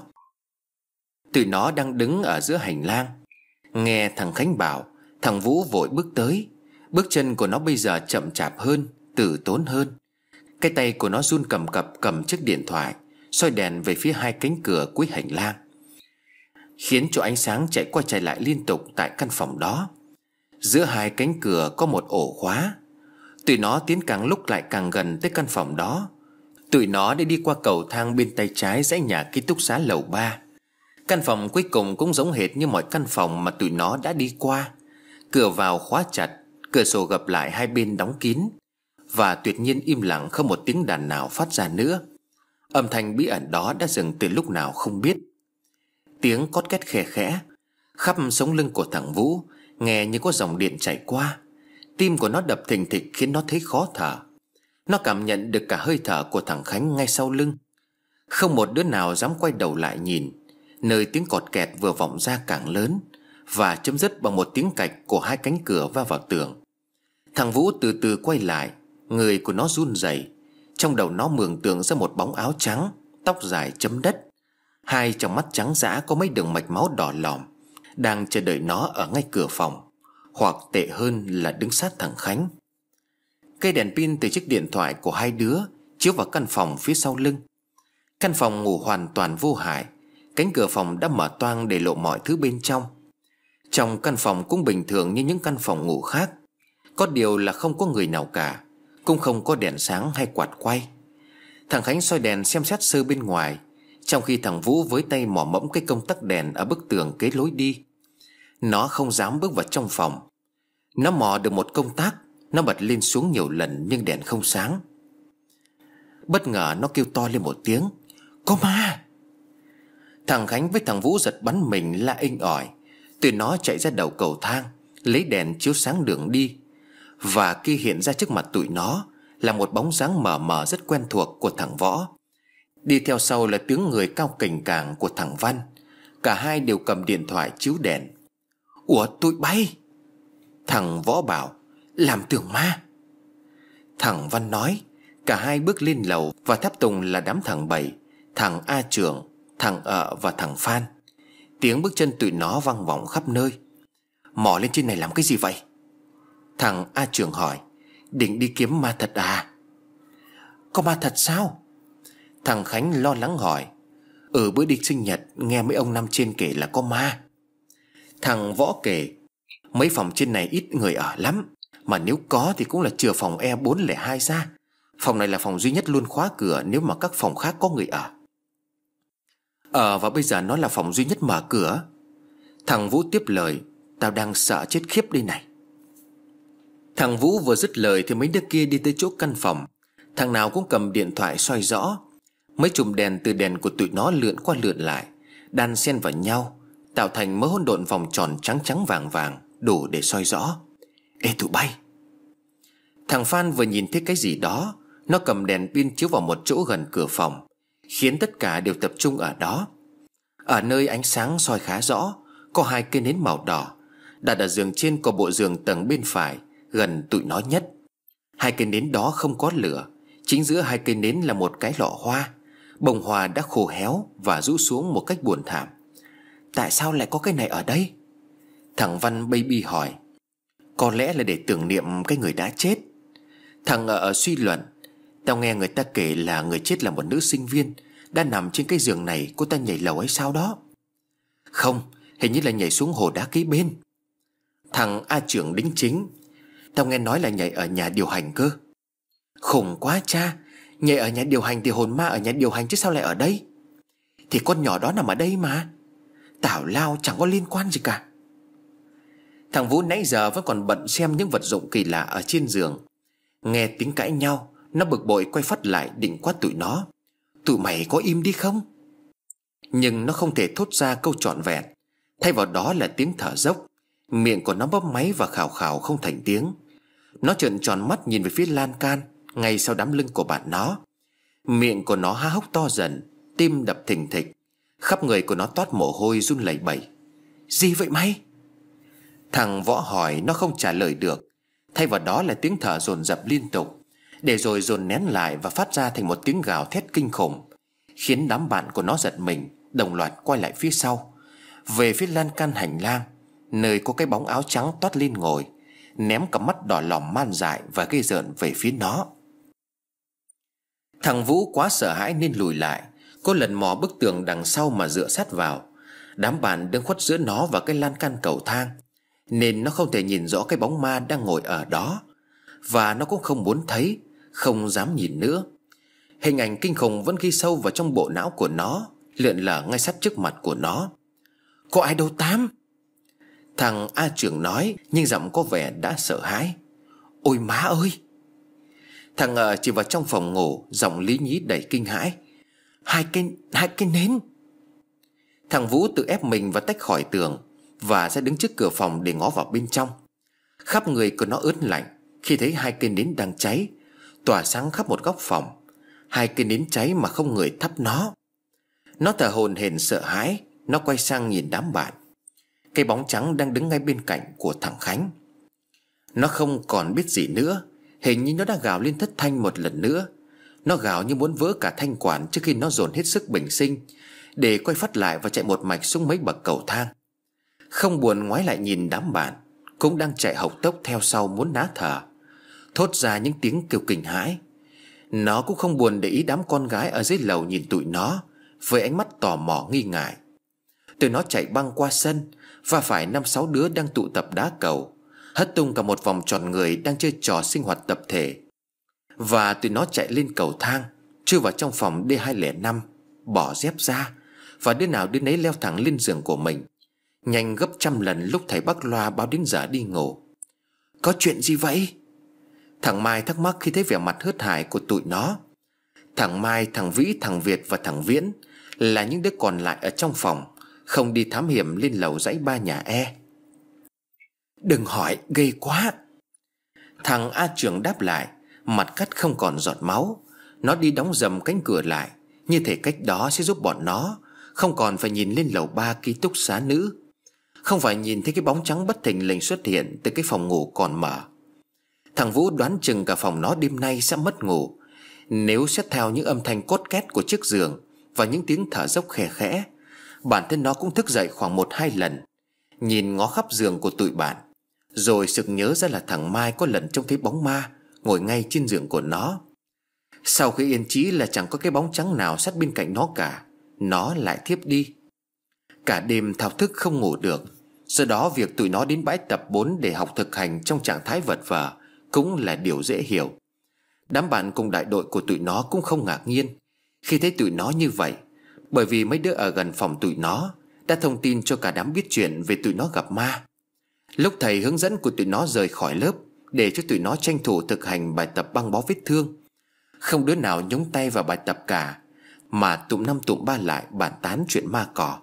Tụi nó đang đứng ở giữa hành lang. Nghe thằng Khánh bảo, thằng Vũ vội bước tới. Bước chân của nó bây giờ chậm chạp hơn, từ tốn hơn. Cái tay của nó run cầm cập cầm chiếc điện thoại, soi đèn về phía hai cánh cửa cuối hành lang, khiến cho ánh sáng chạy qua chạy lại liên tục tại căn phòng đó. Giữa hai cánh cửa có một ổ khóa. Tụi nó tiến càng lúc lại càng gần tới căn phòng đó. Tụi nó đã đi qua cầu thang bên tay trái dãy nhà ký túc xá lầu ba. Căn phòng cuối cùng cũng giống hệt như mọi căn phòng mà tụi nó đã đi qua. Cửa vào khóa chặt, cửa sổ gập lại hai bên đóng kín, và tuyệt nhiên im lặng, không một tiếng đàn nào phát ra nữa. Âm thanh bí ẩn đó đã dừng từ lúc nào không biết. Tiếng cót két khẽ khẽ khắp sống lưng của thằng Vũ nghe như có dòng điện chảy qua. Tim của nó đập thình thịch khiến nó thấy khó thở. Nó cảm nhận được cả hơi thở của thằng Khánh ngay sau lưng. Không một đứa nào dám quay đầu lại nhìn, nơi tiếng cọt kẹt vừa vọng ra càng lớn, và chấm dứt bằng một tiếng cạch của hai cánh cửa va vào tường. Thằng Vũ từ từ quay lại. Người của nó run rẩy. Trong đầu nó mường tượng ra một bóng áo trắng, tóc dài chấm đất, hai trong mắt trắng dã có mấy đường mạch máu đỏ lòm, đang chờ đợi nó ở ngay cửa phòng, hoặc tệ hơn là đứng sát thằng Khánh. Cây đèn pin từ chiếc điện thoại của hai đứa chiếu vào căn phòng phía sau lưng. Căn phòng ngủ hoàn toàn vô hại. Cánh cửa phòng đã mở toang để lộ mọi thứ bên trong. Trong căn phòng cũng bình thường như những căn phòng ngủ khác. Có điều là không có người nào cả, cũng không có đèn sáng hay quạt quay. Thằng Khánh soi đèn xem xét sơ bên ngoài, trong khi thằng Vũ với tay mò mẫm cái công tắc đèn ở bức tường kế lối đi. Nó không dám bước vào trong phòng. Nó mò được một công tắc, nó bật lên xuống nhiều lần nhưng đèn không sáng. Bất ngờ nó kêu to lên một tiếng, có ma! Thằng Khánh với thằng Vũ giật bắn mình la inh ỏi. Tụi nó chạy ra đầu cầu thang, lấy đèn chiếu sáng đường đi. Và khi hiện ra trước mặt tụi nó là một bóng dáng mờ mờ rất quen thuộc của thằng Võ. Đi theo sau là tiếng người cao cành càng của thằng Văn. Cả hai đều cầm điện thoại chiếu đèn. Ủa tụi bay! Thằng Võ bảo, làm tưởng ma. Thằng Văn nói. Cả hai bước lên lầu, và tháp tùng là đám thằng Bảy, thằng A Trường, thằng Ợ và thằng Phan. Tiếng bước chân tụi nó vang vọng khắp nơi. Mò lên trên này làm cái gì vậy? Thằng A Trường hỏi. Định đi kiếm ma thật à? Có ma thật sao? Thằng Khánh lo lắng hỏi. Ừ, bữa đi sinh nhật nghe mấy ông năm trên kể là có ma. Thằng Võ kể. Mấy phòng trên này ít người ở lắm, mà nếu có thì cũng là chừa phòng E bốn không hai ra. Phòng này là phòng duy nhất luôn khóa cửa nếu mà các phòng khác có người ở. Ờ và bây giờ nó là phòng duy nhất mở cửa. Thằng Vũ tiếp lời. Tao đang sợ chết khiếp đây này. Thằng Vũ vừa dứt lời thì mấy đứa kia đi tới chỗ căn phòng. Thằng nào cũng cầm điện thoại soi rõ. Mấy chùm đèn từ đèn của tụi nó lượn qua lượn lại, đan xen vào nhau, tạo thành mớ hỗn độn vòng tròn trắng trắng vàng vàng, đủ để soi rõ. Ê tụi bay! Thằng Phan vừa nhìn thấy cái gì đó. Nó cầm đèn pin chiếu vào một chỗ gần cửa phòng, khiến tất cả đều tập trung ở đó. Ở nơi ánh sáng soi khá rõ, có hai cây nến màu đỏ đặt ở giường trên của bộ giường tầng bên phải, gần tụi nó nhất. Hai cây nến đó không có lửa. Chính giữa hai cây nến là một cái lọ hoa. Bông hoa đã khô héo và rũ xuống một cách buồn thảm. Tại sao lại có cái này ở đây? Thằng Văn baby hỏi. Có lẽ là để tưởng niệm cái người đã chết. Thằng ở suy luận. Tao nghe người ta kể là người chết là một nữ sinh viên, đã nằm trên cái giường này. Cô ta nhảy lầu hay sao đó? Không, hình như là nhảy xuống hồ đá kế bên. Thằng A Trưởng đính chính. Tao nghe nói là nhảy ở nhà điều hành cơ. Khủng quá cha. Nhảy ở nhà điều hành thì hồn ma ở nhà điều hành chứ sao lại ở đây? Thì con nhỏ đó nằm ở đây mà. Tào lao chẳng có liên quan gì cả. Thằng Vũ nãy giờ vẫn còn bận xem những vật dụng kỳ lạ ở trên giường. Nghe tiếng cãi nhau, nó bực bội quay phắt lại định quát tụi nó. Tụi mày có im đi không? Nhưng nó không thể thốt ra câu trọn vẹn. Thay vào đó là tiếng thở dốc. Miệng của nó bóp máy và khào khào không thành tiếng. Nó trợn tròn mắt nhìn về phía lan can ngay sau đám lưng của bạn nó. Miệng của nó há hốc to dần, tim đập thình thịch. Khắp người của nó toát mồ hôi run lẩy bẩy. Gì vậy mày? Thằng Võ hỏi, nó không trả lời được. Thay vào đó là tiếng thở dồn dập liên tục, để rồi dồn nén lại và phát ra thành một tiếng gào thét kinh khủng, khiến đám bạn của nó giật mình, đồng loạt quay lại phía sau, về phía lan can hành lang, nơi có cái bóng áo trắng toát lên ngồi, ném cả mắt đỏ lòm man dại và ghê rợn về phía nó. Thằng Vũ quá sợ hãi nên lùi lại, có lần mò bức tường đằng sau mà dựa sát vào. Đám bạn đứng khuất giữa nó và cái lan can cầu thang, nên nó không thể nhìn rõ cái bóng ma đang ngồi ở đó. Và nó cũng không muốn thấy, không dám nhìn nữa. Hình ảnh kinh khủng vẫn ghi sâu vào trong bộ não của nó, lượn lờ ngay sát trước mặt của nó. Có ai đâu Tám? Thằng A Trưởng nói, nhưng giọng có vẻ đã sợ hãi. Ôi má ơi! Thằng Ngờ chỉ vào trong phòng ngủ, giọng lý nhí đầy kinh hãi. Hai cái, hai cái nến. Thằng Vũ tự ép mình và tách khỏi tường, và ra đứng trước cửa phòng để ngó vào bên trong. Khắp người của nó ớn lạnh khi thấy hai cây nến đang cháy, tỏa sáng khắp một góc phòng. Hai cây nến cháy mà không người thắp nó. Nó thở hổn hển sợ hãi. Nó quay sang nhìn đám bạn. Cái bóng trắng đang đứng ngay bên cạnh của thằng Khánh. Nó không còn biết gì nữa. Hình như nó đã gào lên thất thanh một lần nữa. Nó gào như muốn vỡ cả thanh quản trước khi nó dồn hết sức bình sinh, để quay phát lại và chạy một mạch xuống mấy bậc cầu thang. Không buồn ngoái lại nhìn đám bạn cũng đang chạy hộc tốc theo sau muốn ná thở, thốt ra những tiếng kêu kinh hãi. Nó cũng không buồn để ý đám con gái ở dưới lầu nhìn tụi nó với ánh mắt tò mò nghi ngại. Tụi nó chạy băng qua sân, và phải năm sáu đứa đang tụ tập đá cầu, hất tung cả một vòng tròn người đang chơi trò sinh hoạt tập thể. Và tụi nó chạy lên cầu thang, chui vào trong phòng D hai không năm, bỏ dép ra, và đứa nào đứa nấy leo thẳng lên giường của mình, nhanh gấp trăm lần lúc thầy bắc loa báo đến giờ đi ngủ. Có chuyện gì vậy? Thằng Mai thắc mắc khi thấy vẻ mặt hớt hải của tụi nó. Thằng Mai, thằng Vĩ, thằng Việt và thằng Viễn là những đứa còn lại ở trong phòng, không đi thám hiểm lên lầu dãy ba nhà E. Đừng hỏi, ghê quá. Thằng A Trưởng đáp lại, mặt cắt không còn giọt máu. Nó đi đóng dầm cánh cửa lại, như thể cách đó sẽ giúp bọn nó không còn phải nhìn lên lầu ba ký túc xá nữ, không phải nhìn thấy cái bóng trắng bất thình lình xuất hiện từ cái phòng ngủ còn mở. Thằng Vũ đoán chừng cả phòng nó đêm nay sẽ mất ngủ, nếu xét theo những âm thanh cốt két của chiếc giường và những tiếng thở dốc khe khẽ. Bản thân nó cũng thức dậy khoảng một hai lần, nhìn ngó khắp giường của tụi bạn, rồi sực nhớ ra là thằng Mai có lần trông thấy bóng ma ngồi ngay trên giường của nó. Sau khi yên trí là chẳng có cái bóng trắng nào sát bên cạnh nó cả, nó lại thiếp đi. Cả đêm thao thức không ngủ được. Do đó việc tụi nó đến bãi tập bốn để học thực hành trong trạng thái vật vờ cũng là điều dễ hiểu. Đám bạn cùng đại đội của tụi nó cũng không ngạc nhiên khi thấy tụi nó như vậy, bởi vì mấy đứa ở gần phòng tụi nó đã thông tin cho cả đám biết chuyện về tụi nó gặp ma. Lúc thầy hướng dẫn của tụi nó rời khỏi lớp để cho tụi nó tranh thủ thực hành bài tập băng bó vết thương, không đứa nào nhúng tay vào bài tập cả, mà tụm năm tụm ba lại bàn tán chuyện ma cỏ.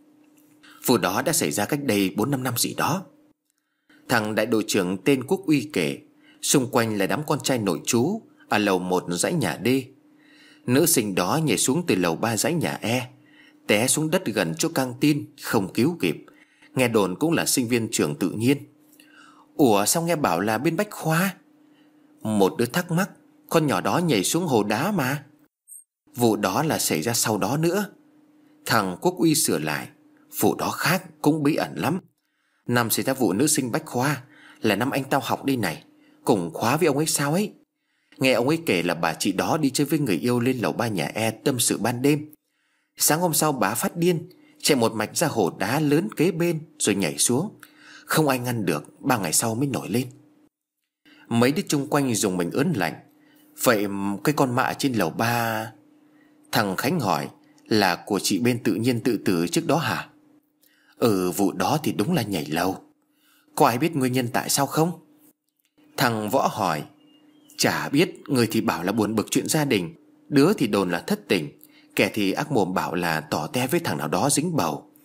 Vụ đó đã xảy ra cách đây bốn năm năm gì đó. Thằng đại đội trưởng tên Quốc Uy kể, xung quanh là đám con trai nội trú ở lầu một dãy nhà D. Nữ sinh đó nhảy xuống từ lầu ba dãy nhà E, té xuống đất gần chỗ căng tin, không cứu kịp. Nghe đồn cũng là sinh viên trường tự nhiên. Ủa sao nghe bảo là bên Bách Khoa? Một đứa thắc mắc, con nhỏ đó nhảy xuống hồ đá mà. Vụ đó là xảy ra sau đó nữa. Thằng Quốc Uy sửa lại, vụ đó khác, cũng bí ẩn lắm. Năm xảy ra vụ nữ sinh Bách Khoa là năm anh tao học đi này, cùng khóa với ông ấy sao ấy. Nghe ông ấy kể là bà chị đó đi chơi với người yêu lên lầu ba nhà E tâm sự ban đêm. Sáng hôm sau bà phát điên, chạy một mạch ra hồ đá lớn kế bên rồi nhảy xuống. Không ai ngăn được, ba ngày sau mới nổi lên. Mấy đứa chung quanh dùng mình ớn lạnh. Vậy cái con mạ trên lầu ba... Thằng Khánh hỏi, là của chị bên tự nhiên tự tử trước đó hả? Ừ, vụ đó thì đúng là nhảy lầu. Có ai biết nguyên nhân tại sao không? Thằng Võ hỏi. Chả biết, người thì bảo là buồn bực chuyện gia đình, đứa thì đồn là thất tình, kẻ thì ác mồm bảo là tỏ te với thằng nào đó dính bầu.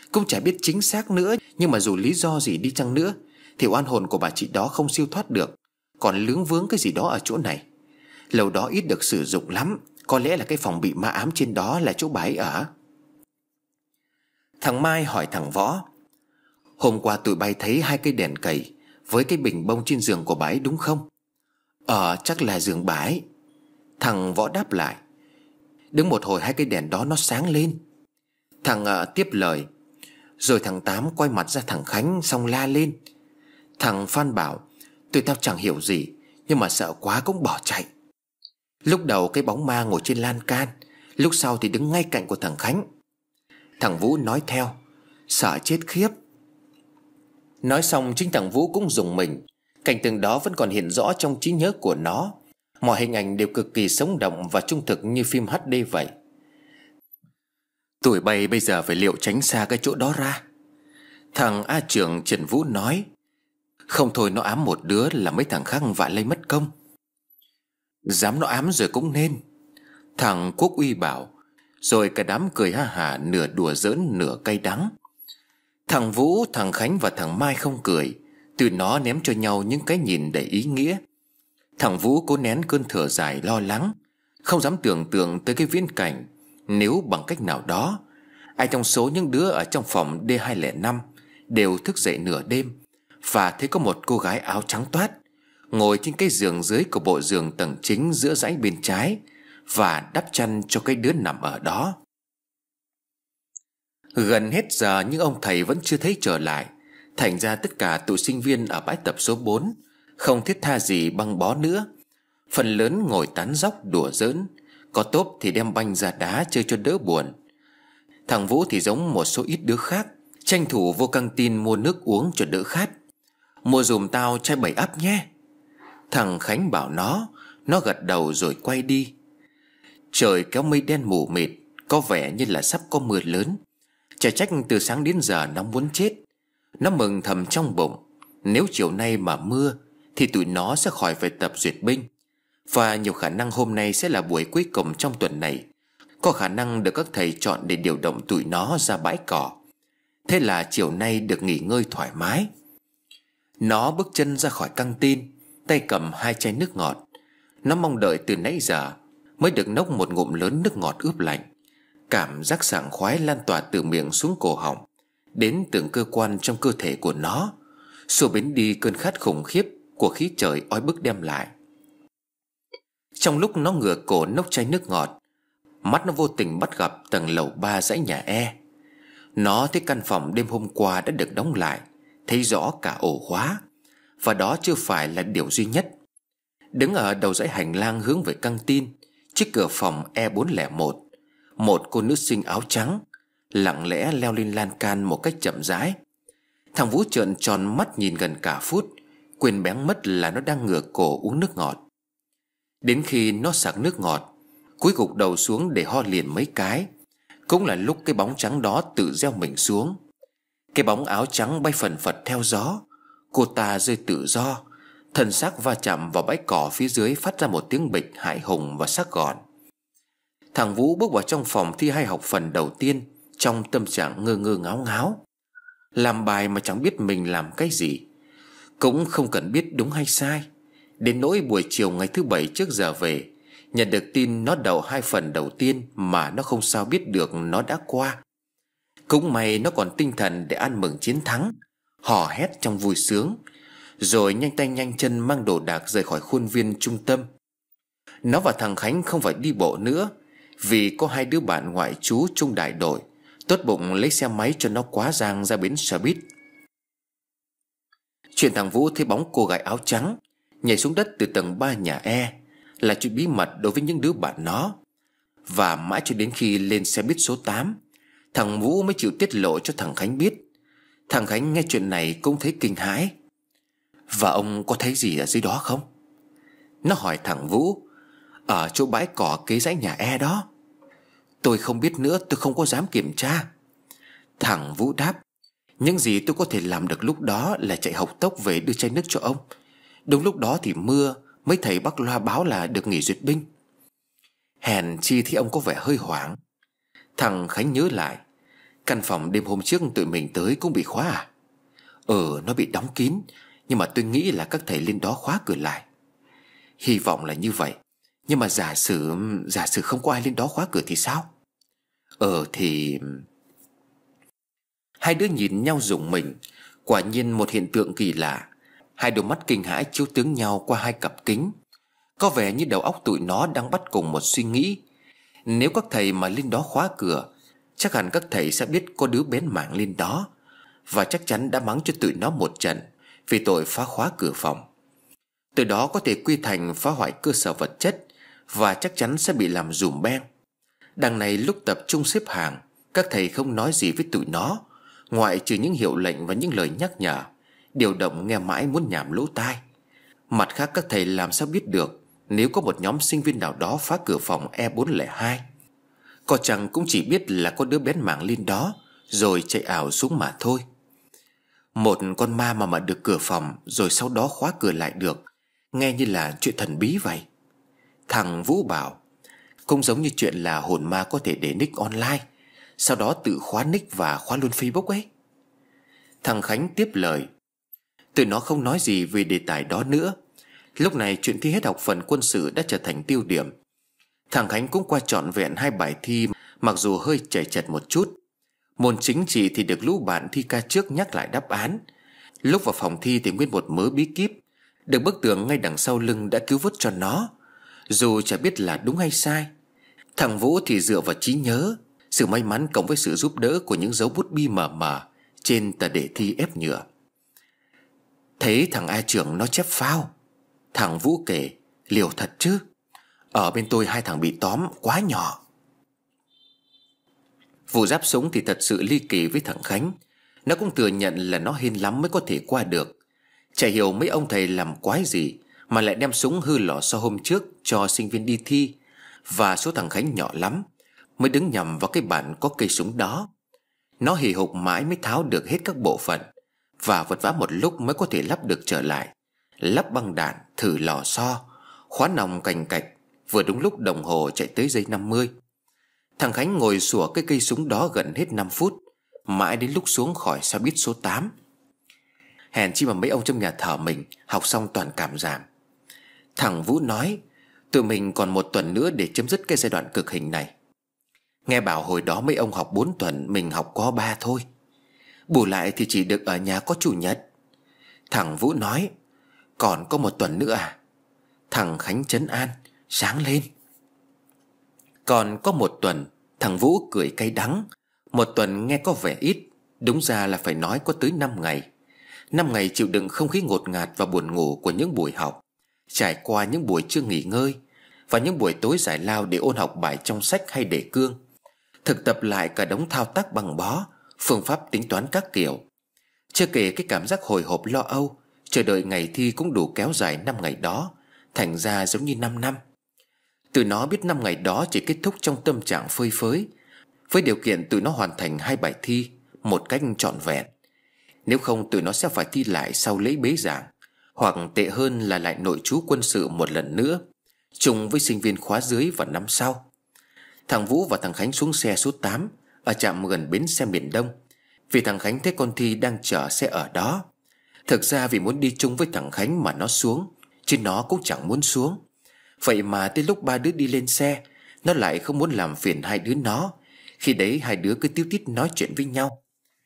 Cũng chả biết chính xác nữa, nhưng mà dù lý do gì đi chăng nữa thì oan hồn của bà chị đó không siêu thoát được. Còn lướng vướng cái gì đó ở chỗ này. Lầu đó ít được sử dụng lắm. Có lẽ là cái phòng bị ma ám trên đó là chỗ bà ấy ở. Thằng Mai hỏi thằng Võ: Hôm qua tụi bay thấy hai cây đèn cầy với cái bình bông trên giường của bà ấy đúng không? Ờ, chắc là giường bà ấy. Thằng Võ đáp lại: Đứng một hồi hai cây đèn đó nó sáng lên. Thằng uh, tiếp lời. Rồi thằng Tám quay mặt ra thằng Khánh xong la lên. Thằng Phan bảo: Tụi tao chẳng hiểu gì, nhưng mà sợ quá cũng bỏ chạy. Lúc đầu cái bóng ma ngồi trên lan can, lúc sau thì đứng ngay cạnh của thằng Khánh. Thằng Vũ nói theo: Sợ chết khiếp. Nói xong chính thằng Vũ cũng rùng mình. Cảnh tượng đó vẫn còn hiện rõ trong trí nhớ của nó. Mọi hình ảnh đều cực kỳ sống động và trung thực như phim hát đê vậy. Tụi bay bây giờ phải liệu tránh xa cái chỗ đó ra. Thằng A Trường Trần Vũ nói: Không thôi nó ám một đứa là mấy thằng khác vạ lây mất công. Dám nó ám rồi cũng nên, thằng Quốc Uy bảo. Rồi cả đám cười ha hả, nửa đùa giỡn nửa cay đắng. Thằng Vũ, thằng Khánh và thằng Mai không cười. Tụi nó ném cho nhau những cái nhìn đầy ý nghĩa. Thằng Vũ cố nén cơn thở dài lo lắng, không dám tưởng tượng tới cái viễn cảnh nếu bằng cách nào đó ai trong số những đứa ở trong phòng D hai không năm đều thức dậy nửa đêm và thấy có một cô gái áo trắng toát ngồi trên cái giường dưới của bộ giường tầng chính giữa dãy bên trái và đắp chăn cho cái đứa nằm ở đó. Gần hết giờ nhưng ông thầy vẫn chưa thấy trở lại. Thành ra tất cả tụi sinh viên ở bãi tập số bốn không thiết tha gì băng bó nữa. Phần lớn ngồi tán dóc đùa giỡn, có tốp thì đem banh ra đá chơi cho đỡ buồn. Thằng Vũ thì giống một số ít đứa khác, tranh thủ vô căng tin mua nước uống cho đỡ khát. Mua dùm tao chai bảy ắp nhé. Thằng Khánh bảo nó. Nó gật đầu rồi quay đi. Trời kéo mây đen mù mịt, có vẻ như là sắp có mưa lớn. Chả trách từ sáng đến giờ nó muốn chết. Nó mừng thầm trong bụng, nếu chiều nay mà mưa thì tụi nó sẽ khỏi phải tập duyệt binh. Và nhiều khả năng hôm nay sẽ là buổi cuối cùng trong tuần này. Có khả năng được các thầy chọn để điều động tụi nó ra bãi cỏ. Thế là chiều nay được nghỉ ngơi thoải mái. Nó bước chân ra khỏi căng tin, tay cầm hai chai nước ngọt. Nó mong đợi từ nãy giờ mới được nốc một ngụm lớn nước ngọt ướp lạnh. Cảm giác sảng khoái lan tỏa từ miệng xuống cổ họng, đến từng cơ quan trong cơ thể của nó, xua biến đi cơn khát khủng khiếp của khí trời oi bức đem lại. Trong lúc nó ngửa cổ nốc chai nước ngọt, mắt nó vô tình bắt gặp tầng lầu ba dãy nhà E. Nó thấy căn phòng đêm hôm qua đã được đóng lại, thấy rõ cả ổ khóa. Và đó chưa phải là điều duy nhất. Đứng ở đầu dãy hành lang hướng về căng tin, trước cửa phòng E bốn không một, một cô nữ sinh áo trắng lặng lẽ leo lên lan can một cách chậm rãi. Thằng Vũ trợn tròn mắt nhìn gần cả phút, quên bén mất là nó đang ngửa cổ uống nước ngọt. Đến khi nó sặc nước ngọt, cúi gục đầu xuống để ho liền mấy cái, cũng là lúc cái bóng trắng đó tự gieo mình xuống. Cái bóng áo trắng bay phần phật theo gió. Cô ta rơi tự do, thân xác va chạm vào bãi cỏ phía dưới phát ra một tiếng bịch hãi hùng và sắc gọn. Thằng Vũ bước vào trong phòng thi hai học phần đầu tiên trong tâm trạng ngơ ngơ ngáo ngáo. Làm bài mà chẳng biết mình làm cái gì, cũng không cần biết đúng hay sai. Đến nỗi buổi chiều ngày thứ bảy trước giờ về, nhận được tin nó đậu hai phần đầu tiên mà nó không sao biết được nó đã qua. Cũng may nó còn tinh thần để ăn mừng chiến thắng, hò hét trong vui sướng, rồi nhanh tay nhanh chân mang đồ đạc rời khỏi khuôn viên trung tâm. Nó và thằng Khánh không phải đi bộ nữa, vì có hai đứa bạn ngoại trú chung đại đội tốt bụng lấy xe máy cho nó quá giang ra bến xe buýt. Chuyện thằng Vũ thấy bóng cô gái áo trắng nhảy xuống đất từ tầng ba nhà E là chuyện bí mật đối với những đứa bạn nó. Và mãi cho đến khi lên xe buýt số tám, thằng Vũ mới chịu tiết lộ cho thằng Khánh biết. Thằng Khánh nghe chuyện này cũng thấy kinh hãi. Và ông có thấy gì ở dưới đó không? Nó hỏi thằng Vũ. Ở chỗ bãi cỏ kế dãy nhà E đó. Tôi không biết nữa, tôi không có dám kiểm tra. Thằng Vũ đáp. Những gì tôi có thể làm được lúc đó là chạy hộc tốc về đưa chai nước cho ông. Đúng lúc đó thì mưa, mấy thầy bắc loa báo là được nghỉ duyệt binh. Hèn chi thì ông có vẻ hơi hoảng. Thằng Khánh nhớ lại. Căn phòng đêm hôm trước tụi mình tới cũng bị khóa à? Ừ, nó bị đóng kín, nhưng mà tôi nghĩ là các thầy lên đó khóa cửa lại. Hy vọng là như vậy. Nhưng mà giả sử Giả sử không có ai lên đó khóa cửa thì sao? Ờ thì... Hai đứa nhìn nhau rùng mình. Quả nhiên một hiện tượng kỳ lạ. Hai đôi mắt kinh hãi chiếu tướng nhau qua hai cặp kính. Có vẻ như đầu óc tụi nó đang bắt cùng một suy nghĩ. Nếu các thầy mà lên đó khóa cửa, chắc hẳn các thầy sẽ biết có đứa bén mảng lên đó, và chắc chắn đã mắng cho tụi nó một trận vì tội phá khóa cửa phòng. Từ đó có thể quy thành phá hoại cơ sở vật chất, và chắc chắn sẽ bị làm dùm beng. Đằng này lúc tập trung xếp hàng, các thầy không nói gì với tụi nó, ngoại trừ những hiệu lệnh và những lời nhắc nhở, điều động nghe mãi muốn nhảm lỗ tai. Mặt khác, các thầy làm sao biết được nếu có một nhóm sinh viên nào đó phá cửa phòng E bốn không hai? Có chăng cũng chỉ biết là có đứa bén mảng lên đó rồi chạy ảo xuống mà thôi. Một con ma mà mở được cửa phòng rồi sau đó khóa cửa lại được, nghe như là chuyện thần bí vậy. Thằng Vũ bảo cũng giống như chuyện là hồn ma có thể để nick online, sau đó tự khóa nick và khóa luôn Facebook ấy. Thằng Khánh tiếp lời. Tụi nó không nói gì về đề tài đó nữa. Lúc này chuyện thi hết học phần quân sự đã trở thành tiêu điểm. Thằng Khánh cũng qua trọn vẹn hai bài thi, mặc dù hơi chảy chật một chút. Môn chính trị thì được lũ bạn thi ca trước nhắc lại đáp án. Lúc vào phòng thi thì nguyên một mớ bí kíp được bức tường ngay đằng sau lưng đã cứu vớt cho nó, dù chả biết là đúng hay sai. Thằng Vũ thì dựa vào trí nhớ, sự may mắn cộng với sự giúp đỡ của những dấu bút bi mờ mờ trên tờ đề thi ép nhựa. Thấy thằng A trưởng nó chép phao. Thằng Vũ kể, liều thật chứ, ở bên tôi hai thằng bị tóm quá nhỏ. Vụ giáp súng thì thật sự ly kỳ với thằng Khánh. Nó cũng thừa nhận là nó hên lắm mới có thể qua được. Chả hiểu mấy ông thầy làm quái gì mà lại đem súng hư lò xo hôm trước cho sinh viên đi thi. Và số thằng Khánh nhỏ lắm mới đứng nhầm vào cái bàn có cây súng đó. Nó hì hục mãi mới tháo được hết các bộ phận, và vật vã một lúc mới có thể lắp được trở lại. Lắp băng đạn, thử lò xo, khóa nòng cành cạch. Vừa đúng lúc đồng hồ chạy tới giây năm mươi. Thằng Khánh ngồi sủa cái cây súng đó gần hết năm phút, mãi đến lúc xuống khỏi xe buýt số tám. Hèn chi mà mấy ông trong nhà thờ mình học xong toàn cảm giảm. Thằng Vũ nói, tụi mình còn một tuần nữa để chấm dứt cái giai đoạn cực hình này. Nghe bảo hồi đó mấy ông học bốn tuần, mình học có ba thôi. Bù lại thì chỉ được ở nhà có chủ nhật. Thằng Vũ nói, còn có một tuần nữa à? Thằng Khánh trấn an, sáng lên. Còn có một tuần. Thằng Vũ cười cay đắng. Một tuần nghe có vẻ ít, đúng ra là phải nói có tới năm ngày. Năm ngày chịu đựng không khí ngột ngạt và buồn ngủ của những buổi học, trải qua những buổi trưa nghỉ ngơi và những buổi tối giải lao để ôn học bài trong sách hay đề cương, thực tập lại cả đống thao tác bằng bó, phương pháp tính toán các kiểu. Chưa kể cái cảm giác hồi hộp lo âu chờ đợi ngày thi cũng đủ kéo dài năm ngày đó, thành ra giống như năm năm. Tụi nó biết năm ngày đó chỉ kết thúc trong tâm trạng phơi phới, với điều kiện tụi nó hoàn thành hai bài thi một cách trọn vẹn. Nếu không tụi nó sẽ phải thi lại sau lễ bế giảng, hoặc tệ hơn là lại nội trú quân sự một lần nữa, chung với sinh viên khóa dưới vào năm sau. Thằng Vũ và thằng Khánh xuống xe số tám ở trạm gần bến xe miền Đông, vì thằng Khánh thấy con Thi đang chờ xe ở đó. Thực ra vì muốn đi chung với thằng Khánh mà nó xuống, chứ nó cũng chẳng muốn xuống. Vậy mà tới lúc ba đứa đi lên xe, nó lại không muốn làm phiền hai đứa nó. Khi đấy hai đứa cứ tíu tít nói chuyện với nhau,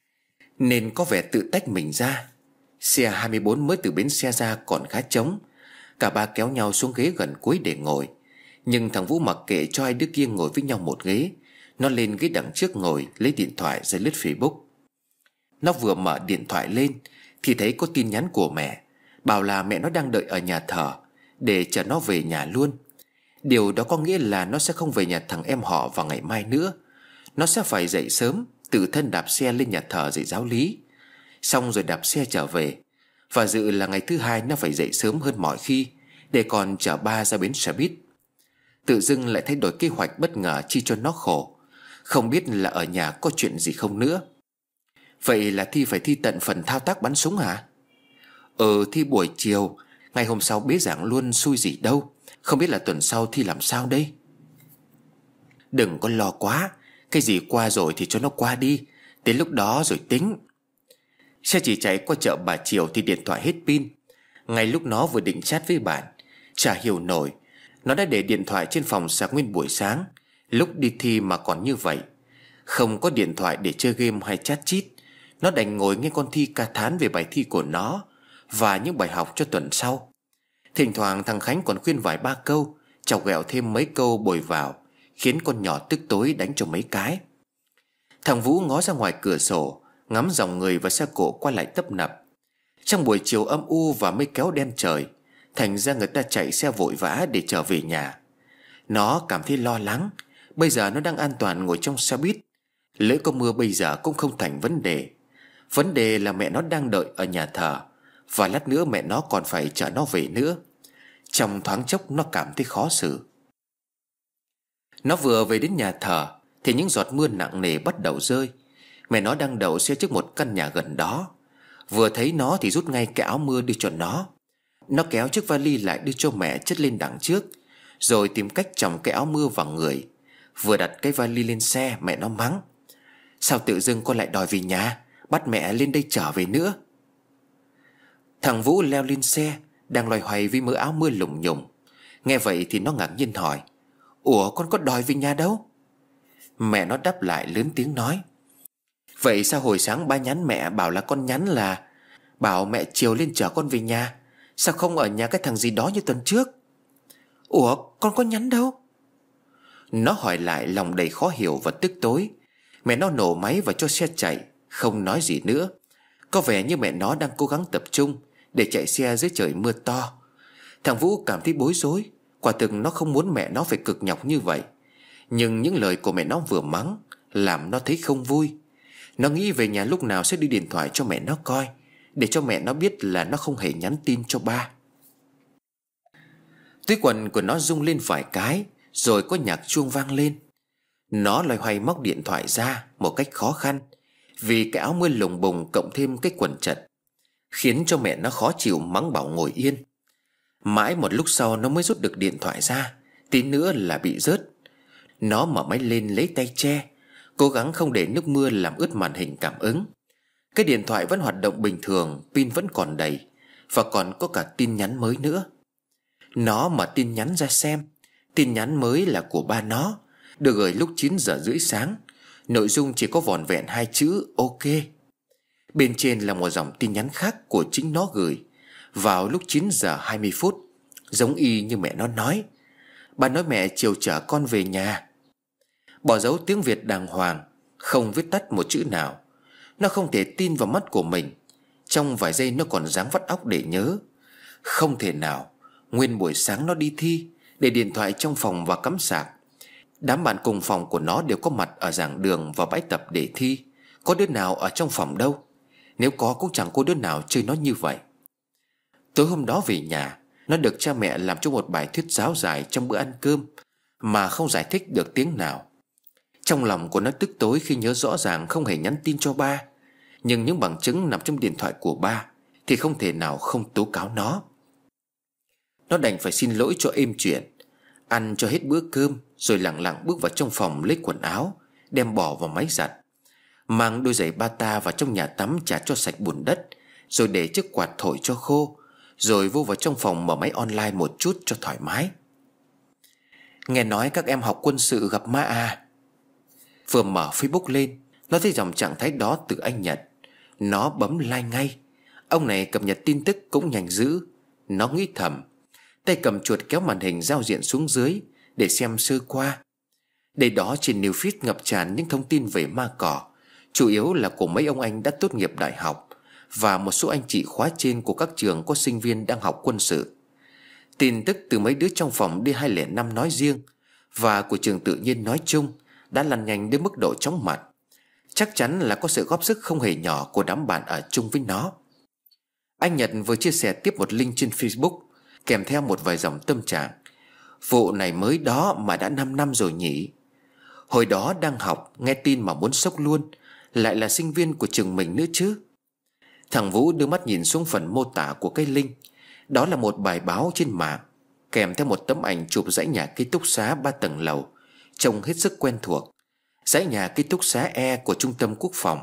nên có vẻ tự tách mình ra. Xe hai mươi bốn mới từ bến xe ra còn khá trống. Cả ba kéo nhau xuống ghế gần cuối để ngồi. Nhưng thằng Vũ mặc kệ cho hai đứa kia ngồi với nhau một ghế. Nó lên ghế đằng trước ngồi, lấy điện thoại ra lướt Facebook. Nó vừa mở điện thoại lên thì thấy có tin nhắn của mẹ, bảo là mẹ nó đang đợi ở nhà thờ để chờ nó về nhà luôn. Điều đó có nghĩa là nó sẽ không về nhà thằng em họ vào ngày mai nữa. Nó sẽ phải dậy sớm, tự thân đạp xe lên nhà thờ dạy giáo lý, xong rồi đạp xe trở về. Và dự là ngày thứ hai nó phải dậy sớm hơn mọi khi để còn chở ba ra bến xe buýt. Tự dưng lại thay đổi kế hoạch bất ngờ chi cho nó khổ, không biết là ở nhà có chuyện gì không nữa. Vậy là Thi phải thi tận phần thao tác bắn súng hả? Ừ, thi buổi chiều, ngày hôm sau bế giảng luôn, xui gì đâu. Không biết là tuần sau thi làm sao đây? Đừng có lo quá, cái gì qua rồi thì cho nó qua đi. Đến lúc đó rồi tính. Xe chỉ chạy qua chợ Bà Triều thì điện thoại hết pin. Ngay lúc nó vừa định chat với bạn, chả hiểu nổi, nó đã để điện thoại trên phòng sạc nguyên buổi sáng. Lúc đi thi mà còn như vậy. Không có điện thoại để chơi game hay chat chít, nó đành ngồi nghe con Thi ca thán về bài thi của nó và những bài học cho tuần sau. Thỉnh thoảng thằng Khánh còn khuyên vài ba câu, chọc ghẹo thêm mấy câu bồi vào, khiến con nhỏ tức tối đánh cho mấy cái. Thằng Vũ ngó ra ngoài cửa sổ, ngắm dòng người và xe cộ qua lại tấp nập. Trong buổi chiều âm u và mây kéo đen trời, thành ra người ta chạy xe vội vã để trở về nhà. Nó cảm thấy lo lắng. Bây giờ nó đang an toàn ngồi trong xe buýt. Lỡ có mưa bây giờ cũng không thành vấn đề. Vấn đề là mẹ nó đang đợi ở nhà thờ, và lát nữa mẹ nó còn phải chở nó về nữa. Trong thoáng chốc nó cảm thấy khó xử. Nó vừa về đến nhà thờ thì những giọt mưa nặng nề bắt đầu rơi. Mẹ nó đang đậu xe trước một căn nhà gần đó. Vừa thấy nó thì rút ngay cái áo mưa đưa cho nó. Nó kéo chiếc vali lại đưa cho mẹ chất lên đằng trước, rồi tìm cách chồng cái áo mưa vào người. Vừa đặt cái vali lên xe, mẹ nó mắng: sao tự dưng con lại đòi về nhà, bắt mẹ lên đây trở về nữa. Thằng Vũ leo lên xe, đang loay hoay với mớ áo mưa lủng nhùng. Nghe vậy thì nó ngạc nhiên hỏi: ủa, con có đòi về nhà đâu? Mẹ nó đáp lại lớn tiếng nói: vậy sao hồi sáng ba nhắn mẹ bảo là con nhắn là bảo mẹ chiều lên chở con về nhà, sao không ở nhà cái thằng gì đó như tuần trước? Ủa, con có nhắn đâu? Nó hỏi lại, lòng đầy khó hiểu và tức tối. Mẹ nó nổ máy và cho xe chạy, không nói gì nữa. Có vẻ như mẹ nó đang cố gắng tập trung để chạy xe dưới trời mưa to. Thằng Vũ cảm thấy bối rối. Quả thực nó không muốn mẹ nó phải cực nhọc như vậy, nhưng những lời của mẹ nó vừa mắng làm nó thấy không vui. Nó nghĩ về nhà lúc nào sẽ đi điện thoại cho mẹ nó coi, để cho mẹ nó biết là nó không hề nhắn tin cho ba. Túi quần của nó rung lên vài cái, rồi có nhạc chuông vang lên. Nó loay hoay móc điện thoại ra một cách khó khăn, vì cái áo mưa lùng bùng cộng thêm cái quần chật, khiến cho mẹ nó khó chịu mắng bảo ngồi yên. Mãi một lúc sau nó mới rút được điện thoại ra, tí nữa là bị rớt. Nó mở máy lên lấy tay che, cố gắng không để nước mưa làm ướt màn hình cảm ứng. Cái điện thoại vẫn hoạt động bình thường, pin vẫn còn đầy, và còn có cả tin nhắn mới nữa. Nó mở tin nhắn ra xem. Tin nhắn mới là của ba nó, được gửi lúc chín giờ rưỡi sáng. Nội dung chỉ có vỏn vẹn hai chữ ok. Bên trên là một dòng tin nhắn khác của chính nó gửi vào lúc chín giờ hai mươi phút, giống y như mẹ nó nói. Ba nói mẹ chiều chở con về nhà. Bỏ dấu tiếng Việt đàng hoàng, không viết tắt một chữ nào. Nó không thể tin vào mắt của mình. Trong vài giây nó còn ráng vắt óc để nhớ. Không thể nào. Nguyên buổi sáng nó đi thi, để điện thoại trong phòng và cắm sạc. Đám bạn cùng phòng của nó đều có mặt ở giảng đường và bãi tập để thi. Có đứa nào ở trong phòng đâu. Nếu có cũng chẳng có đứa nào chơi nó như vậy. Tối hôm đó về nhà, nó được cha mẹ làm cho một bài thuyết giáo dài trong bữa ăn cơm, mà không giải thích được tiếng nào. Trong lòng của nó tức tối khi nhớ rõ ràng không hề nhắn tin cho ba, nhưng những bằng chứng nằm trong điện thoại của ba thì không thể nào không tố cáo nó. Nó đành phải xin lỗi cho êm chuyện, ăn cho hết bữa cơm, rồi lặng lặng bước vào trong phòng lấy quần áo, đem bỏ vào máy giặt, mang đôi giày bata vào trong nhà tắm chà cho sạch bùn đất, rồi để chiếc quạt thổi cho khô, rồi vô vào trong phòng mở máy online một chút cho thoải mái. Nghe nói các em học quân sự gặp ma à? Vừa mở Facebook lên, nó thấy dòng trạng thái đó từ anh Nhật. Nó bấm like ngay. Ông này cập nhật tin tức cũng nhanh dữ. Nó nghĩ thầm, tay cầm chuột kéo màn hình giao diện xuống dưới để xem sơ qua. Đây đó trên New Feed ngập tràn những thông tin về ma cỏ, chủ yếu là của mấy ông anh đã tốt nghiệp đại học và một số anh chị khóa trên của các trường có sinh viên đang học quân sự. Tin tức từ mấy đứa trong phòng D hai không năm nói riêng và của trường tự nhiên nói chung đã lan nhanh đến mức độ chóng mặt. Chắc chắn là có sự góp sức không hề nhỏ của đám bạn ở chung với nó. Anh Nhật vừa chia sẻ tiếp một link trên Facebook, kèm theo một vài dòng tâm trạng. Vụ này mới đó mà đã năm năm rồi nhỉ. Hồi đó đang học, nghe tin mà muốn sốc luôn. Lại là sinh viên của trường mình nữa chứ. Thằng Vũ đưa mắt nhìn xuống phần mô tả của cái link. Đó là một bài báo trên mạng, kèm theo một tấm ảnh chụp dãy nhà ký túc xá ba tầng lầu, trông hết sức quen thuộc. dãy nhà ký túc xá E của trung tâm quốc phòng.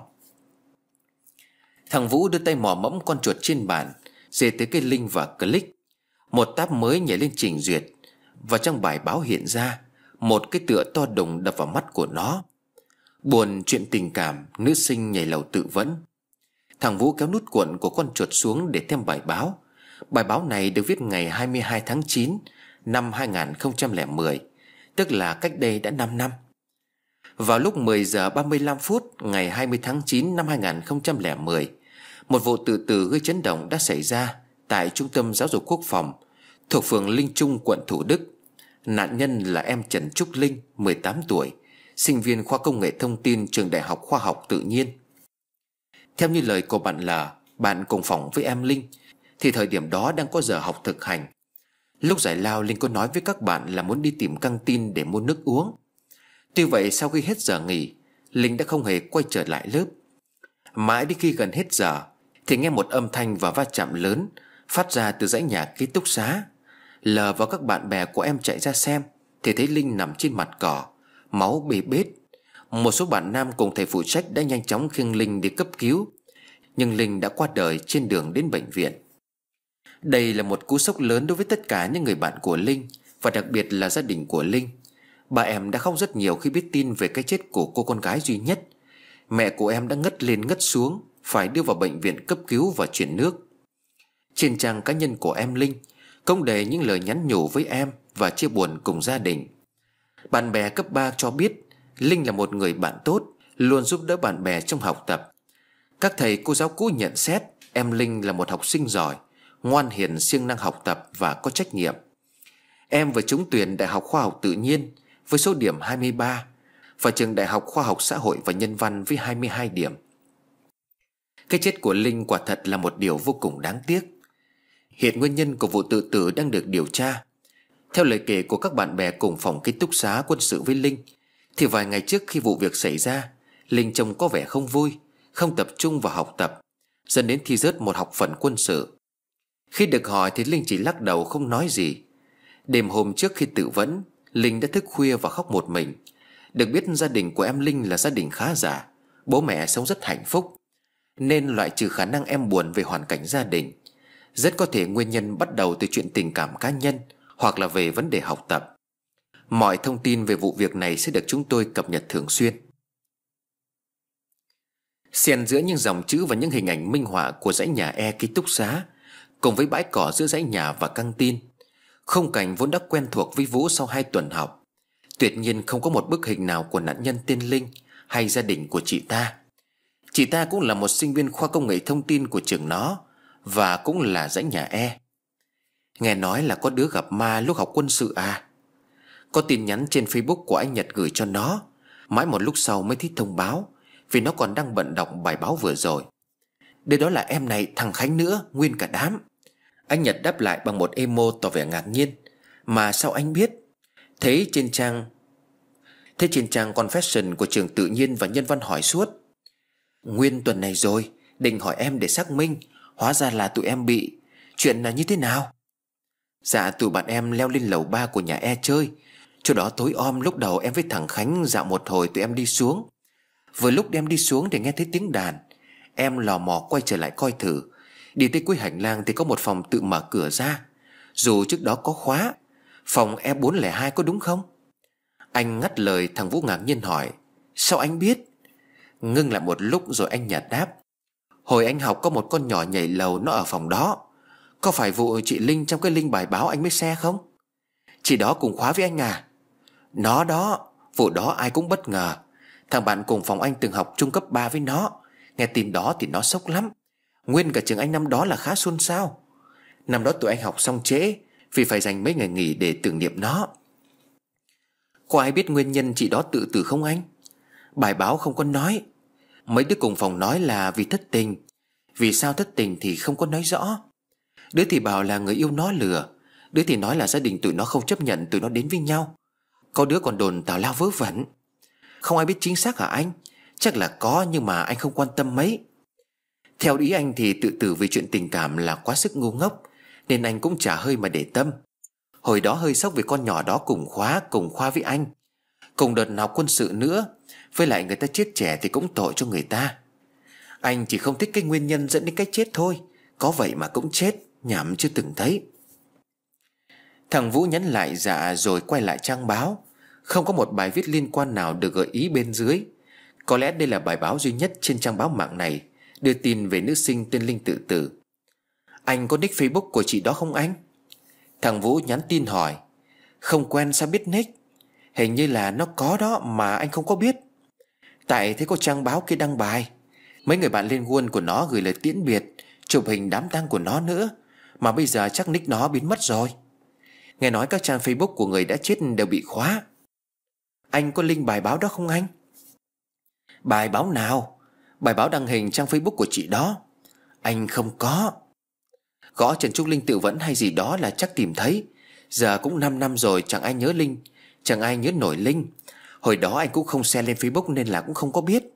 Thằng Vũ đưa tay mò mẫm con chuột trên bàn, dê tới cái link và click. Một tab mới nhảy lên trình duyệt, và trong bài báo hiện ra một cái tựa to đùng đập vào mắt của nó: buồn chuyện tình cảm, nữ sinh nhảy lầu tự vẫn. Thằng Vũ kéo nút cuộn của con chuột xuống để thêm bài báo. Bài báo này được viết ngày hai mươi hai tháng chín năm hai nghìn không trăm lẻ mười, tức là cách đây đã năm năm. Vào lúc mười giờ ba mươi lăm phút ngày hai mươi tháng chín năm hai nghìn không trăm lẻ mười, một vụ tự tử gây chấn động đã xảy ra tại Trung tâm Giáo dục Quốc phòng thuộc phường Linh Trung, quận Thủ Đức. Nạn nhân là em Trần Trúc Linh, mười tám tuổi, sinh viên khoa công nghệ thông tin trường Đại học Khoa học Tự nhiên. Theo như lời của bạn L, bạn cùng phòng với em Linh, thì thời điểm đó đang có giờ học thực hành. Lúc giải lao, Linh có nói với các bạn là muốn đi tìm căng tin để mua nước uống. Tuy vậy, sau khi hết giờ nghỉ, Linh đã không hề quay trở lại lớp. Mãi đến khi gần hết giờ thì nghe một âm thanh và va chạm lớn phát ra từ dãy nhà ký túc xá. L và các bạn bè của em chạy ra xem thì thấy Linh nằm trên mặt cỏ, máu bê bết. Một số bạn nam cùng thầy phụ trách đã nhanh chóng khiêng Linh đi cấp cứu, nhưng Linh đã qua đời trên đường đến bệnh viện. Đây là một cú sốc lớn đối với tất cả những người bạn của Linh, và đặc biệt là gia đình của Linh. Bà em đã khóc rất nhiều khi biết tin về cái chết của cô con gái duy nhất. Mẹ của em đã ngất lên ngất xuống, phải đưa vào bệnh viện cấp cứu và chuyển nước. Trên trang cá nhân của em Linh công đề những lời nhắn nhủ với em và chia buồn cùng gia đình. Bạn bè cấp ba cho biết Linh là một người bạn tốt, luôn giúp đỡ bạn bè trong học tập. Các thầy cô giáo cũ nhận xét em Linh là một học sinh giỏi, ngoan hiền, siêng năng học tập và có trách nhiệm. Em vừa trúng tuyển Đại học Khoa học Tự nhiên với số điểm hai mươi ba và trường Đại học Khoa học Xã hội và Nhân văn với hai mươi hai điểm. Cái chết của Linh quả thật là một điều vô cùng đáng tiếc. Hiện nguyên nhân của vụ tự tử đang được điều tra. Theo lời kể của các bạn bè cùng phòng ký túc xá quân sự với Linh, thì vài ngày trước khi vụ việc xảy ra, Linh trông có vẻ không vui, không tập trung vào học tập, dẫn đến thi rớt một học phần quân sự. Khi được hỏi thì Linh chỉ lắc đầu không nói gì. Đêm hôm trước khi tự vẫn, Linh đã thức khuya và khóc một mình. Được biết gia đình của em Linh là gia đình khá giả, bố mẹ sống rất hạnh phúc, nên loại trừ khả năng em buồn về hoàn cảnh gia đình. Rất có thể nguyên nhân bắt đầu từ chuyện tình cảm cá nhân hoặc là về vấn đề học tập. Mọi thông tin về vụ việc này sẽ được chúng tôi cập nhật thường xuyên. Xen giữa những dòng chữ và những hình ảnh minh họa của dãy nhà E ký túc xá, cùng với bãi cỏ giữa dãy nhà và căng tin, khung cảnh vốn đã quen thuộc với Vũ sau hai tuần học, tuyệt nhiên không có một bức hình nào của nạn nhân tên Linh hay gia đình của chị ta. Chị ta cũng là một sinh viên khoa công nghệ thông tin của trường nó, và cũng là dãy nhà E. Nghe nói là có đứa gặp ma lúc học quân sự à? Có tin nhắn trên Facebook của anh Nhật gửi cho nó. Mãi một lúc sau mới thấy thông báo, vì nó còn đang bận đọc bài báo vừa rồi. Đây đó là em này, thằng Khánh nữa, nguyên cả đám. Anh Nhật đáp lại bằng một emo tỏ vẻ ngạc nhiên. Mà sao anh biết? Thấy trên trang Thế trên trang Confession của trường Tự nhiên và Nhân văn hỏi suốt. Nguyên tuần này rồi, định hỏi em để xác minh, hóa ra là tụi em bị. Chuyện là như thế nào? Dạ, tụi bạn em leo lên lầu ba của nhà E chơi. Chỗ đó tối om, lúc đầu em với thằng Khánh dạo một hồi tụi em đi xuống. Vừa lúc em đi xuống thì nghe thấy tiếng đàn. Em lò mò quay trở lại coi thử. Đi tới cuối hành lang thì có một phòng tự mở cửa ra, dù trước đó có khóa. Phòng E bốn không hai có đúng không? Anh ngắt lời thằng Vũ ngạc nhiên hỏi. Sao anh biết? Ngưng lại một lúc rồi anh nhạt đáp. Hồi anh học có một con nhỏ nhảy lầu, nó ở phòng đó. Có phải vụ chị Linh trong cái link bài báo anh mới share không? Chị đó cùng khóa với anh à? Nó đó, vụ đó ai cũng bất ngờ. Thằng bạn cùng phòng anh từng học trung cấp ba với nó. Nghe tin đó thì nó sốc lắm. Nguyên cả trường anh năm đó là khá xôn xao. Năm đó tụi anh học xong trễ, vì phải dành mấy ngày nghỉ để tưởng niệm nó. Có ai biết nguyên nhân chị đó tự tử không anh? Bài báo không có nói. Mấy đứa cùng phòng nói là vì thất tình. Vì sao thất tình thì không có nói rõ. Đứa thì bảo là người yêu nó lừa. Đứa thì nói là gia đình tụi nó không chấp nhận tụi nó đến với nhau. Có đứa còn đồn tào lao vớ vẩn. Không ai biết chính xác hả anh? Chắc là có, nhưng mà anh không quan tâm mấy. Theo ý anh thì tự tử vì chuyện tình cảm là quá sức ngu ngốc, nên anh cũng chả hơi mà để tâm. Hồi đó hơi sốc vì con nhỏ đó cùng khóa cùng khoa với anh. Cùng đợt học quân sự nữa. Với lại người ta chết trẻ thì cũng tội cho người ta. Anh chỉ không thích cái nguyên nhân dẫn đến cái chết thôi. Có vậy mà cũng chết, nhảm chưa từng thấy. Thằng Vũ nhắn lại dạ rồi quay lại trang báo. Không có một bài viết liên quan nào được gợi ý bên dưới. Có lẽ đây là bài báo duy nhất trên trang báo mạng này đưa tin về nữ sinh tên Linh tự tử. Anh có nick Facebook của chị đó không anh? Thằng Vũ nhắn tin hỏi. Không quen sao biết nick? Hình như là nó có đó mà anh không có biết. Tại thấy có trang báo kia đăng bài. Mấy người bạn lên Wall của nó gửi lời tiễn biệt, chụp hình đám tang của nó nữa. Mà bây giờ chắc nick nó biến mất rồi. Nghe nói các trang Facebook của người đã chết đều bị khóa. Anh có link bài báo đó không anh? Bài báo nào? Bài báo đăng hình trang Facebook của chị đó. Anh không có. Gõ Trần Trúc Linh tự vẫn hay gì đó là chắc tìm thấy. Giờ cũng năm năm rồi chẳng ai nhớ Linh, chẳng ai nhớ nổi Linh. Hồi đó anh cũng không share lên Facebook nên là cũng không có biết.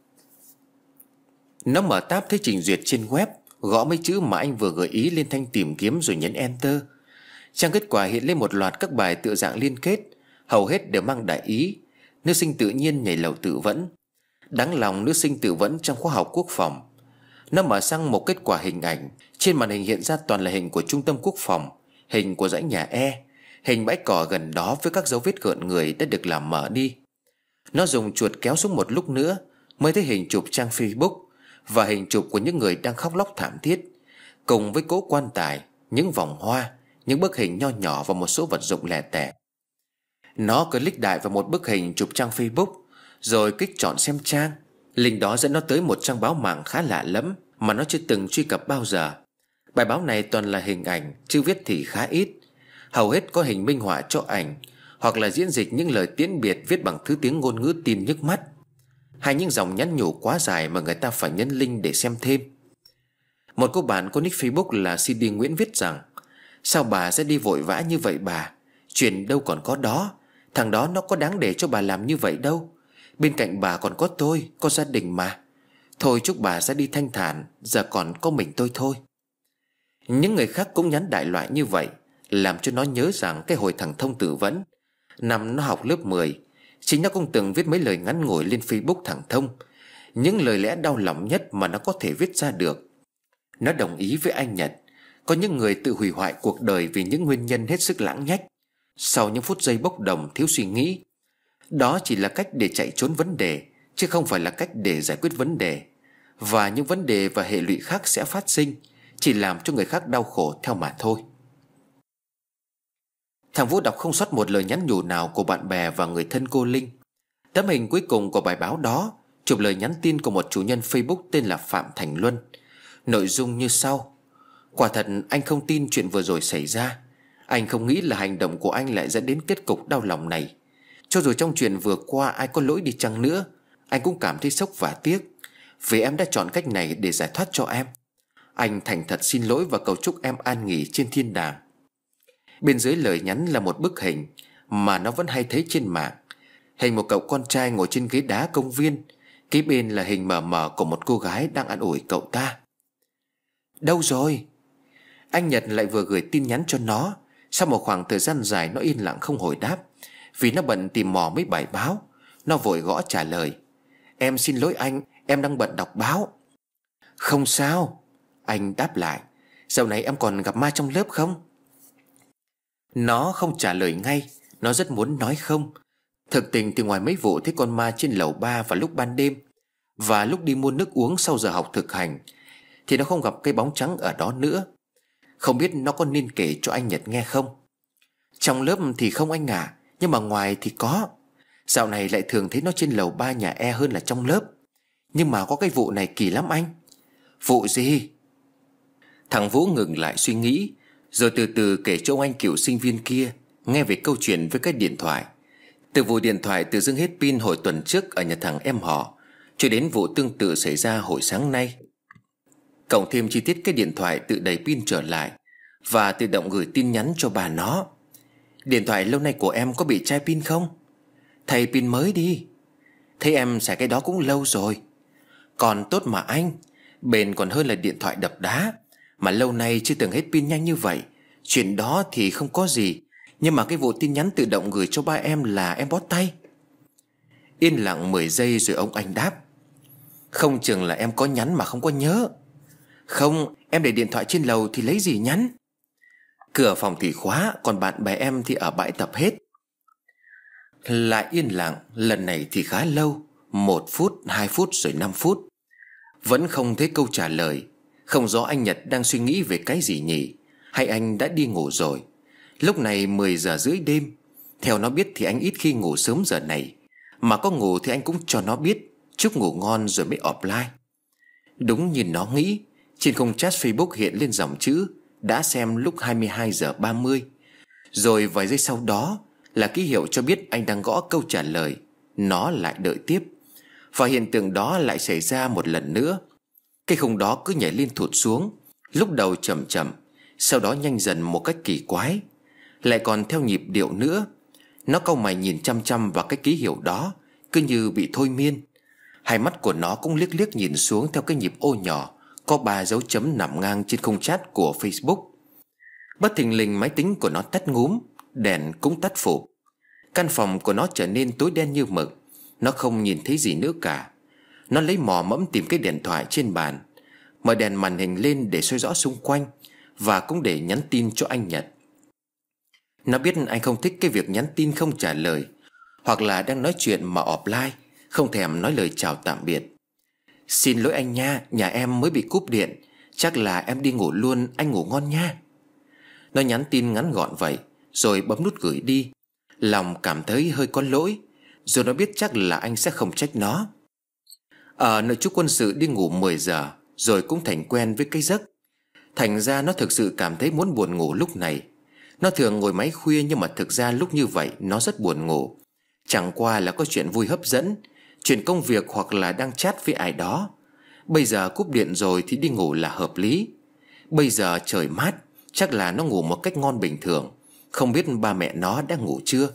Nó mở tab thấy trình duyệt trên web. Gõ mấy chữ mà anh vừa gợi ý lên thanh tìm kiếm rồi nhấn Enter. Trang kết quả hiện lên một loạt các bài tự dạng liên kết. Hầu hết đều mang đại ý. Nữ sinh tự nhiên nhảy lầu tự vẫn. Đáng lòng nữ sinh tự vẫn trong khóa học quốc phòng. Nó mở sang một kết quả hình ảnh. Trên màn hình hiện ra toàn là hình của trung tâm quốc phòng, hình của dãy nhà E, hình bãi cỏ gần đó với các dấu vết gợn người đã được làm mở đi. Nó dùng chuột kéo xuống một lúc nữa mới thấy hình chụp trang Facebook và hình chụp của những người đang khóc lóc thảm thiết, cùng với cỗ quan tài, những vòng hoa, những bức hình nho nhỏ và một số vật dụng lẻ tẻ. Nó click đại vào một bức hình chụp trang Facebook rồi kích chọn xem trang. Link đó dẫn nó tới một trang báo mạng khá lạ lẫm mà nó chưa từng truy cập bao giờ. Bài báo này toàn là hình ảnh, chữ viết thì khá ít. Hầu hết có hình minh họa cho ảnh, hoặc là diễn dịch những lời tiễn biệt viết bằng thứ tiếng ngôn ngữ tim nhức mắt, hay những dòng nhắn nhủ quá dài mà người ta phải nhấn link để xem thêm. Một cô bạn có nick Facebook là xê đê Nguyễn viết rằng: sao bà sẽ đi vội vã như vậy bà? Chuyện đâu còn có đó. Thằng đó nó có đáng để cho bà làm như vậy đâu. Bên cạnh bà còn có tôi, có gia đình mà. Thôi chúc bà ra đi thanh thản, giờ còn có mình tôi thôi. Những người khác cũng nhắn đại loại như vậy, làm cho nó nhớ rằng cái hồi thằng Thông tự vẫn, năm nó học lớp mười, chính nó cũng từng viết mấy lời ngắn ngủi lên Facebook thằng Thông. Những lời lẽ đau lòng nhất mà nó có thể viết ra được. Nó đồng ý với anh Nhật, có những người tự hủy hoại cuộc đời vì những nguyên nhân hết sức lãng nhách. Sau những phút giây bốc đồng thiếu suy nghĩ, đó chỉ là cách để chạy trốn vấn đề, chứ không phải là cách để giải quyết vấn đề. Và những vấn đề và hệ lụy khác sẽ phát sinh, chỉ làm cho người khác đau khổ theo mà thôi. Thằng Vũ đọc không sót một lời nhắn nhủ nào của bạn bè và người thân cô Linh. Tấm hình cuối cùng của bài báo đó chụp lời nhắn tin của một chủ nhân Facebook tên là Phạm Thành Luân. Nội dung như sau: quả thật anh không tin chuyện vừa rồi xảy ra. Anh không nghĩ là hành động của anh lại dẫn đến kết cục đau lòng này. Cho dù trong chuyện vừa qua ai có lỗi đi chăng nữa, anh cũng cảm thấy sốc và tiếc, vì em đã chọn cách này để giải thoát cho em. Anh thành thật xin lỗi và cầu chúc em an nghỉ trên thiên đàng. Bên dưới lời nhắn là một bức hình mà nó vẫn hay thấy trên mạng. Hình một cậu con trai ngồi trên ghế đá công viên, kế bên là hình mờ mờ của một cô gái đang an ủi cậu ta. Đâu rồi? Anh Nhật lại vừa gửi tin nhắn cho nó. Sau một khoảng thời gian dài nó yên lặng không hồi đáp, vì nó bận tìm mò mấy bài báo. Nó vội gõ trả lời: em xin lỗi anh, em đang bận đọc báo. Không sao, anh đáp lại. Dạo này em còn gặp ma trong lớp không? Nó không trả lời ngay. Nó rất muốn nói không. Thực tình thì ngoài mấy vụ thấy con ma trên lầu ba vào lúc ban đêm và lúc đi mua nước uống sau giờ học thực hành, thì nó không gặp cái bóng trắng ở đó nữa. Không biết nó có nên kể cho anh Nhật nghe không? Trong lớp thì không anh à, nhưng mà ngoài thì có. Dạo này lại thường thấy nó trên lầu ba nhà E hơn là trong lớp. Nhưng mà có cái vụ này kỳ lắm anh. Vụ gì? Thằng Vũ ngừng lại suy nghĩ, rồi từ từ kể cho ông anh cựu sinh viên kia nghe về câu chuyện với cái điện thoại. Từ vụ điện thoại tự dưng hết pin hồi tuần trước ở nhà thằng em họ, cho đến vụ tương tự xảy ra hồi sáng nay. Cộng thêm chi tiết cái điện thoại tự đầy pin trở lại và tự động gửi tin nhắn cho bà nó. Điện thoại lâu nay của em có bị chai pin không? Thay pin mới đi. Thấy em xài cái đó cũng lâu rồi. Còn tốt mà anh, bền còn hơn là điện thoại đập đá. Mà lâu nay chưa từng hết pin nhanh như vậy. Chuyện đó thì không có gì, nhưng mà cái vụ tin nhắn tự động gửi cho ba em là em bó tay. Yên lặng mười giây rồi ông anh đáp: "Không chừng là em có nhắn mà không có nhớ." "Không, em để điện thoại trên lầu thì lấy gì nhắn." "Cửa phòng thì khóa, còn bạn bè em thì ở bãi tập hết." Lại yên lặng, lần này thì khá lâu. Một phút, hai phút rồi năm phút. Vẫn không thấy câu trả lời. Không rõ anh Nhật đang suy nghĩ về cái gì nhỉ, hay anh đã đi ngủ rồi. Lúc này mười giờ rưỡi đêm. Theo nó biết thì anh ít khi ngủ sớm giờ này, mà có ngủ thì anh cũng cho nó biết, chúc ngủ ngon rồi mới offline. Đúng như nó nghĩ, trên khung chat Facebook hiện lên dòng chữ đã xem lúc hai mươi hai giờ ba mươi. Rồi vài giây sau đó là ký hiệu cho biết anh đang gõ câu trả lời. Nó lại đợi tiếp. Và hiện tượng đó lại xảy ra một lần nữa. Cái khung đó cứ nhảy lên thụt xuống, lúc đầu chậm chậm, sau đó nhanh dần một cách kỳ quái, lại còn theo nhịp điệu nữa. Nó cau mày nhìn chăm chăm vào cái ký hiệu đó, cứ như bị thôi miên. Hai mắt của nó cũng liếc liếc nhìn xuống theo cái nhịp ô nhỏ có ba dấu chấm nằm ngang trên khung chat của Facebook. Bất thình lình máy tính của nó tắt ngúm, đèn cũng tắt phụp. Căn phòng của nó trở nên tối đen như mực. Nó không nhìn thấy gì nữa cả. Nó lấy mò mẫm tìm cái điện thoại trên bàn, mở đèn màn hình lên để soi rõ xung quanh, và cũng để nhắn tin cho anh Nhật. Nó biết anh không thích cái việc nhắn tin không trả lời, hoặc là đang nói chuyện mà offline, không thèm nói lời chào tạm biệt. "Xin lỗi anh nha, nhà em mới bị cúp điện, chắc là em đi ngủ luôn, anh ngủ ngon nha." Nó nhắn tin ngắn gọn vậy, rồi bấm nút gửi đi. Lòng cảm thấy hơi có lỗi, rồi nó biết chắc là anh sẽ không trách nó. Ở nơi trú quân sự đi ngủ mười giờ, rồi cũng thành quen với cái giấc. Thành ra nó thực sự cảm thấy muốn buồn ngủ lúc này. Nó thường ngồi máy khuya, nhưng mà thực ra lúc như vậy nó rất buồn ngủ. Chẳng qua là có chuyện vui hấp dẫn, chuyện công việc hoặc là đang chat với ai đó. Bây giờ cúp điện rồi thì đi ngủ là hợp lý. Bây giờ trời mát, chắc là nó ngủ một cách ngon bình thường. Không biết ba mẹ nó đã ngủ chưa.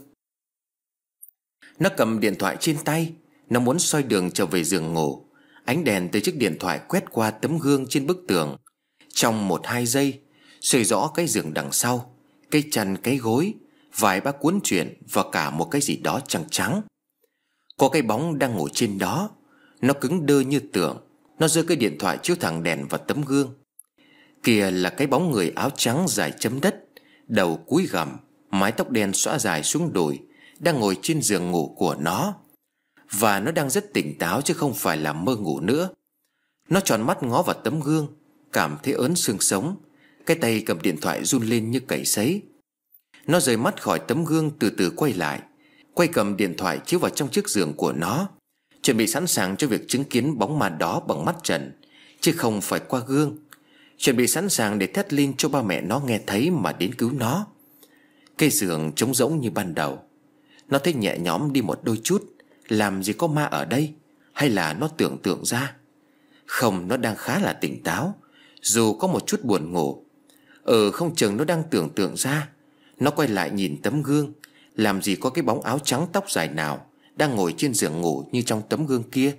Nó cầm điện thoại trên tay. Nó muốn soi đường trở về giường ngủ. Ánh đèn từ chiếc điện thoại quét qua tấm gương trên bức tường. Trong một hai giây soi rõ cái giường đằng sau, cái chăn, cái gối, vài ba cuốn truyện và cả một cái gì đó trắng trắng. Có cái bóng đang ngồi trên đó. Nó cứng đơ như tượng. Nó giơ cái điện thoại chiếu thẳng đèn vào tấm gương. Kìa là cái bóng người áo trắng dài chấm đất, đầu cúi gằm, mái tóc đen xõa dài xuống đùi, đang ngồi trên giường ngủ của nó. Và nó đang rất tỉnh táo chứ không phải là mơ ngủ nữa. Nó tròn mắt ngó vào tấm gương, cảm thấy ớn xương sống. Cái tay cầm điện thoại run lên như cầy sấy. Nó rời mắt khỏi tấm gương, từ từ quay lại, quay cầm điện thoại chiếu vào trong chiếc giường của nó, chuẩn bị sẵn sàng cho việc chứng kiến bóng ma đó bằng mắt trần, chứ không phải qua gương. Chuẩn bị sẵn sàng để thét lên cho ba mẹ nó nghe thấy mà đến cứu nó. Cái giường trống rỗng như ban đầu. Nó thấy nhẹ nhõm đi một đôi chút. Làm gì có ma ở đây, hay là nó tưởng tượng ra? Không, nó đang khá là tỉnh táo, dù có một chút buồn ngủ. Ừ, không chừng nó đang tưởng tượng ra. Nó quay lại nhìn tấm gương. Làm gì có cái bóng áo trắng tóc dài nào đang ngồi trên giường ngủ như trong tấm gương kia.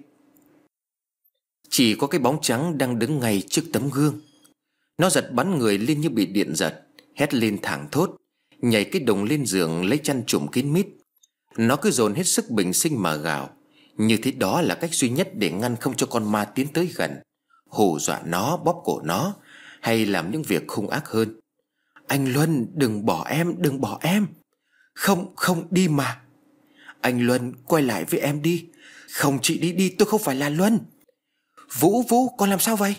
Chỉ có cái bóng trắng đang đứng ngay trước tấm gương. Nó giật bắn người lên như bị điện giật, hét lên thảng thốt, nhảy cái đùng lên giường lấy chăn trùm kín mít. Nó cứ dồn hết sức bình sinh mà gào. Như thế đó là cách duy nhất để ngăn không cho con ma tiến tới gần, hù dọa nó, bóp cổ nó, hay làm những việc hung ác hơn. "Anh Luân, đừng bỏ em, đừng bỏ em." "Không, không, đi mà." "Anh Luân, quay lại với em đi." "Không, chị đi đi, tôi không phải là Luân." "Vũ, Vũ, con làm sao vậy?"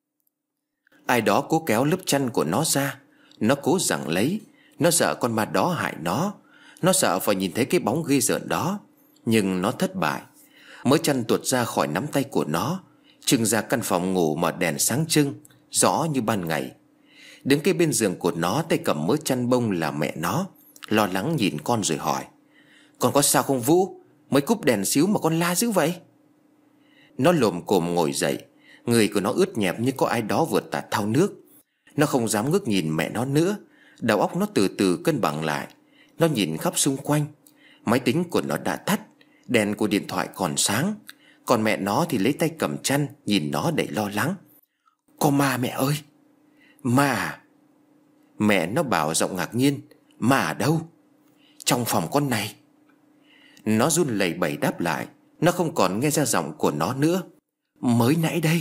Ai đó cố kéo lớp chăn của nó ra. Nó cố giằng lấy. Nó sợ con ma đó hại nó. Nó sợ phải nhìn thấy cái bóng ghê rợn đó. Nhưng nó thất bại. Mớ chăn tuột ra khỏi nắm tay của nó, trưng ra căn phòng ngủ mà đèn sáng trưng, rõ như ban ngày. Đứng kế bên giường của nó, tay cầm mớ chăn bông là mẹ nó, lo lắng nhìn con rồi hỏi: "Con có sao không Vũ? Mới cúp đèn xíu mà con la dữ vậy?" Nó lồm cồm ngồi dậy. Người của nó ướt nhẹp như có ai đó vừa tạt thau nước. Nó không dám ngước nhìn mẹ nó nữa. Đầu óc nó từ từ cân bằng lại. Nó nhìn khắp xung quanh. Máy tính của nó đã tắt, đèn của điện thoại còn sáng. Còn mẹ nó thì lấy tay cầm chăn, nhìn nó đầy lo lắng. "Có ma mẹ ơi." "Ma à?" Mẹ nó bảo giọng ngạc nhiên. "Ma ở đâu?" "Trong phòng con này." Nó run lẩy bẩy đáp lại. Nó không còn nghe ra giọng của nó nữa. Mới nãy đây.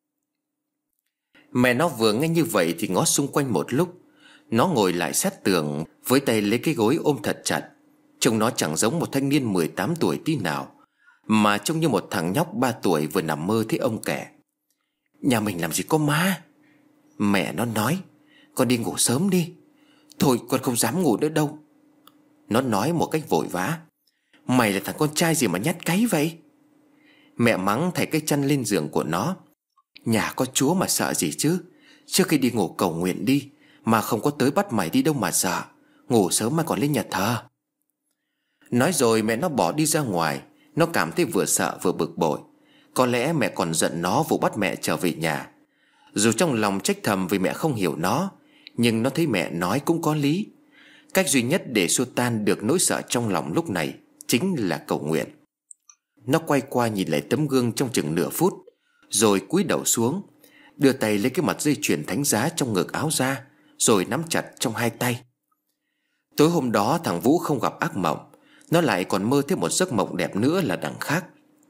Mẹ nó vừa nghe như vậy thì ngó xung quanh một lúc. Nó ngồi lại sát tường, với tay lấy cái gối ôm thật chặt. Trông nó chẳng giống một thanh niên mười tám tuổi tí nào, mà trông như một thằng nhóc ba tuổi vừa nằm mơ thấy ông kể. Nhà mình làm gì có ma. Mẹ nó nói. Con đi ngủ sớm đi. Thôi con không dám ngủ nữa đâu. Nó nói một cách vội vã. Mày là thằng con trai gì mà nhát cáy vậy? Mẹ mắng thảy cái chăn lên giường của nó. Nhà có Chúa mà sợ gì chứ. Trước khi đi ngủ cầu nguyện đi, mà không có tới bắt mày đi đâu mà sợ. Ngủ sớm mà còn lên nhà thờ. Nói rồi mẹ nó bỏ đi ra ngoài. Nó cảm thấy vừa sợ vừa bực bội. Có lẽ mẹ còn giận nó vụ bắt mẹ trở về nhà. Dù trong lòng trách thầm vì mẹ không hiểu nó, nhưng nó thấy mẹ nói cũng có lý. Cách duy nhất để xua tan được nỗi sợ trong lòng lúc này chính là cầu nguyện. Nó quay qua nhìn lại tấm gương trong chừng nửa phút, rồi cúi đầu xuống, đưa tay lấy cái mặt dây chuyền thánh giá trong ngực áo ra, rồi nắm chặt trong hai tay. Tối hôm đó thằng Vũ không gặp ác mộng. Nó lại còn mơ thấy một giấc mộng đẹp nữa là đằng khác.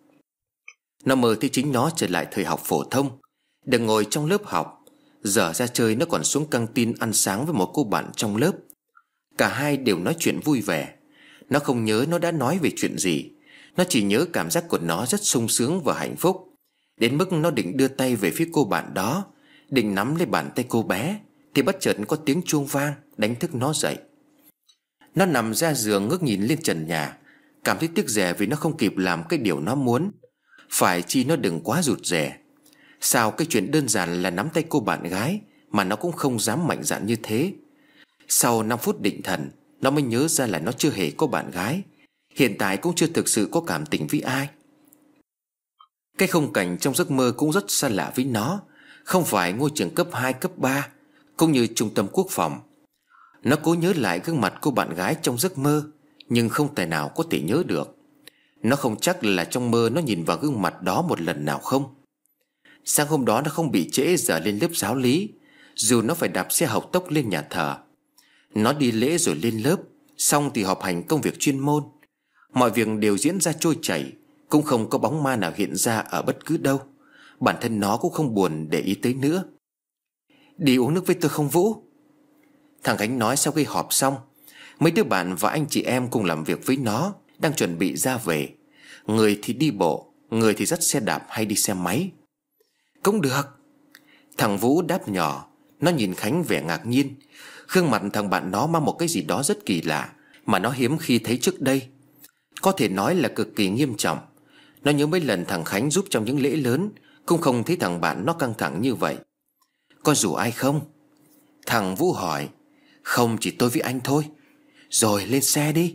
Nó mơ thấy chính nó trở lại thời học phổ thông, được ngồi trong lớp học. Giờ ra chơi nó còn xuống căng tin ăn sáng với một cô bạn trong lớp. Cả hai đều nói chuyện vui vẻ. Nó không nhớ nó đã nói về chuyện gì. Nó chỉ nhớ cảm giác của nó rất sung sướng và hạnh phúc, đến mức nó định đưa tay về phía cô bạn đó, định nắm lấy bàn tay cô bé, thì bất chợt có tiếng chuông vang đánh thức nó dậy. Nó nằm ra giường ngước nhìn lên trần nhà, cảm thấy tiếc rẻ vì nó không kịp làm cái điều nó muốn. Phải chi nó đừng quá rụt rè. Sao cái chuyện đơn giản là nắm tay cô bạn gái mà nó cũng không dám mạnh dạn như thế. Sau năm phút định thần, nó mới nhớ ra là nó chưa hề có bạn gái, hiện tại cũng chưa thực sự có cảm tình với ai. Cái khung cảnh trong giấc mơ cũng rất xa lạ với nó. Không phải ngôi trường cấp hai, cấp ba, cũng như trung tâm quốc phòng. Nó cố nhớ lại gương mặt cô bạn gái trong giấc mơ, nhưng không tài nào có thể nhớ được. Nó không chắc là trong mơ nó nhìn vào gương mặt đó một lần nào không. Sáng hôm đó nó không bị trễ giờ lên lớp giáo lý, dù nó phải đạp xe học tốc lên nhà thờ. Nó đi lễ rồi lên lớp, xong thì họp hành công việc chuyên môn. Mọi việc đều diễn ra trôi chảy, cũng không có bóng ma nào hiện ra ở bất cứ đâu. Bản thân nó cũng không buồn để ý tới nữa. Đi uống nước với tôi không Vũ? Thằng Khánh nói sau khi họp xong. Mấy đứa bạn và anh chị em cùng làm việc với nó đang chuẩn bị ra về. Người thì đi bộ, người thì dắt xe đạp hay đi xe máy. Cũng được. Thằng Vũ đáp nhỏ. Nó nhìn Khánh vẻ ngạc nhiên. Gương mặt thằng bạn nó mang một cái gì đó rất kỳ lạ, mà nó hiếm khi thấy trước đây. Có thể nói là cực kỳ nghiêm trọng. Nó nhớ mấy lần thằng Khánh giúp trong những lễ lớn, cũng không thấy thằng bạn nó căng thẳng như vậy. Có rủ ai không? Thằng Vũ hỏi. Không, chỉ tôi với anh thôi. Rồi lên xe đi.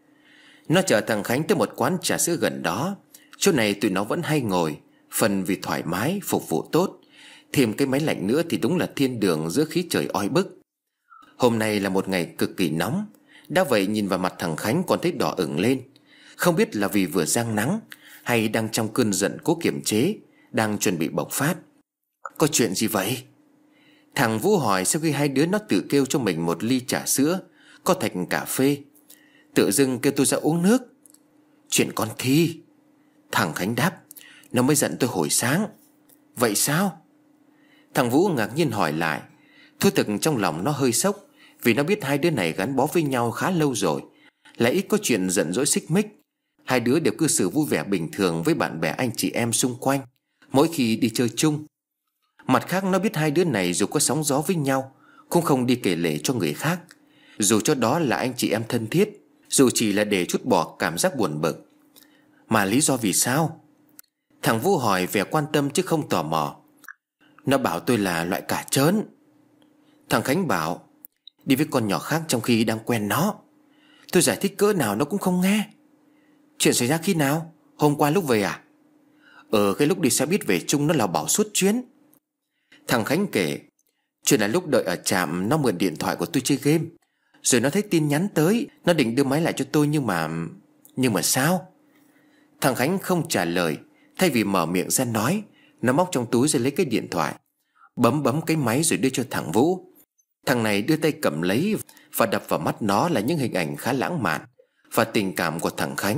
Nó chở thằng Khánh tới một quán trà sữa gần đó. Chỗ này tụi nó vẫn hay ngồi, phần vì thoải mái, phục vụ tốt. Thêm cái máy lạnh nữa thì đúng là thiên đường giữa khí trời oi bức. Hôm nay là một ngày cực kỳ nóng. Đã vậy nhìn vào mặt thằng Khánh còn thấy đỏ ửng lên. Không biết là vì vừa giang nắng, hay đang trong cơn giận cố kiềm chế, đang chuẩn bị bộc phát. Có chuyện gì vậy? Thằng Vũ hỏi sau khi hai đứa nó tự kêu cho mình một ly trà sữa, có thạch cà phê. Tự dưng kêu tôi ra uống nước. Chuyện con Thi. Thằng Khánh đáp. Nó mới giận tôi hồi sáng. Vậy sao? Thằng Vũ ngạc nhiên hỏi lại. Thú thực trong lòng nó hơi sốc, vì nó biết hai đứa này gắn bó với nhau khá lâu rồi, lại ít có chuyện giận dỗi xích mích. Hai đứa đều cư xử vui vẻ bình thường với bạn bè anh chị em xung quanh mỗi khi đi chơi chung. Mặt khác nó biết hai đứa này dù có sóng gió với nhau cũng không đi kể lể cho người khác, dù cho đó là anh chị em thân thiết, dù chỉ là để trút bỏ cảm giác buồn bực. Mà lý do vì sao? Thằng Vũ hỏi vẻ quan tâm chứ không tò mò. Nó bảo tôi là loại cả trớn. Thằng Khánh bảo đi với con nhỏ khác trong khi đang quen nó. Tôi giải thích cỡ nào nó cũng không nghe. Chuyện xảy ra khi nào? Hôm qua lúc về à? Ờ, cái lúc đi xe buýt về chung nó là bảo suốt chuyến. Thằng Khánh kể. Chuyện là lúc đợi ở trạm nó mượn điện thoại của tôi chơi game, rồi nó thấy tin nhắn tới. Nó định đưa máy lại cho tôi nhưng mà... Nhưng mà sao? Thằng Khánh không trả lời. Thay vì mở miệng ra nói, nó móc trong túi ra lấy cái điện thoại, bấm bấm cái máy rồi đưa cho thằng Vũ. Thằng này đưa tay cầm lấy, và đập vào mắt nó là những hình ảnh khá lãng mạn và tình cảm của thằng Khánh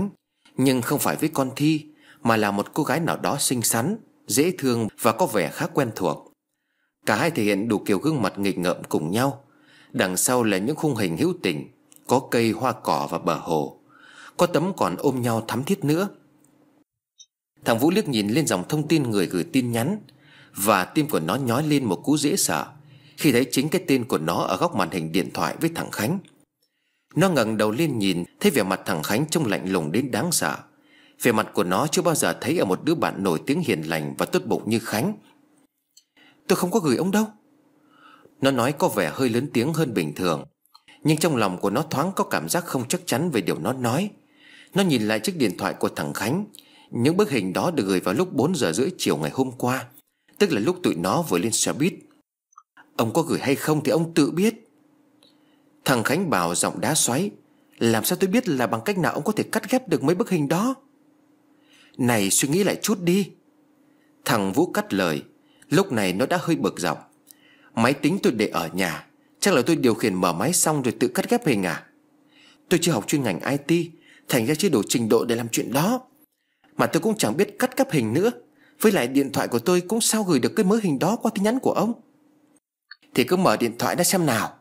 Nhưng không phải với con Thi, mà là một cô gái nào đó xinh xắn, dễ thương và có vẻ khá quen thuộc. Cả hai thể hiện đủ kiểu gương mặt nghịch ngợm cùng nhau. Đằng sau là những khung hình hữu tình, có cây hoa cỏ và bờ hồ, có tấm còn ôm nhau thắm thiết nữa. Thằng Vũ liếc nhìn lên dòng thông tin người gửi tin nhắn, và tim của nó nhói lên một cú dễ sợ khi thấy chính cái tên của nó ở góc màn hình điện thoại với thằng Khánh. Nó ngẩng đầu lên nhìn, thấy vẻ mặt thằng Khánh trông lạnh lùng đến đáng sợ. Vẻ mặt của nó chưa bao giờ thấy ở một đứa bạn nổi tiếng hiền lành và tốt bụng như Khánh. "Tôi không có gửi ông đâu." Nó nói có vẻ hơi lớn tiếng hơn bình thường, nhưng trong lòng của nó thoáng có cảm giác không chắc chắn về điều nó nói. Nó nhìn lại chiếc điện thoại của thằng Khánh. Những bức hình đó được gửi vào lúc bốn giờ rưỡi chiều ngày hôm qua, tức là lúc tụi nó vừa lên xe buýt. "Ông có gửi hay không thì ông tự biết." Thằng Khánh bảo giọng đá xoáy. "Làm sao tôi biết là bằng cách nào ông có thể cắt ghép được mấy bức hình đó?" "Này, suy nghĩ lại chút đi." Thằng Vũ cắt lời. Lúc này nó đã hơi bực dọc. "Máy tính tôi để ở nhà, chắc là tôi điều khiển mở máy xong rồi tự cắt ghép hình à? Tôi chưa học chuyên ngành i tê, thành ra chưa đủ trình độ để làm chuyện đó. Mà tôi cũng chẳng biết cắt ghép hình nữa. Với lại điện thoại của tôi cũng sao gửi được cái mớ hình đó qua tin nhắn của ông?" "Thì cứ mở điện thoại ra xem nào."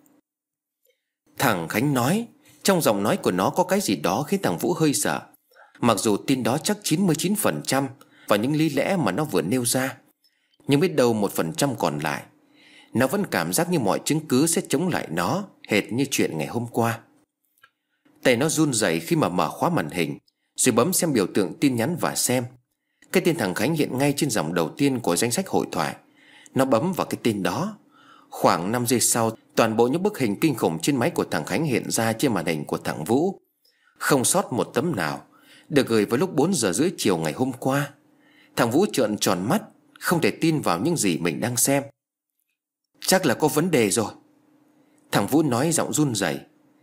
Thằng Khánh nói. Trong giọng nói của nó có cái gì đó khiến thằng Vũ hơi sợ. Mặc dù tin đó chắc chín mươi chín phần trăm vào những lý lẽ mà nó vừa nêu ra, nhưng biết đâu một phần trăm còn lại, nó vẫn cảm giác như mọi chứng cứ sẽ chống lại nó, hệt như chuyện ngày hôm qua. Tay nó run rẩy khi mà mở khóa màn hình, rồi bấm xem biểu tượng tin nhắn và xem. Cái tên thằng Khánh hiện ngay trên dòng đầu tiên của danh sách hội thoại. Nó bấm vào cái tên đó. Khoảng năm giây sau, toàn bộ những bức hình kinh khủng trên máy của thằng Khánh hiện ra trên màn hình của thằng Vũ. Không sót một tấm nào, được gửi vào lúc bốn giờ rưỡi chiều ngày hôm qua. Thằng Vũ trợn tròn mắt, không thể tin vào những gì mình đang xem. "Chắc là có vấn đề rồi." Thằng Vũ nói giọng run rẩy.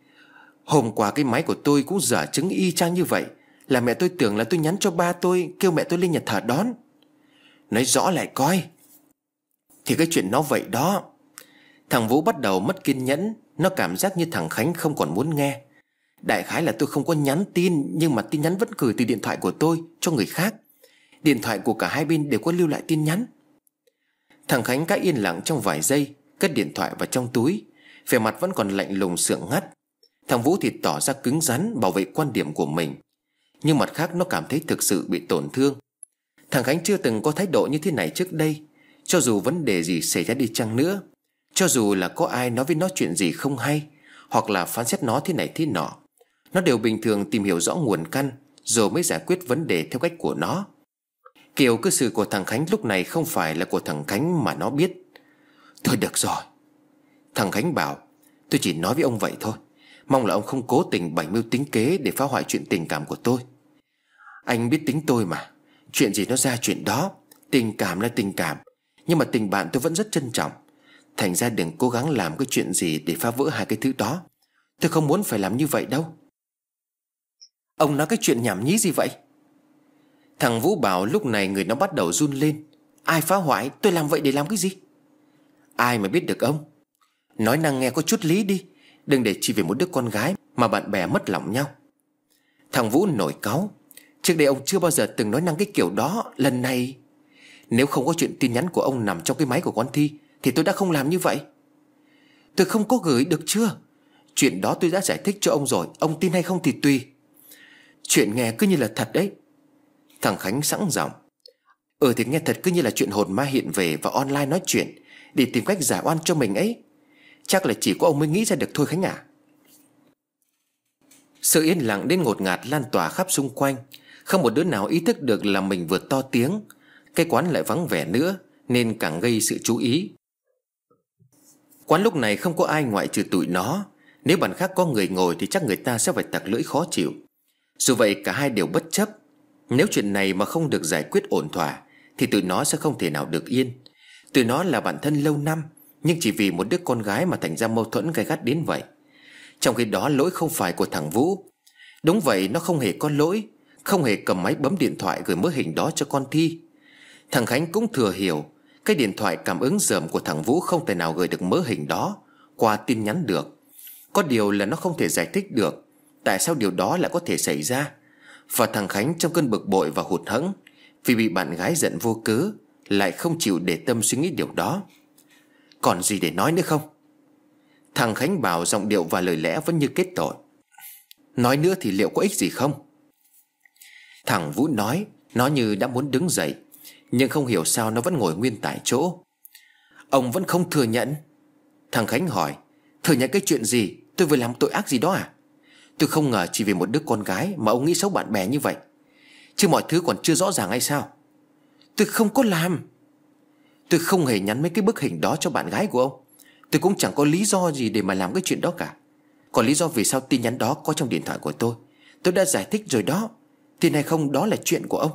"Hôm qua cái máy của tôi cũng dở chứng y chang như vậy. Là mẹ tôi tưởng là tôi nhắn cho ba tôi, kêu mẹ tôi lên nhà thờ đón." "Nói rõ lại coi." "Thì cái chuyện nó vậy đó." Thằng Vũ bắt đầu mất kiên nhẫn. Nó cảm giác như thằng Khánh không còn muốn nghe. "Đại khái là tôi không có nhắn tin, nhưng mà tin nhắn vẫn gửi từ điện thoại của tôi cho người khác. Điện thoại của cả hai bên đều có lưu lại tin nhắn." Thằng Khánh cá yên lặng trong vài giây, cất điện thoại vào trong túi, vẻ mặt vẫn còn lạnh lùng sượng ngắt. Thằng Vũ thì tỏ ra cứng rắn bảo vệ quan điểm của mình, nhưng mặt khác nó cảm thấy thực sự bị tổn thương. Thằng Khánh chưa từng có thái độ như thế này trước đây. Cho dù vấn đề gì xảy ra đi chăng nữa, cho dù là có ai nói với nó chuyện gì không hay, hoặc là phán xét nó thế này thế nọ, nó đều bình thường tìm hiểu rõ nguồn căn, rồi mới giải quyết vấn đề theo cách của nó. Kiểu cư xử của thằng Khánh lúc này không phải là của thằng Khánh mà nó biết. "Thôi được rồi." Thằng Khánh bảo. "Tôi chỉ nói với ông vậy thôi. Mong là ông không cố tình bày mưu tính kế để phá hoại chuyện tình cảm của tôi. Anh biết tính tôi mà. Chuyện gì nó ra chuyện đó. Tình cảm là tình cảm, nhưng mà tình bạn tôi vẫn rất trân trọng. Thành ra đừng cố gắng làm cái chuyện gì để phá vỡ hai cái thứ đó. Tôi không muốn phải làm như vậy đâu." "Ông nói cái chuyện nhảm nhí gì vậy?" Thằng Vũ bảo. Lúc này người nó bắt đầu run lên. "Ai phá hoại? Tôi làm vậy để làm cái gì?" "Ai mà biết được ông. Nói năng nghe có chút lý đi. Đừng để chỉ vì một đứa con gái mà bạn bè mất lòng nhau." Thằng Vũ nổi cáu. "Trước đây ông chưa bao giờ từng nói năng cái kiểu đó. Lần này, nếu không có chuyện tin nhắn của ông nằm trong cái máy của con Thi, thì tôi đã không làm như vậy." "Tôi không có gửi, được chưa? Chuyện đó tôi đã giải thích cho ông rồi. Ông tin hay không thì tùy." "Chuyện nghe cứ như là thật đấy." Thằng Khánh sẵn giọng. "Ừ thì nghe thật cứ như là chuyện hồn ma hiện về và online nói chuyện để tìm cách giải oan cho mình ấy. Chắc là chỉ có ông mới nghĩ ra được thôi Khánh à." Sự yên lặng đến ngột ngạt lan tỏa khắp xung quanh. Không một đứa nào ý thức được là mình vừa to tiếng. Cái quán lại vắng vẻ nữa, nên càng gây sự chú ý. Quán lúc này không có ai ngoại trừ tụi nó. Nếu bàn khác có người ngồi thì chắc người ta sẽ phải tặc lưỡi khó chịu. Dù vậy cả hai đều bất chấp. Nếu chuyện này mà không được giải quyết ổn thỏa thì tụi nó sẽ không thể nào được yên. Tụi nó là bạn thân lâu năm, nhưng chỉ vì một đứa con gái mà thành ra mâu thuẫn gay gắt đến vậy. Trong khi đó lỗi không phải của thằng Vũ. Đúng vậy, nó không hề có lỗi, không hề cầm máy bấm điện thoại gửi mớ hình đó cho con Thi. Thằng Khánh cũng thừa hiểu cái điện thoại cảm ứng rờm của thằng Vũ không thể nào gửi được mớ hình đó qua tin nhắn được. Có điều là nó không thể giải thích được tại sao điều đó lại có thể xảy ra, Và thằng Khánh trong cơn bực bội và hụt hẫng vì bị bạn gái giận vô cớ, lại không chịu để tâm suy nghĩ điều đó. Còn gì để nói nữa không? Thằng Khánh bảo, giọng điệu và lời lẽ vẫn như kết tội. Nói nữa thì liệu có ích gì không? Thằng Vũ nói, nó như đã muốn đứng dậy, nhưng không hiểu sao nó vẫn ngồi nguyên tại chỗ. Ông vẫn không thừa nhận. Thằng Khánh hỏi, thừa nhận cái chuyện gì? Tôi vừa làm tội ác gì đó à? Tôi không ngờ chỉ vì một đứa con gái mà ông nghĩ xấu bạn bè như vậy. Chứ mọi thứ còn chưa rõ ràng hay sao? Tôi không có làm. Tôi không hề nhắn mấy cái bức hình đó cho bạn gái của ông. Tôi cũng chẳng có lý do gì để mà làm cái chuyện đó cả. Còn lý do vì sao tin nhắn đó có trong điện thoại của tôi, tôi đã giải thích rồi đó. Tin hay không đó là chuyện của ông.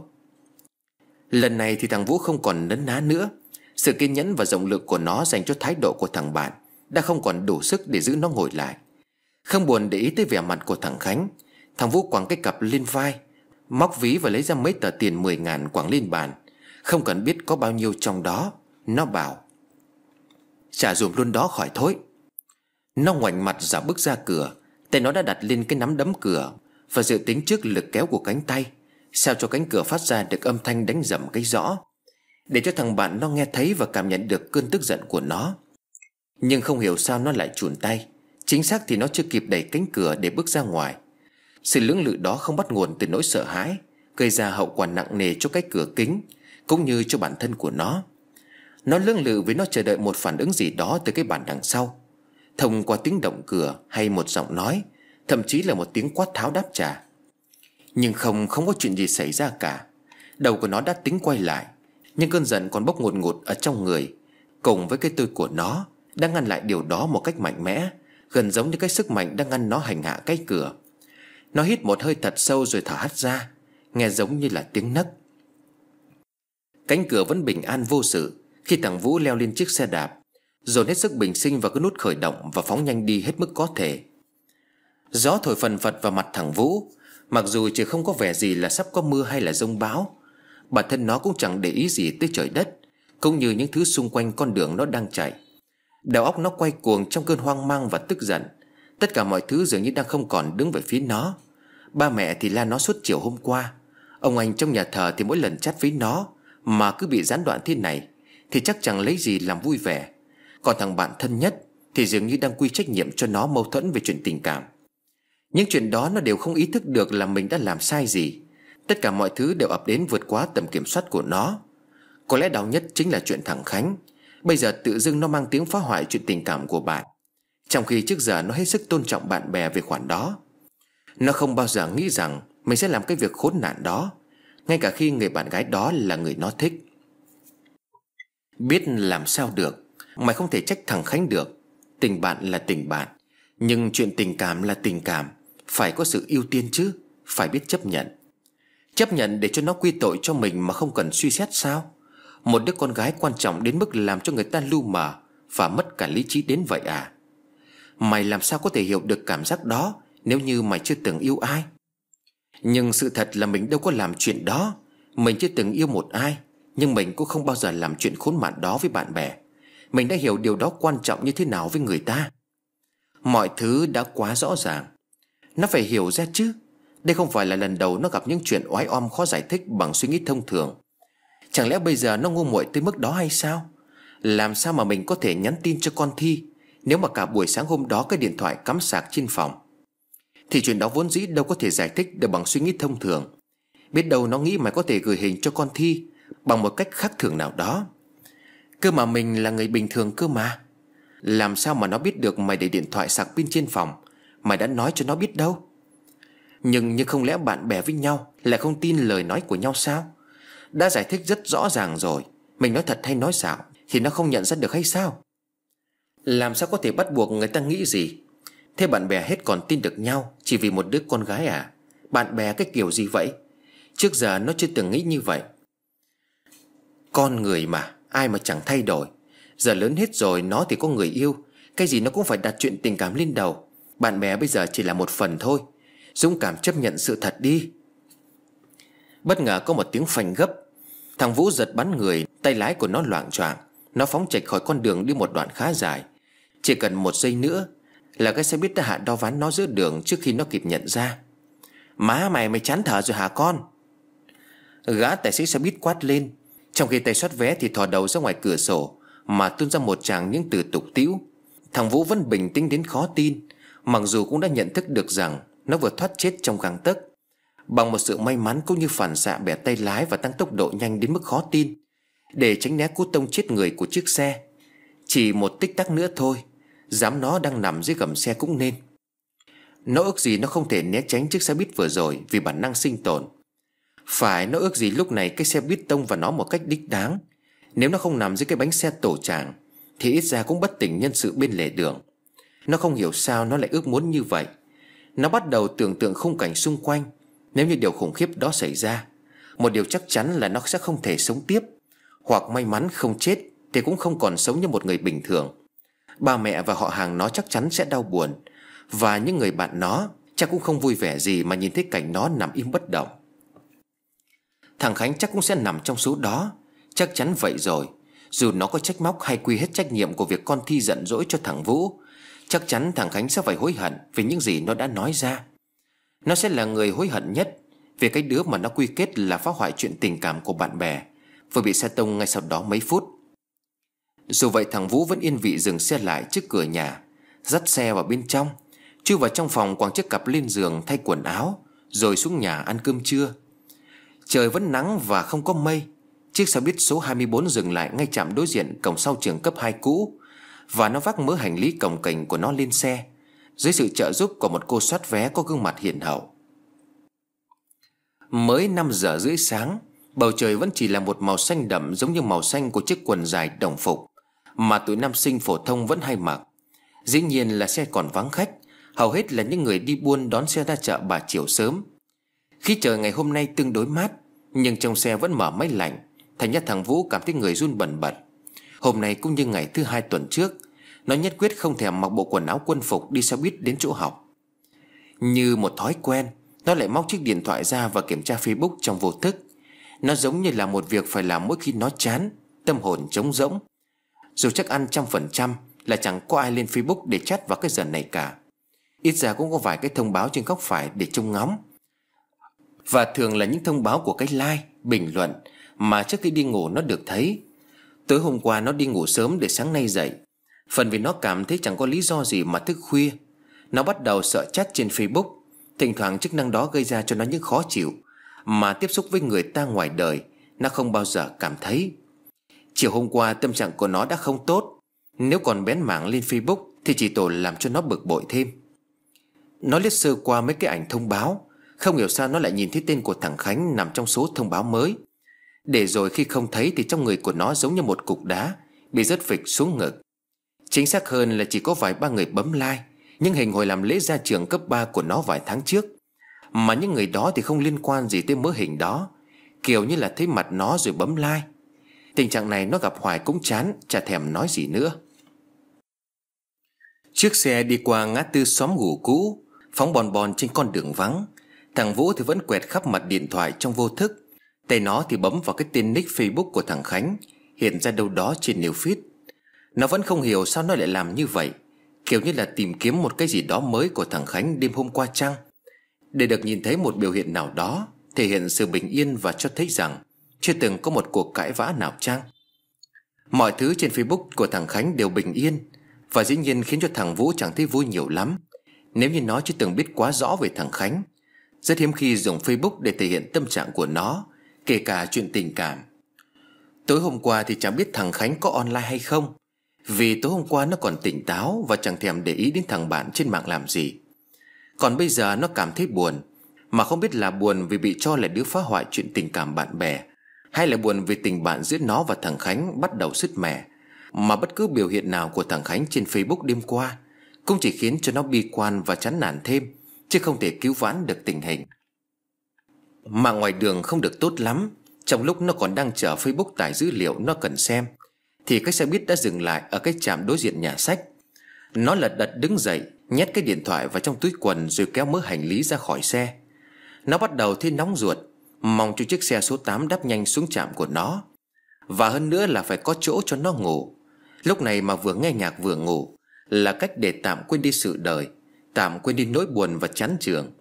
Lần này thì thằng Vũ không còn nấn ná nữa. Sự kiên nhẫn và rộng lượng của nó dành cho thái độ của thằng bạn đã không còn đủ sức để giữ nó ngồi lại. Không buồn để ý tới vẻ mặt của thằng Khánh, thằng Vũ quẳng cái cặp lên vai, móc ví và lấy ra mấy tờ tiền mười ngàn quẳng lên bàn. Không cần biết có bao nhiêu trong đó. Nó bảo, trả dùm luôn đó khỏi thối. Nó ngoảnh mặt giả bước ra cửa. Tay nó đã đặt lên cái nắm đấm cửa và dự tính trước lực kéo của cánh tay, sao cho cánh cửa phát ra được âm thanh đánh dầm cái rõ, để cho thằng bạn nó nghe thấy và cảm nhận được cơn tức giận của nó. Nhưng không hiểu sao nó lại chùn tay. Chính xác thì nó chưa kịp đẩy cánh cửa để bước ra ngoài. Sự lưỡng lự đó không bắt nguồn từ nỗi sợ hãi, gây ra hậu quả nặng nề cho cái cửa kính, cũng như cho bản thân của nó. Nó lưỡng lự vì nó chờ đợi một phản ứng gì đó từ cái bàn đằng sau, thông qua tiếng động cửa hay một giọng nói, thậm chí là một tiếng quát tháo đáp trả. Nhưng không, không có chuyện gì xảy ra cả. Đầu của nó đã tính quay lại, nhưng cơn giận còn bốc ngùn ngụt ở trong người, cùng với cái tôi của nó đang ngăn lại điều đó một cách mạnh mẽ, gần giống như cái sức mạnh đang ngăn nó hành hạ cái cửa. Nó hít một hơi thật sâu rồi thở hắt ra, nghe giống như là tiếng nấc. Cánh cửa vẫn bình an vô sự khi thằng Vũ leo lên chiếc xe đạp, dồn hết sức bình sinh vào cái nút khởi động và phóng nhanh đi hết mức có thể. Gió thổi phần phật vào mặt thằng Vũ. Mặc dù trời không có vẻ gì là sắp có mưa hay là giông bão, bản thân nó cũng chẳng để ý gì tới trời đất, cũng như những thứ xung quanh con đường nó đang chạy. Đầu óc nó quay cuồng trong cơn hoang mang và tức giận. Tất cả mọi thứ dường như đang không còn đứng về phía nó. Ba mẹ thì la nó suốt chiều hôm qua. Ông anh trong nhà thờ thì mỗi lần chat với nó mà cứ bị gián đoạn thế này thì chắc chẳng lấy gì làm vui vẻ. Còn thằng bạn thân nhất thì dường như đang quy trách nhiệm cho nó mâu thuẫn về chuyện tình cảm. Những chuyện đó nó đều không ý thức được là mình đã làm sai gì. Tất cả mọi thứ đều ập đến vượt quá tầm kiểm soát của nó. Có lẽ đau nhất chính là chuyện thằng Khánh. Bây giờ tự dưng nó mang tiếng phá hoại chuyện tình cảm của bạn, trong khi trước giờ nó hết sức tôn trọng bạn bè về khoản đó. Nó không bao giờ nghĩ rằng mình sẽ làm cái việc khốn nạn đó, ngay cả khi người bạn gái đó là người nó thích. Biết làm sao được, mày không thể trách thằng Khánh được. Tình bạn là tình bạn, nhưng chuyện tình cảm là tình cảm, phải có sự ưu tiên chứ. Phải biết chấp nhận. Chấp nhận để cho nó quy tội cho mình mà không cần suy xét sao? Một đứa con gái quan trọng đến mức làm cho người ta lu mờ và mất cả lý trí đến vậy à? Mày làm sao có thể hiểu được cảm giác đó nếu như mày chưa từng yêu ai? Nhưng sự thật là mình đâu có làm chuyện đó. Mình chưa từng yêu một ai, nhưng mình cũng không bao giờ làm chuyện khốn nạn đó với bạn bè. Mình đã hiểu điều đó quan trọng như thế nào với người ta. Mọi thứ đã quá rõ ràng. Nó phải hiểu ra chứ. Đây không phải là lần đầu nó gặp những chuyện oái oăm khó giải thích bằng suy nghĩ thông thường. Chẳng lẽ bây giờ nó ngu muội tới mức đó hay sao? Làm sao mà mình có thể nhắn tin cho con Thi nếu mà cả buổi sáng hôm đó cái điện thoại cắm sạc trên phòng? Thì chuyện đó vốn dĩ đâu có thể giải thích được bằng suy nghĩ thông thường. Biết đâu nó nghĩ mày có thể gửi hình cho con Thi bằng một cách khác thường nào đó. Cơ mà mình là người bình thường cơ mà. Làm sao mà nó biết được mày để điện thoại sạc pin trên phòng? Mày đã nói cho nó biết đâu. Nhưng nhưng không lẽ bạn bè với nhau lại không tin lời nói của nhau sao? Đã giải thích rất rõ ràng rồi. Mình nói thật hay nói xạo thì nó không nhận ra được hay sao? Làm sao có thể bắt buộc người ta nghĩ gì? Thế bạn bè hết còn tin được nhau chỉ vì một đứa con gái à? Bạn bè cái kiểu gì vậy? Trước giờ nó chưa từng nghĩ như vậy. Con người mà, ai mà chẳng thay đổi. Giờ lớn hết rồi nó thì có người yêu, cái gì nó cũng phải đặt chuyện tình cảm lên đầu. Bạn bè bây giờ chỉ là một phần thôi. Dũng cảm chấp nhận sự thật đi. Bất ngờ có một tiếng phanh gấp. Thằng Vũ giật bắn người, tay lái của nó loạng choạng. Nó phóng chệch khỏi con đường đi một đoạn khá dài. Chỉ cần một giây nữa là cái xe buýt đã hạ đo ván nó giữa đường trước khi nó kịp nhận ra. Má mày mày chán thở rồi hả con? Gã tài xế xe buýt quát lên, trong khi tay soát vé thì thò đầu ra ngoài cửa sổ mà tuôn ra một tràng những từ tục tĩu. Thằng Vũ vẫn bình tĩnh đến khó tin, mặc dù cũng đã nhận thức được rằng nó vừa thoát chết trong gang tấc. Bằng một sự may mắn cũng như phản xạ bẻ tay lái và tăng tốc độ nhanh đến mức khó tin, để tránh né cú tông chết người của chiếc xe. Chỉ một tích tắc nữa thôi, dám nó đang nằm dưới gầm xe cũng nên. Nó ước gì nó không thể né tránh chiếc xe buýt vừa rồi vì bản năng sinh tồn. Phải, nó ước gì lúc này cái xe buýt tông vào nó một cách đích đáng. Nếu nó không nằm dưới cái bánh xe tổ tràng thì ít ra cũng bất tỉnh nhân sự bên lề đường. Nó không hiểu sao nó lại ước muốn như vậy. Nó bắt đầu tưởng tượng khung cảnh xung quanh. Nếu như điều khủng khiếp đó xảy ra, một điều chắc chắn là nó sẽ không thể sống tiếp, hoặc may mắn không chết thì cũng không còn sống như một người bình thường. Ba mẹ và họ hàng nó chắc chắn sẽ đau buồn, và những người bạn nó chắc cũng không vui vẻ gì mà nhìn thấy cảnh nó nằm im bất động. Thằng Khánh chắc cũng sẽ nằm trong số đó. Chắc chắn vậy rồi. Dù nó có trách móc hay quy hết trách nhiệm của việc con Thi giận dỗi cho thằng Vũ, chắc chắn thằng Khánh sẽ phải hối hận vì những gì nó đã nói ra. Nó sẽ là người hối hận nhất về cái đứa mà nó quy kết là phá hoại chuyện tình cảm của bạn bè, vừa bị xe tông ngay sau đó mấy phút. Dù vậy thằng Vũ vẫn yên vị dừng xe lại trước cửa nhà, dắt xe vào bên trong, chui vào trong phòng quàng chiếc cặp lên giường thay quần áo, rồi xuống nhà ăn cơm trưa. Trời vẫn nắng và không có mây. Chiếc xe buýt số hai mươi bốn dừng lại ngay trạm đối diện cổng sau trường cấp hai cũ, và nó vác mớ hành lý cồng kềnh của nó lên xe, dưới sự trợ giúp của một cô soát vé có gương mặt hiền hậu. Mới năm giờ rưỡi sáng, bầu trời vẫn chỉ là một màu xanh đậm giống như màu xanh của chiếc quần dài đồng phục mà tụi nam sinh phổ thông vẫn hay mặc. Dĩ nhiên là xe còn vắng khách, hầu hết là những người đi buôn đón xe ra chợ Bà Chiểu sớm. Khí trời ngày hôm nay tương đối mát, nhưng trong xe vẫn mở máy lạnh, thành ra thằng Vũ cảm thấy người run bần bật. Hôm nay cũng như ngày thứ hai tuần trước, nó nhất quyết không thèm mặc bộ quần áo quân phục đi xe buýt đến chỗ học. Như một thói quen, nó lại móc chiếc điện thoại ra và kiểm tra Facebook trong vô thức. Nó giống như là một việc phải làm mỗi khi nó chán, tâm hồn trống rỗng. Dù chắc ăn trăm phần trăm là chẳng có ai lên Facebook để chat vào cái giờ này cả. Ít ra cũng có vài cái thông báo trên góc phải để trông ngóng, và thường là những thông báo của cái like, bình luận mà trước khi đi ngủ nó được thấy. Tối hôm qua nó đi ngủ sớm để sáng nay dậy, phần vì nó cảm thấy chẳng có lý do gì mà thức khuya. Nó bắt đầu sợ chat trên Facebook. Thỉnh thoảng chức năng đó gây ra cho nó những khó chịu mà tiếp xúc với người ta ngoài đời nó không bao giờ cảm thấy. Chiều hôm qua tâm trạng của nó đã không tốt, nếu còn bén mảng lên Facebook thì chỉ tổ làm cho nó bực bội thêm. Nó liếc sơ qua mấy cái ảnh thông báo, không hiểu sao nó lại nhìn thấy tên của thằng Khánh nằm trong số thông báo mới. Để rồi khi không thấy thì trong người của nó giống như một cục đá bị rớt phịch xuống ngực. Chính xác hơn là chỉ có vài ba người bấm like những hình hồi làm lễ ra trường cấp ba của nó vài tháng trước, mà những người đó thì không liên quan gì tới mớ hình đó, kiểu như là thấy mặt nó rồi bấm like. Tình trạng này nó gặp hoài cũng chán, chả thèm nói gì nữa. Chiếc xe đi qua ngã tư xóm ngủ cũ, phóng bon bon trên con đường vắng. Thằng Vũ thì vẫn quẹt khắp mặt điện thoại trong vô thức. Tay nó thì bấm vào cái tên nick Facebook của thằng Khánh hiện ra đâu đó trên new feed. Nó vẫn không hiểu sao nó lại làm như vậy, kiểu như là tìm kiếm một cái gì đó mới của thằng Khánh đêm hôm qua chăng, để được nhìn thấy một biểu hiện nào đó thể hiện sự bình yên và cho thấy rằng chưa từng có một cuộc cãi vã nào chăng. Mọi thứ trên Facebook của thằng Khánh đều bình yên, và dĩ nhiên khiến cho thằng Vũ chẳng thấy vui nhiều lắm. Nếu như nó chưa từng biết quá rõ về thằng Khánh, rất hiếm khi dùng Facebook để thể hiện tâm trạng của nó, kể cả chuyện tình cảm. Tối hôm qua thì chẳng biết thằng Khánh có online hay không, vì tối hôm qua nó còn tỉnh táo và chẳng thèm để ý đến thằng bạn trên mạng làm gì. Còn bây giờ nó cảm thấy buồn, mà không biết là buồn vì bị cho là đứa phá hoại chuyện tình cảm bạn bè, hay là buồn vì tình bạn giữa nó và thằng Khánh bắt đầu sứt mẻ. Mà bất cứ biểu hiện nào của thằng Khánh trên Facebook đêm qua cũng chỉ khiến cho nó bi quan và chán nản thêm, chứ không thể cứu vãn được tình hình. Mạng ngoài đường không được tốt lắm. Trong lúc nó còn đang chờ Facebook tải dữ liệu nó cần xem, thì cái xe buýt đã dừng lại ở cái trạm đối diện nhà sách. Nó lật đật đứng dậy, nhét cái điện thoại vào trong túi quần rồi kéo mớ hành lý ra khỏi xe. Nó bắt đầu thấy nóng ruột, mong cho chiếc xe số tám đáp nhanh xuống trạm của nó, và hơn nữa là phải có chỗ cho nó ngủ. Lúc này mà vừa nghe nhạc vừa ngủ là cách để tạm quên đi sự đời, tạm quên đi nỗi buồn và chán trường.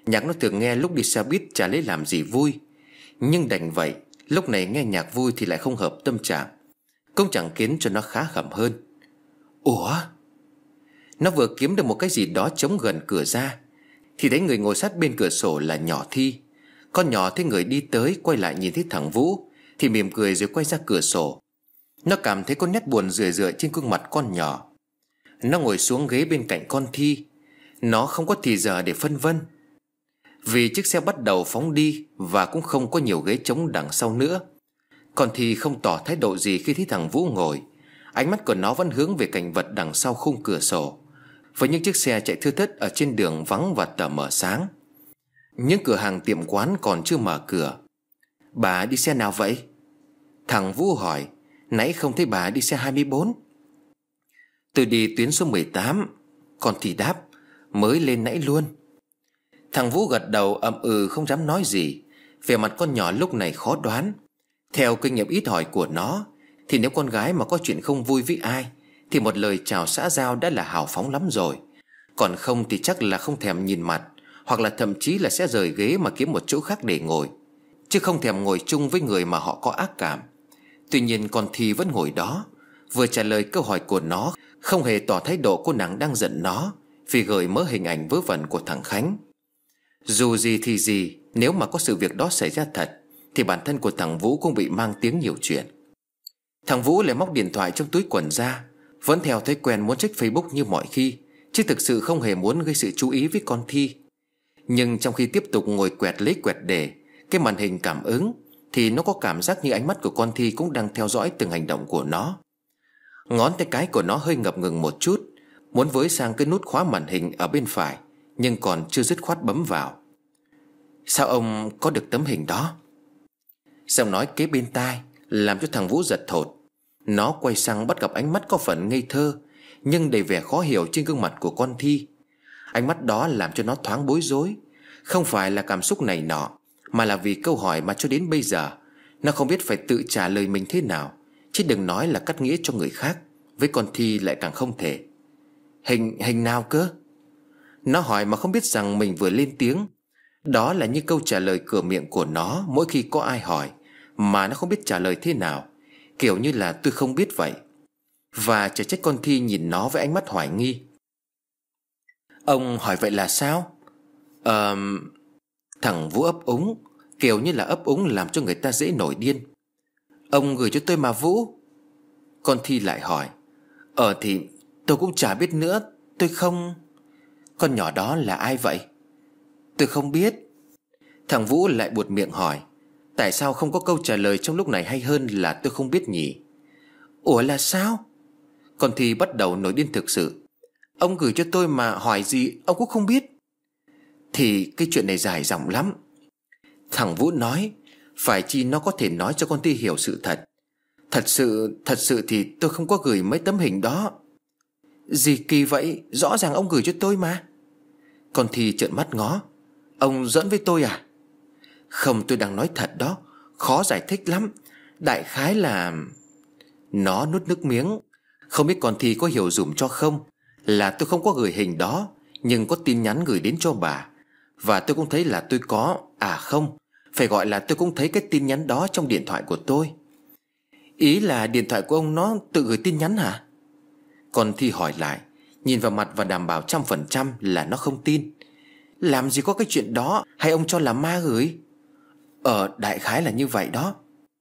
Nhạc nó thường nghe lúc đi xe buýt chả lấy làm gì vui. Nhưng đành vậy, lúc này nghe nhạc vui thì lại không hợp tâm trạng, cũng chẳng khiến cho nó khá khẩm hơn. Ủa? Nó vừa kiếm được một cái gì đó chống gần cửa ra thì thấy người ngồi sát bên cửa sổ là nhỏ Thi. Con nhỏ thấy người đi tới, quay lại nhìn thấy thằng Vũ thì mỉm cười rồi quay ra cửa sổ. Nó cảm thấy có nét buồn rười rượi trên gương mặt con nhỏ. Nó ngồi xuống ghế bên cạnh con Thi. Nó không có thì giờ để phân vân, vì chiếc xe bắt đầu phóng đi và cũng không có nhiều ghế trống đằng sau nữa. Con Thi không tỏ thái độ gì khi thấy thằng Vũ ngồi. Ánh mắt của nó vẫn hướng về cảnh vật đằng sau khung cửa sổ, với những chiếc xe chạy thưa thớt ở trên đường vắng và tờ mờ sáng. Những cửa hàng tiệm quán còn chưa mở cửa. Bà đi xe nào vậy? Thằng Vũ hỏi. Nãy không thấy bà đi xe hai mươi bốn. Tôi đi tuyến số mười tám. Con Thi đáp. Mới lên nãy luôn. Thằng Vũ gật đầu ậm ừ không dám nói gì. Vẻ mặt con nhỏ lúc này khó đoán. Theo kinh nghiệm ít hỏi của nó thì nếu con gái mà có chuyện không vui với ai thì một lời chào xã giao đã là hào phóng lắm rồi. Còn không thì chắc là không thèm nhìn mặt, hoặc là thậm chí là sẽ rời ghế mà kiếm một chỗ khác để ngồi, chứ không thèm ngồi chung với người mà họ có ác cảm. Tuy nhiên con Thi vẫn ngồi đó, vừa trả lời câu hỏi của nó, không hề tỏ thái độ cô nàng đang giận nó vì gợi mớ hình ảnh vớ vẩn của thằng Khánh. Dù gì thì gì, nếu mà có sự việc đó xảy ra thật thì bản thân của thằng Vũ cũng bị mang tiếng nhiều chuyện. Thằng Vũ lại móc điện thoại trong túi quần ra, vẫn theo thói quen muốn check Facebook như mọi khi, chứ thực sự không hề muốn gây sự chú ý với con Thi. Nhưng trong khi tiếp tục ngồi quẹt lấy quẹt để cái màn hình cảm ứng thì nó có cảm giác như ánh mắt của con Thi cũng đang theo dõi từng hành động của nó. Ngón tay cái của nó hơi ngập ngừng một chút, muốn với sang cái nút khóa màn hình ở bên phải, nhưng còn chưa dứt khoát bấm vào. Sao ông có được tấm hình đó? Giọng nói kế bên tai làm cho thằng Vũ giật thột. Nó quay sang bắt gặp ánh mắt có phần ngây thơ nhưng đầy vẻ khó hiểu trên gương mặt của con Thi. Ánh mắt đó làm cho nó thoáng bối rối. Không phải là cảm xúc này nọ, mà là vì câu hỏi mà cho đến bây giờ nó không biết phải tự trả lời mình thế nào, chứ đừng nói là cắt nghĩa cho người khác. Với con Thi lại càng không thể. Hình, hình nào cơ? Nó hỏi mà không biết rằng mình vừa lên tiếng. Đó là như câu trả lời cửa miệng của nó mỗi khi có ai hỏi mà nó không biết trả lời thế nào, kiểu như là tôi không biết vậy. Và chả trách con Thi nhìn nó với ánh mắt hoài nghi. Ông hỏi vậy là sao? Ờ... Thằng Vũ ấp úng, kiểu như là ấp úng làm cho người ta dễ nổi điên. Ông gửi cho tôi mà Vũ. Con Thi lại hỏi. Ờ thì tôi cũng chả biết nữa. Tôi không... Con nhỏ đó là ai vậy? Tôi không biết. Thằng Vũ lại buột miệng hỏi. Tại sao không có câu trả lời trong lúc này hay hơn là tôi không biết nhỉ? Ủa là sao? Con Thi bắt đầu nổi điên thực sự. Ông gửi cho tôi mà hỏi gì ông cũng không biết. Thì cái chuyện này dài dòng lắm. Thằng Vũ nói. Phải chi nó có thể nói cho con Thi hiểu sự thật. Thật sự, thật sự thì tôi không có gửi mấy tấm hình đó. Gì kỳ vậy? Rõ ràng ông gửi cho tôi mà. Con Thi trợn mắt ngó. Ông giỡn với tôi à? Không, tôi đang nói thật đó. Khó giải thích lắm. Đại khái là... Nó nuốt nước miếng. Không biết con Thi có hiểu dùm cho không, là tôi không có gửi hình đó, nhưng có tin nhắn gửi đến cho bà. Và tôi cũng thấy là tôi có... À không, phải gọi là tôi cũng thấy cái tin nhắn đó trong điện thoại của tôi. Ý là điện thoại của ông nó tự gửi tin nhắn hả? Con Thi hỏi lại, nhìn vào mặt và đảm bảo trăm phần trăm là nó không tin. Làm gì có cái chuyện đó, hay ông cho là ma gửi? Ờ, đại khái là như vậy đó.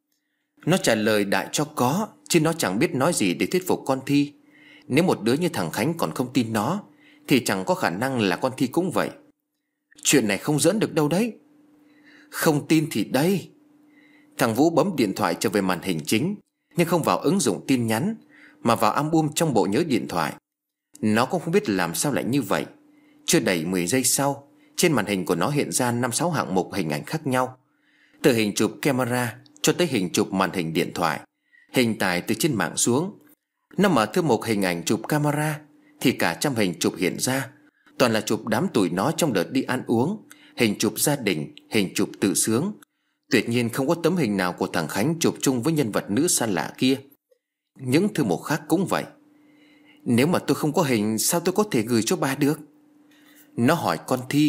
Nó trả lời đại cho có, chứ nó chẳng biết nói gì để thuyết phục con Thi. Nếu một đứa như thằng Khánh còn không tin nó thì chẳng có khả năng là con Thi cũng vậy. Chuyện này không giỡn được đâu đấy. Không tin thì đây. Thằng Vũ bấm điện thoại trở về màn hình chính, nhưng không vào ứng dụng tin nhắn, mà vào album trong bộ nhớ điện thoại. Nó cũng không biết làm sao lại như vậy. Chưa đầy mười giây sau, trên màn hình của nó hiện ra năm sáu hạng mục hình ảnh khác nhau, từ hình chụp camera cho tới hình chụp màn hình điện thoại, hình tải từ trên mạng xuống. Nó mở thư mục hình ảnh chụp camera thì cả trăm hình chụp hiện ra, toàn là chụp đám tụi nó trong đợt đi ăn uống, hình chụp gia đình, hình chụp tự sướng. Tuyệt nhiên không có tấm hình nào của thằng Khánh chụp chung với nhân vật nữ xa lạ kia. Những thư mục khác cũng vậy. Nếu mà tôi không có hình, sao tôi có thể gửi cho bà được? Nó hỏi con Thi,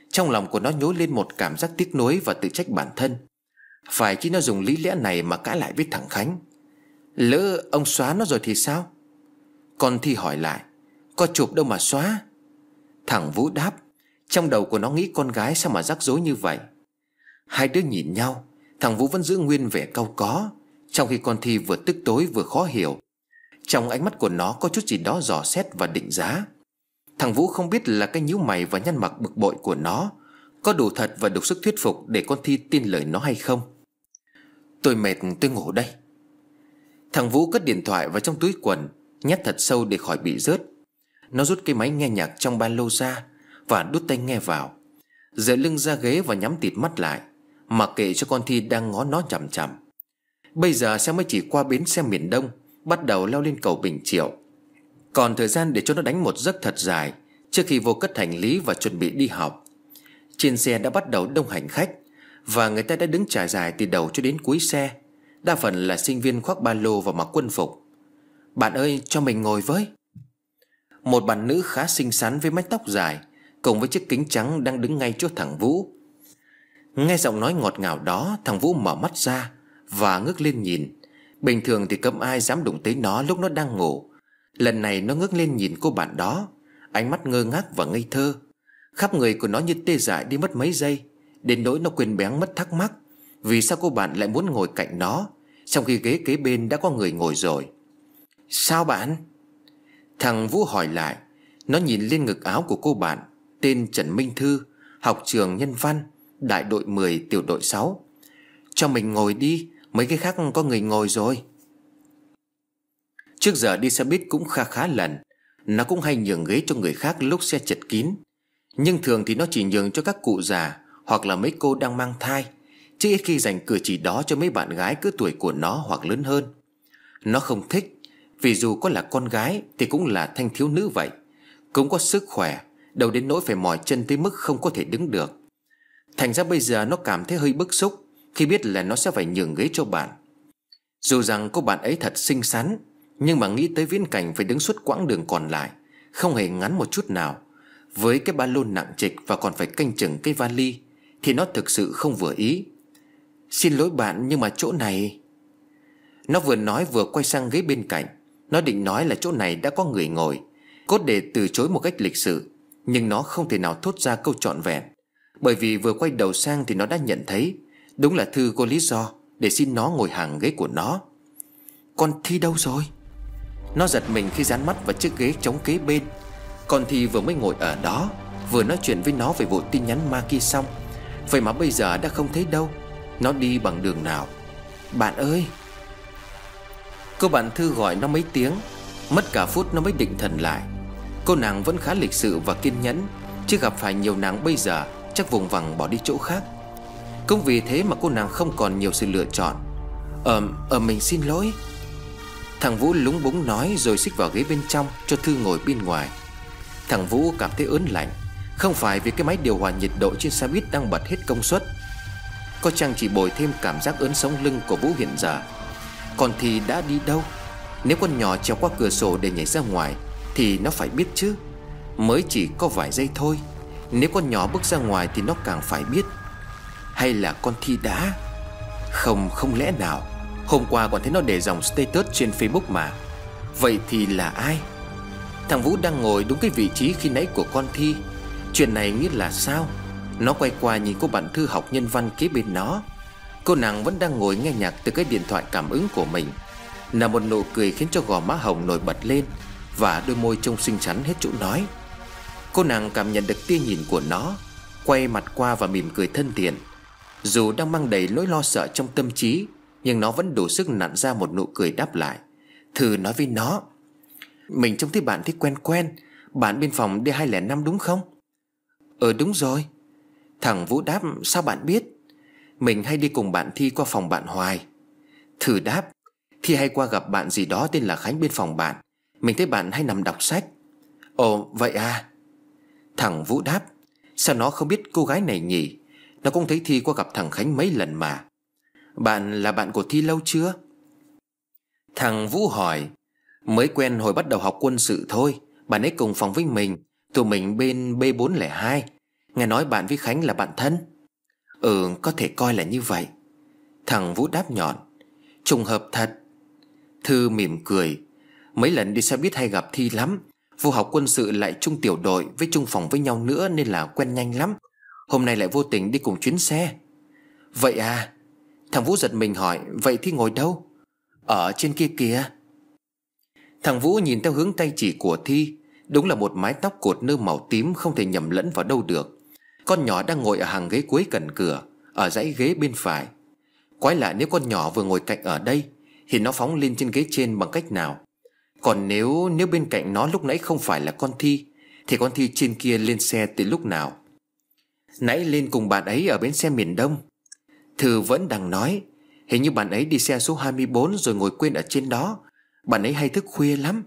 Trong lòng của nó nhối lên một cảm giác tiếc nuối và tự trách bản thân. Phải chứ nó dùng lý lẽ này mà cãi lại với thằng Khánh. Lỡ ông xóa nó rồi thì sao? Con Thi hỏi lại. Có chụp đâu mà xóa. Thằng Vũ đáp. Trong đầu của nó nghĩ con gái sao mà rắc rối như vậy. Hai đứa nhìn nhau. Thằng Vũ vẫn giữ nguyên vẻ cau có, trong khi con Thi vừa tức tối vừa khó hiểu. Trong ánh mắt của nó có chút gì đó dò xét và định giá. Thằng Vũ không biết là cái nhíu mày và nhăn mặt bực bội của nó có đủ thật và đủ sức thuyết phục để con Thi tin lời nó hay không. Tôi mệt, tôi ngủ đây. Thằng Vũ cất điện thoại vào trong túi quần, nhét thật sâu để khỏi bị rớt. Nó rút cái máy nghe nhạc trong ba lô ra và đút tai nghe vào, dựa lưng ra ghế và nhắm tịt mắt lại, mặc kệ cho con Thi đang ngó nó chằm chằm. Bây giờ xe mới chỉ qua bến xe miền Đông, bắt đầu leo lên cầu Bình Triệu. Còn thời gian để cho nó đánh một giấc thật dài trước khi vô cất hành lý và chuẩn bị đi học. Trên xe đã bắt đầu đông hành khách, và người ta đã đứng trải dài từ đầu cho đến cuối xe. Đa phần là sinh viên khoác ba lô và mặc quân phục. Bạn ơi, cho mình ngồi với. Một bạn nữ khá xinh xắn với mái tóc dài cùng với chiếc kính trắng đang đứng ngay trước thằng Vũ. Nghe giọng nói ngọt ngào đó, thằng Vũ mở mắt ra và ngước lên nhìn. Bình thường thì cấm ai dám đụng tới nó lúc nó đang ngủ. Lần này nó ngước lên nhìn cô bạn đó, ánh mắt ngơ ngác và ngây thơ. Khắp người của nó như tê dại đi mất mấy giây, đến nỗi nó quên béng mất thắc mắc vì sao cô bạn lại muốn ngồi cạnh nó, trong khi ghế kế bên đã có người ngồi rồi. Sao bạn? Thằng Vũ hỏi lại. Nó nhìn lên ngực áo của cô bạn, tên Trần Minh Thư, học trường Nhân văn, đại đội mười tiểu đội sáu. Cho mình ngồi đi, mấy cái khác có người ngồi rồi. Trước giờ đi xe buýt cũng khá khá lần, nó cũng hay nhường ghế cho người khác lúc xe chật kín. Nhưng thường thì nó chỉ nhường cho các cụ già hoặc là mấy cô đang mang thai, chứ ít khi dành cử chỉ đó cho mấy bạn gái cỡ tuổi của nó hoặc lớn hơn. Nó không thích, vì dù có là con gái thì cũng là thanh thiếu nữ vậy, cũng có sức khỏe, đâu đến nỗi phải mỏi chân tới mức không có thể đứng được. Thành ra bây giờ nó cảm thấy hơi bức xúc khi biết là nó sẽ phải nhường ghế cho bạn. Dù rằng cô bạn ấy thật xinh xắn, nhưng mà nghĩ tới viễn cảnh phải đứng suốt quãng đường còn lại, không hề ngắn một chút nào, với cái ba lô nặng trịch và còn phải canh chừng cái vali, thì nó thực sự không vừa ý. Xin lỗi bạn, nhưng mà chỗ này... Nó vừa nói vừa quay sang ghế bên cạnh. Nó định nói là chỗ này đã có người ngồi, cốt để từ chối một cách lịch sự, nhưng nó không thể nào thốt ra câu trọn vẹn, bởi vì vừa quay đầu sang thì nó đã nhận thấy đúng là Thư có lý do để xin nó ngồi hàng ghế của nó. Con Thi đâu rồi? Nó giật mình khi dán mắt vào chiếc ghế trống kế bên. Con Thi vừa mới ngồi ở đó, vừa nói chuyện với nó về vụ tin nhắn ma kia xong. Vậy mà bây giờ đã không thấy đâu. Nó đi bằng đường nào? Bạn ơi! Cô bạn Thư gọi nó mấy tiếng, mất cả phút nó mới định thần lại. Cô nàng vẫn khá lịch sự và kiên nhẫn, chứ gặp phải nhiều nàng bây giờ chắc vùng vằng bỏ đi chỗ khác. Cũng vì thế mà cô nàng không còn nhiều sự lựa chọn. Ờ, ờ mình xin lỗi. Thằng Vũ lúng búng nói rồi xích vào ghế bên trong cho Thư ngồi bên ngoài. Thằng Vũ cảm thấy ớn lạnh, không phải vì cái máy điều hòa nhiệt độ trên xe buýt đang bật hết công suất, có chăng chỉ bồi thêm cảm giác ớn sống lưng của Vũ hiện giờ. Còn thì đã đi đâu? Nếu con nhỏ trèo qua cửa sổ để nhảy ra ngoài thì nó phải biết chứ. Mới chỉ có vài giây thôi, nếu con nhỏ bước ra ngoài thì nó càng phải biết. Hay là con Thi đã... Không, không lẽ nào hôm qua còn thấy nó để dòng status trên Facebook mà. Vậy thì là ai? Thằng Vũ đang ngồi đúng cái vị trí khi nãy của con Thi. Chuyện này nghĩa là sao? Nó quay qua nhìn cô bạn Thư học nhân văn kế bên nó. Cô nàng vẫn đang ngồi nghe nhạc từ cái điện thoại cảm ứng của mình, là một nụ cười khiến cho gò má hồng nổi bật lên, và đôi môi trông xinh xắn hết chỗ nói. Cô nàng cảm nhận được tia nhìn của nó, quay mặt qua và mỉm cười thân thiện. Dù đang mang đầy nỗi lo sợ trong tâm trí, nhưng nó vẫn đủ sức nặn ra một nụ cười đáp lại. Thư nói với nó: Mình trông thấy bạn thấy quen quen. Bạn bên phòng D hai không năm đúng không? Ờ đúng rồi. Thằng Vũ đáp: Sao bạn biết? Mình hay đi cùng bạn Thi qua phòng bạn hoài. Thư đáp: Thi hay qua gặp bạn gì đó tên là Khánh bên phòng bạn. Mình thấy bạn hay nằm đọc sách. Ồ vậy à? Thằng Vũ đáp: Sao nó không biết cô gái này nhỉ? Nó cũng thấy Thi qua gặp thằng Khánh mấy lần mà. Bạn là bạn của Thi lâu chưa? Thằng Vũ hỏi: Mới quen hồi bắt đầu học quân sự thôi. Bạn ấy cùng phòng với mình, tụi mình bên B bốn không hai. Nghe nói bạn với Khánh là bạn thân. Ừ, có thể coi là như vậy. Thằng Vũ đáp nhọn. Trùng hợp thật. Thư mỉm cười. Mấy lần đi xe buýt hay gặp Thi lắm. Vô học quân sự lại chung tiểu đội với chung phòng với nhau nữa nên là quen nhanh lắm. Hôm nay lại vô tình đi cùng chuyến xe. Vậy à? Thằng Vũ giật mình hỏi. Vậy Thi ngồi đâu? Ở trên kia kìa. Thằng Vũ nhìn theo hướng tay chỉ của Thi. Đúng là một mái tóc cột nơ màu tím, không thể nhầm lẫn vào đâu được. Con nhỏ đang ngồi ở hàng ghế cuối cạnh cửa, ở dãy ghế bên phải. Quái lạ, nếu con nhỏ vừa ngồi cạnh ở đây thì nó phóng lên trên ghế trên bằng cách nào? Còn nếu nếu bên cạnh nó lúc nãy không phải là con Thi, thì con Thi trên kia lên xe từ lúc nào? Nãy lên cùng bạn ấy ở bến xe miền Đông. Thư vẫn đang nói. Hình như bạn ấy đi xe số hai mươi bốn rồi ngồi quên ở trên đó. Bạn ấy hay thức khuya lắm.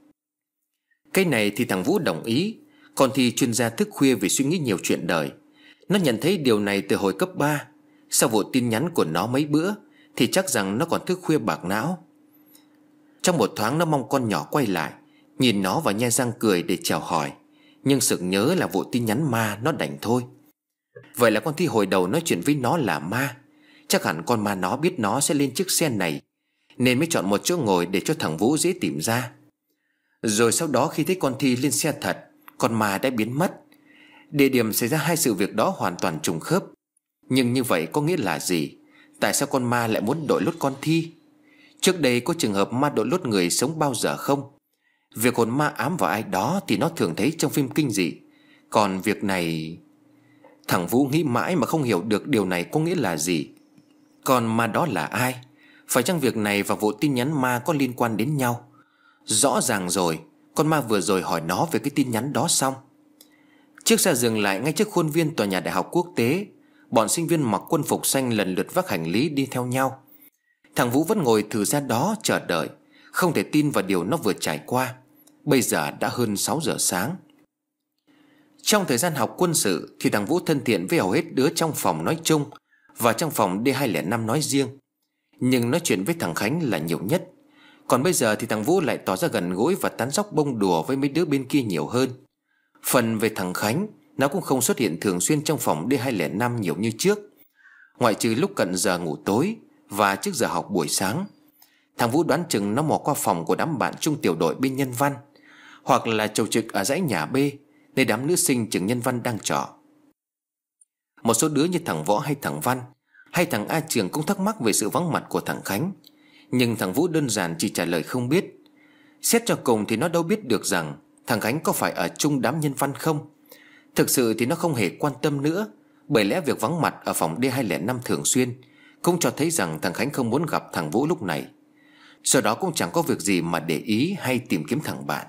Cái này thì thằng Vũ đồng ý. Còn Thi chuyên gia thức khuya vì suy nghĩ nhiều chuyện đời. Nó nhận thấy điều này từ hồi cấp ba. Sau vụ tin nhắn của nó mấy bữa thì chắc rằng nó còn thức khuya bạc não. Trong một thoáng nó mong con nhỏ quay lại, nhìn nó và nhe răng cười để chào hỏi. Nhưng sực nhớ là vụ tin nhắn ma, nó đành thôi. Vậy là con Thi hồi đầu nói chuyện với nó là ma. Chắc hẳn con ma nó biết nó sẽ lên chiếc xe này, nên mới chọn một chỗ ngồi để cho thằng Vũ dễ tìm ra. Rồi sau đó khi thấy con Thi lên xe thật, con ma đã biến mất. Địa điểm xảy ra hai sự việc đó hoàn toàn trùng khớp. Nhưng như vậy có nghĩa là gì? Tại sao con ma lại muốn đội lốt con Thi? Trước đây có trường hợp ma đội lốt người sống bao giờ không? Việc hồn ma ám vào ai đó thì nó thường thấy trong phim kinh dị. Còn việc này... Thằng Vũ nghĩ mãi mà không hiểu được điều này có nghĩa là gì. Còn ma đó là ai? Phải chăng việc này và vụ tin nhắn ma có liên quan đến nhau? Rõ ràng rồi. Con ma vừa rồi hỏi nó về cái tin nhắn đó xong. Chiếc xe dừng lại ngay trước khuôn viên tòa nhà đại học quốc tế. Bọn sinh viên mặc quân phục xanh lần lượt vác hành lý đi theo nhau. Thằng Vũ vẫn ngồi thử ra đó chờ đợi, không thể tin vào điều nó vừa trải qua. Bây giờ đã hơn sáu giờ sáng. Trong thời gian học quân sự thì thằng Vũ thân thiện với hầu hết đứa trong phòng nói chung và trong phòng D hai không năm nói riêng. Nhưng nói chuyện với thằng Khánh là nhiều nhất. Còn bây giờ thì thằng Vũ lại tỏ ra gần gũi và tán dóc bông đùa với mấy đứa bên kia nhiều hơn. Phần về thằng Khánh, nó cũng không xuất hiện thường xuyên trong phòng D hai không năm nhiều như trước, ngoại trừ lúc cận giờ ngủ tối và trước giờ học buổi sáng. Thằng Vũ đoán chừng nó mò qua phòng của đám bạn chung tiểu đội bên nhân văn, hoặc là chầu trực ở dãy nhà B, nơi đám nữ sinh trường nhân văn đang trọ. Một số đứa như thằng Võ hay thằng Văn hay thằng A Trường cũng thắc mắc về sự vắng mặt của thằng Khánh. Nhưng thằng Vũ đơn giản chỉ trả lời không biết. Xét cho cùng thì nó đâu biết được rằng thằng Khánh có phải ở chung đám nhân văn không. Thực sự thì nó không hề quan tâm nữa, bởi lẽ việc vắng mặt ở phòng D hai không năm thường xuyên cũng cho thấy rằng thằng Khánh không muốn gặp thằng Vũ lúc này. Sau đó cũng chẳng có việc gì mà để ý hay tìm kiếm thằng bạn.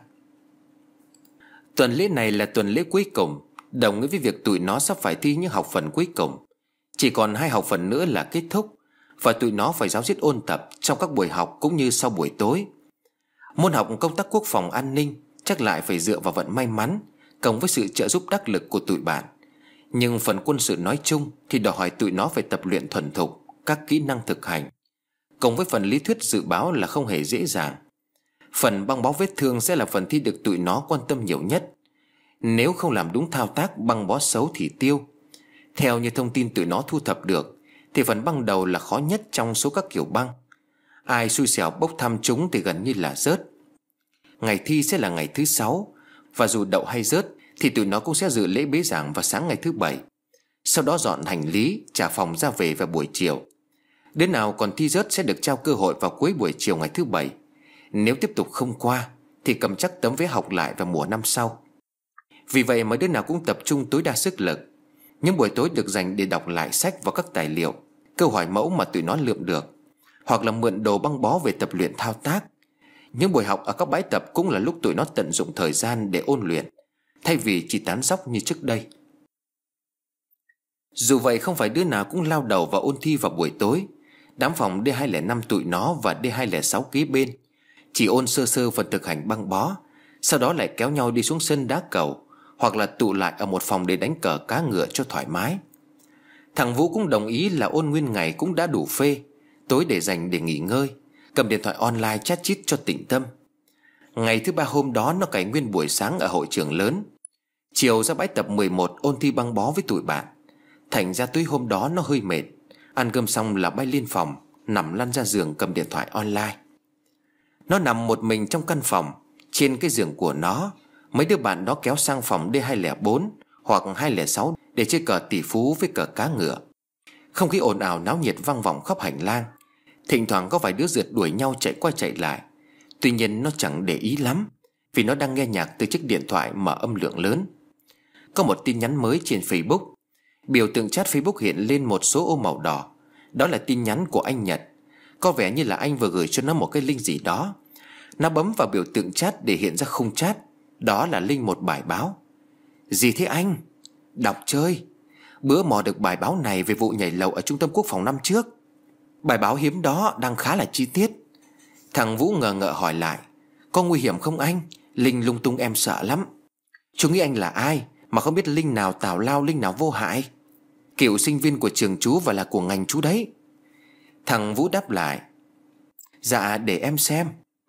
Tuần lễ này là tuần lễ cuối cùng, đồng nghĩa với việc tụi nó sắp phải thi những học phần cuối cùng. Chỉ còn hai học phần nữa là kết thúc, và tụi nó phải ráo riết ôn tập trong các buổi học cũng như sau buổi tối. Môn học công tác quốc phòng an ninh chắc lại phải dựa vào vận may mắn cộng với sự trợ giúp đắc lực của tụi bạn. Nhưng phần quân sự nói chung thì đòi hỏi tụi nó phải tập luyện thuần thục các kỹ năng thực hành, cộng với phần lý thuyết dự báo là không hề dễ dàng. Phần băng bó vết thương sẽ là phần thi được tụi nó quan tâm nhiều nhất. Nếu không làm đúng thao tác băng bó xấu thì tiêu. Theo như thông tin tụi nó thu thập được thì phần băng đầu là khó nhất trong số các kiểu băng. Ai xui xẻo bốc thăm chúng thì gần như là rớt. Ngày thi sẽ là ngày thứ sáu, và dù đậu hay rớt thì tụi nó cũng sẽ dự lễ bế giảng vào sáng ngày thứ bảy. Sau đó dọn hành lý, trả phòng ra về vào buổi chiều. Đứa nào còn thi rớt sẽ được trao cơ hội vào cuối buổi chiều ngày thứ bảy. Nếu tiếp tục không qua thì cầm chắc tấm vé học lại vào mùa năm sau. Vì vậy mà đứa nào cũng tập trung tối đa sức lực. Những buổi tối được dành để đọc lại sách và các tài liệu, câu hỏi mẫu mà tụi nó lượm được, hoặc là mượn đồ băng bó về tập luyện thao tác. Những buổi học ở các bãi tập cũng là lúc tụi nó tận dụng thời gian để ôn luyện, thay vì chỉ tán dóc như trước đây. Dù vậy không phải đứa nào cũng lao đầu vào ôn thi vào buổi tối. Đám phòng D hai không năm tụi nó và D hai không sáu kế bên chỉ ôn sơ sơ phần thực hành băng bó, sau đó lại kéo nhau đi xuống sân đá cầu, hoặc là tụ lại ở một phòng để đánh cờ cá ngựa cho thoải mái. Thằng Vũ cũng đồng ý là ôn nguyên ngày cũng đã đủ phê, tối để dành để nghỉ ngơi, cầm điện thoại online chat chít cho tĩnh tâm. Ngày thứ ba hôm đó nó cày nguyên buổi sáng ở hội trường lớn. Chiều ra bãi tập mười một ôn thi băng bó với tụi bạn. Thành ra tối hôm đó nó hơi mệt. Ăn cơm xong là bay lên phòng, nằm lăn ra giường cầm điện thoại online. Nó nằm một mình trong căn phòng. Trên cái giường của nó, mấy đứa bạn đó kéo sang phòng D hai không bốn hoặc hai không sáu để chơi cờ tỷ phú với cờ cá ngựa. Không khí ồn ào náo nhiệt vang vọng khắp hành lang. Thỉnh thoảng có vài đứa rượt đuổi nhau chạy qua chạy lại. Tuy nhiên nó chẳng để ý lắm, vì nó đang nghe nhạc từ chiếc điện thoại mở âm lượng lớn. Có một tin nhắn mới trên Facebook. Biểu tượng chat Facebook hiện lên một số ô màu đỏ. Đó là tin nhắn của anh Nhật. Có vẻ như là anh vừa gửi cho nó một cái link gì đó. Nó bấm vào biểu tượng chat để hiện ra khung chat. Đó là link một bài báo. Gì thế anh? Đọc chơi. Bữa mò được bài báo này về vụ nhảy lầu ở trung tâm quốc phòng năm trước. Bài báo hiếm đó đang khá là chi tiết. Thằng Vũ ngờ ngợ hỏi lại. Có nguy hiểm không anh? Link lung tung em sợ lắm. Chú nghĩ anh là ai mà không biết link nào tào lao, link nào vô hại? Cựu sinh viên của trường chú và là của ngành chú đấy. Thằng Vũ đáp lại. Dạ để em xem.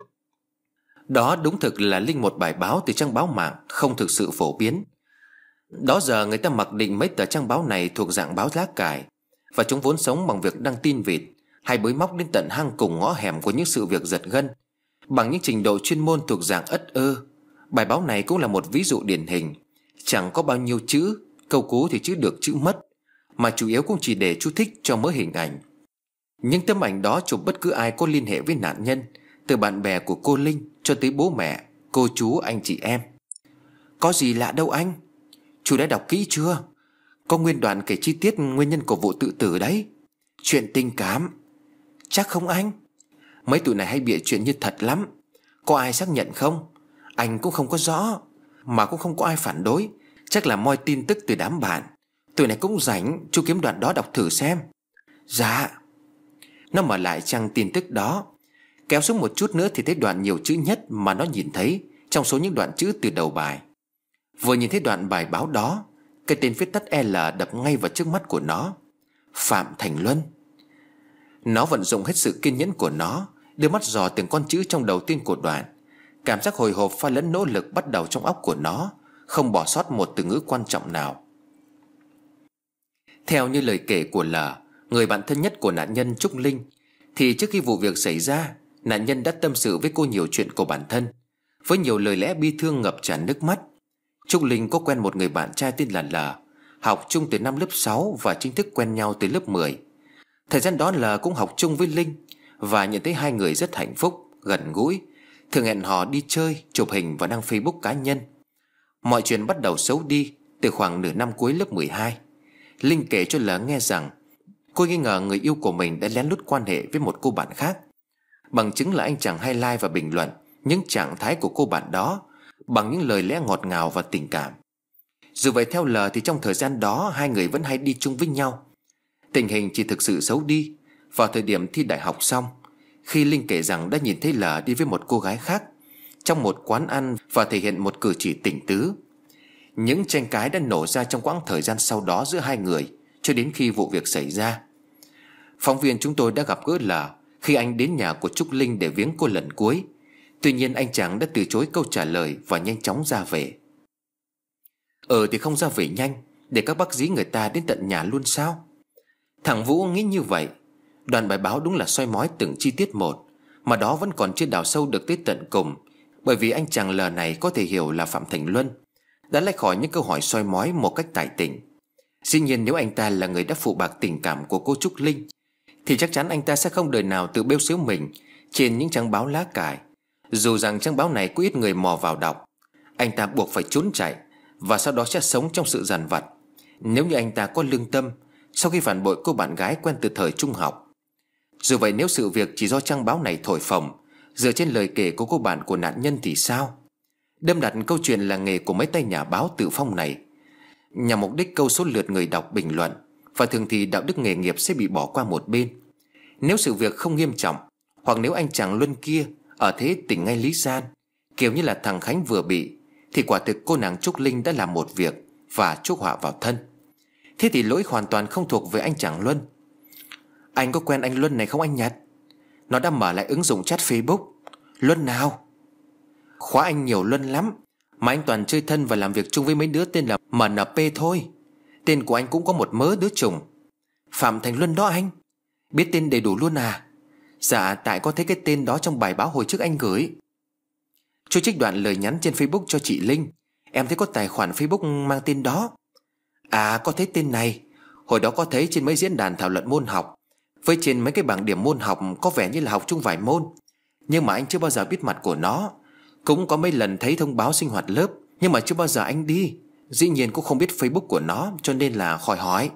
Đó đúng thực là link một bài báo từ trang báo mạng không thực sự phổ biến. Đó giờ người ta mặc định mấy tờ trang báo này thuộc dạng báo lá cải, và chúng vốn sống bằng việc đăng tin vịt hay bới móc đến tận hang cùng ngõ hẻm của những sự việc giật gân, bằng những trình độ chuyên môn thuộc dạng ất ơ. Bài báo này cũng là một ví dụ điển hình. Chẳng có bao nhiêu chữ, câu cú thì chữ được chữ mất, mà chủ yếu cũng chỉ để chú thích cho mớ hình ảnh. Những tấm ảnh đó chụp bất cứ ai có liên hệ với nạn nhân, từ bạn bè của cô Linh cho tới bố mẹ, cô chú, anh chị em. Có gì lạ đâu anh. Chú đã đọc kỹ chưa? Có nguyên đoạn kể chi tiết nguyên nhân của vụ tự tử đấy. Chuyện tình cảm. Chắc không anh? Mấy tụi này hay bịa chuyện như thật lắm. Có ai xác nhận không? Anh cũng không có rõ, mà cũng không có ai phản đối. Chắc là moi tin tức từ đám bạn. Tụi này cũng rảnh, chú kiếm đoạn đó đọc thử xem. Dạ. Nó mở lại trang tin tức đó, kéo xuống một chút nữa thì thấy đoạn nhiều chữ nhất mà nó nhìn thấy trong số những đoạn chữ từ đầu bài. Vừa nhìn thấy đoạn bài báo đó, cái tên viết tắt L đập ngay vào trước mắt của nó. Phạm Thành Luân. Nó vận dụng hết sự kiên nhẫn của nó, đưa mắt dò từng con chữ trong đầu tiên của đoạn. Cảm giác hồi hộp pha lẫn nỗ lực bắt đầu trong óc của nó, không bỏ sót một từ ngữ quan trọng nào. Theo như lời kể của L, người bạn thân nhất của nạn nhân Trúc Linh, thì trước khi vụ việc xảy ra, nạn nhân đã tâm sự với cô nhiều chuyện của bản thân, với nhiều lời lẽ bi thương ngập tràn nước mắt. Trúc Linh có quen một người bạn trai tên là L, học chung từ năm lớp sáu và chính thức quen nhau từ lớp mười. Thời gian đó L cũng học chung với Linh, và nhận thấy hai người rất hạnh phúc, gần gũi, thường hẹn hò đi chơi, chụp hình và đăng Facebook cá nhân. Mọi chuyện bắt đầu xấu đi từ khoảng nửa năm cuối lớp mười hai. Linh kể cho L nghe rằng cô nghi ngờ người yêu của mình đã lén lút quan hệ với một cô bạn khác. Bằng chứng là anh chàng hay like và bình luận những trạng thái của cô bạn đó bằng những lời lẽ ngọt ngào và tình cảm. Dù vậy theo L thì trong thời gian đó hai người vẫn hay đi chung với nhau. Tình hình chỉ thực sự xấu đi vào thời điểm thi đại học xong, khi Linh kể rằng đã nhìn thấy L đi với một cô gái khác trong một quán ăn và thể hiện một cử chỉ tình tứ. Những tranh cãi đã nổ ra trong quãng thời gian sau đó giữa hai người, cho đến khi vụ việc xảy ra. Phóng viên chúng tôi đã gặp gỡ L khi anh đến nhà của Trúc Linh để viếng cô lần cuối. Tuy nhiên anh chàng đã từ chối câu trả lời và nhanh chóng ra về. Ờ thì không ra về nhanh, để các bác dí người ta đến tận nhà luôn sao? Thằng Vũ nghĩ như vậy. Đoàn bài báo đúng là soi mói từng chi tiết một, mà đó vẫn còn chưa đào sâu được tới tận cùng. Bởi vì anh chàng L này có thể hiểu là Phạm Thành Luân đã lách khỏi những câu hỏi soi mói một cách tài tình. Dĩ nhiên nếu anh ta là người đã phụ bạc tình cảm của cô Trúc Linh, thì chắc chắn anh ta sẽ không đời nào tự bêu xếu mình trên những trang báo lá cải. Dù rằng trang báo này có ít người mò vào đọc, anh ta buộc phải trốn chạy, và sau đó sẽ sống trong sự dằn vặt. Nếu như anh ta có lương tâm sau khi phản bội cô bạn gái quen từ thời trung học. Dù vậy nếu sự việc chỉ do trang báo này thổi phồng dựa trên lời kể của cô bạn của nạn nhân thì sao? Đâm đặt câu chuyện là nghề của mấy tay nhà báo tự phong này nhằm mục đích câu số lượt người đọc bình luận, và thường thì đạo đức nghề nghiệp sẽ bị bỏ qua một bên. Nếu sự việc không nghiêm trọng, hoặc nếu anh chàng Luân kia ở thế tỉnh ngay lý gian, kiểu như là thằng Khánh vừa bị, thì quả thực cô nàng Trúc Linh đã làm một việc và chuốc họa vào thân. Thế thì lỗi hoàn toàn không thuộc về anh chàng Luân. Anh có quen anh Luân này không anh Nhật? Nó đã mở lại ứng dụng chat Facebook. Luân nào? Khóa anh nhiều Luân lắm, Mà anh toàn chơi thân và làm việc chung với mấy đứa tên là em en pê thôi. Tên của anh cũng có một mớ đứa trùng. Phạm Thành Luân đó anh. Biết tên đầy đủ luôn à? Dạ, tại có thấy cái tên đó trong bài báo hồi trước anh gửi. Chú trích đoạn lời nhắn trên Facebook cho chị Linh. Em thấy có tài khoản Facebook mang tên đó. À, có thấy tên này. Hồi đó có thấy trên mấy diễn đàn thảo luận môn học, với trên mấy cái bảng điểm môn học có vẻ như là học chung vài môn. Nhưng mà anh chưa bao giờ biết mặt của nó. Cũng có mấy lần thấy thông báo sinh hoạt lớp, nhưng mà chưa bao giờ anh đi. Dĩ nhiên cũng không biết Facebook của nó, cho nên là khỏi hỏi.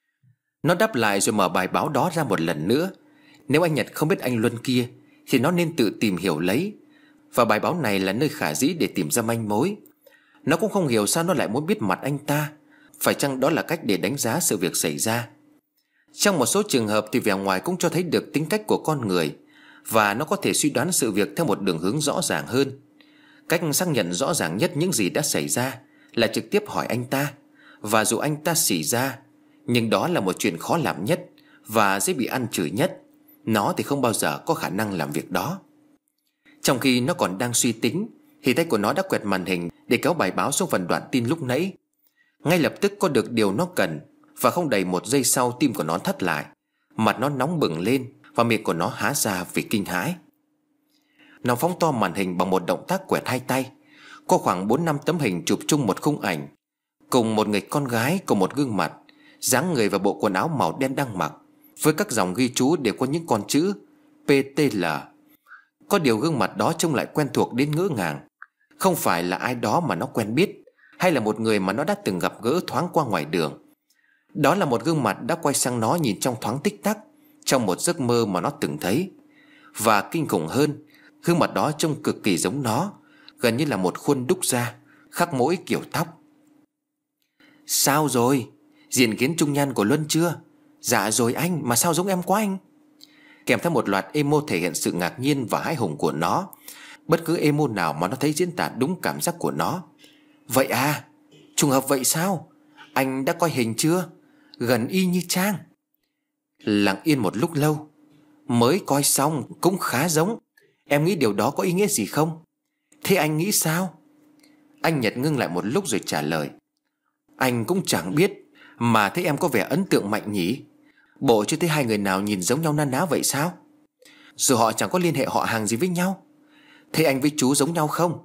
Nó đáp lại rồi mở bài báo đó ra một lần nữa. Nếu anh Nhật không biết anh Luân kia thì nó nên tự tìm hiểu lấy. Và bài báo này là nơi khả dĩ để tìm ra manh mối. Nó cũng không hiểu sao nó lại muốn biết mặt anh ta. Phải chăng đó là cách để đánh giá sự việc xảy ra? Trong một số trường hợp thì vẻ ngoài cũng cho thấy được tính cách của con người, và nó có thể suy đoán sự việc theo một đường hướng rõ ràng hơn. Cách xác nhận rõ ràng nhất những gì đã xảy ra là trực tiếp hỏi anh ta. Và dù anh ta xỉ ra, nhưng đó là một chuyện khó làm nhất và dễ bị ăn chửi nhất. Nó thì không bao giờ có khả năng làm việc đó. Trong khi nó còn đang suy tính thì tay của nó đã quẹt màn hình để kéo bài báo xuống phần đoạn tin lúc nãy. Ngay lập tức có được điều nó cần, và không đầy một giây sau tim của nó thắt lại. Mặt nó nóng bừng lên và miệng của nó há ra vì kinh hãi. Nó phóng to màn hình bằng một động tác quẹt hai tay. Có khoảng bốn năm tấm hình chụp chung một khung ảnh, cùng một người con gái cùng một gương mặt, dáng người và bộ quần áo màu đen đang mặc, với các dòng ghi chú đều có những con chữ pê tê lờ. Có điều gương mặt đó trông lại quen thuộc đến ngỡ ngàng. Không phải là ai đó mà nó quen biết, hay là một người mà nó đã từng gặp gỡ thoáng qua ngoài đường. Đó là một gương mặt đã quay sang nó nhìn trong thoáng tích tắc, trong một giấc mơ mà nó từng thấy. Và kinh khủng hơn, gương mặt đó trông cực kỳ giống nó, gần như là một khuôn đúc ra, khắc mỗi kiểu tóc. Sao rồi? Diện kiến trung nhan của Luân chưa? Dạ rồi anh, mà sao giống em quá anh? Kèm theo một loạt emo thể hiện sự ngạc nhiên và hãi hùng của nó. Bất cứ emo nào mà nó thấy diễn tả đúng cảm giác của nó. Vậy à? Trùng hợp vậy sao? Anh đã coi hình chưa? Gần y như Trang. Lặng yên một lúc lâu. Mới coi xong, cũng khá giống. Em nghĩ điều đó có ý nghĩa gì không? Thế anh nghĩ sao? Anh Nhật ngưng lại một lúc rồi trả lời. Anh cũng chẳng biết, mà thấy em có vẻ ấn tượng mạnh nhỉ. Bộ chưa thấy hai người nào nhìn giống nhau na ná vậy sao? Dù họ chẳng có liên hệ họ hàng gì với nhau. Thế anh với chú giống nhau không?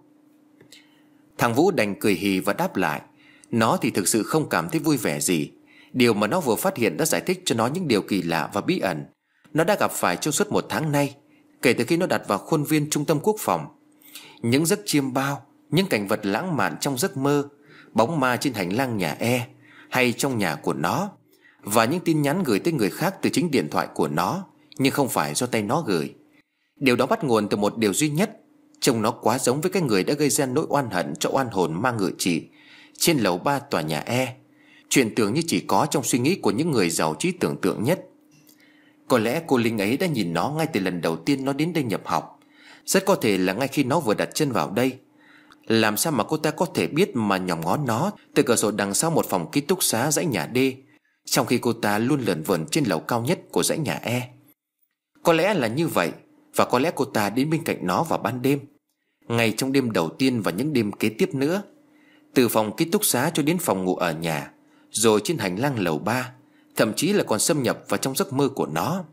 Thằng Vũ đành cười hì và đáp lại. Nó thì thực sự không cảm thấy vui vẻ gì. Điều mà nó vừa phát hiện đã giải thích cho nó những điều kỳ lạ và bí ẩn nó đã gặp phải trong suốt một tháng nay, kể từ khi nó đặt vào khuôn viên trung tâm quốc phòng. Những giấc chiêm bao, những cảnh vật lãng mạn trong giấc mơ, bóng ma trên hành lang nhà E hay trong nhà của nó, và những tin nhắn gửi tới người khác từ chính điện thoại của nó, nhưng không phải do tay nó gửi. Điều đó bắt nguồn từ một điều duy nhất: trông nó quá giống với cái người đã gây ra nỗi oan hận cho oan hồn ma ngự trị trên lầu ba tòa nhà E. Chuyện tưởng như chỉ có trong suy nghĩ của những người giàu trí tưởng tượng nhất. Có lẽ cô Linh ấy đã nhìn nó ngay từ lần đầu tiên nó đến đây nhập học. Rất có thể là ngay khi nó vừa đặt chân vào đây. Làm sao mà cô ta có thể biết mà nhòm ngó nó từ cửa sổ đằng sau một phòng ký túc xá dãy nhà D, trong khi cô ta luôn lởn vởn trên lầu cao nhất của dãy nhà E? Có lẽ là như vậy. Và có lẽ cô ta đến bên cạnh nó vào ban đêm, ngay trong đêm đầu tiên và những đêm kế tiếp nữa. Từ phòng ký túc xá cho đến phòng ngủ ở nhà, rồi trên hành lang lầu ba, thậm chí là còn xâm nhập vào trong giấc mơ của nó.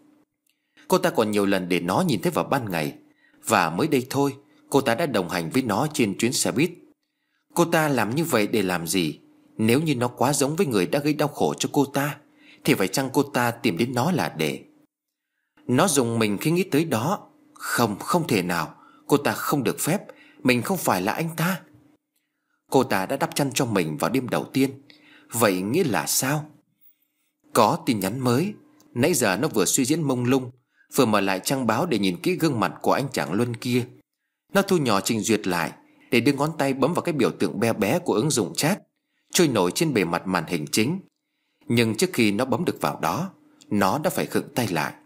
Cô ta còn nhiều lần để nó nhìn thấy vào ban ngày. Và mới đây thôi, cô ta đã đồng hành với nó trên chuyến xe buýt. Cô ta làm như vậy để làm gì? Nếu như nó quá giống với người đã gây đau khổ cho cô ta, thì phải chăng cô ta tìm đến nó là để... Nó rùng mình khi nghĩ tới đó. Không, không thể nào. Cô ta không được phép. Mình không phải là anh ta. Cô ta đã đắp chăn cho mình vào đêm đầu tiên. Vậy nghĩa là sao? Có tin nhắn mới. Nãy giờ nó vừa suy diễn mông lung, vừa mở lại trang báo để nhìn kỹ gương mặt của anh chàng Luân kia. Nó thu nhỏ trình duyệt lại, để đưa ngón tay bấm vào cái biểu tượng bé bé của ứng dụng chat trôi nổi trên bề mặt màn hình chính. Nhưng trước khi nó bấm được vào đó, nó đã phải khựng tay lại.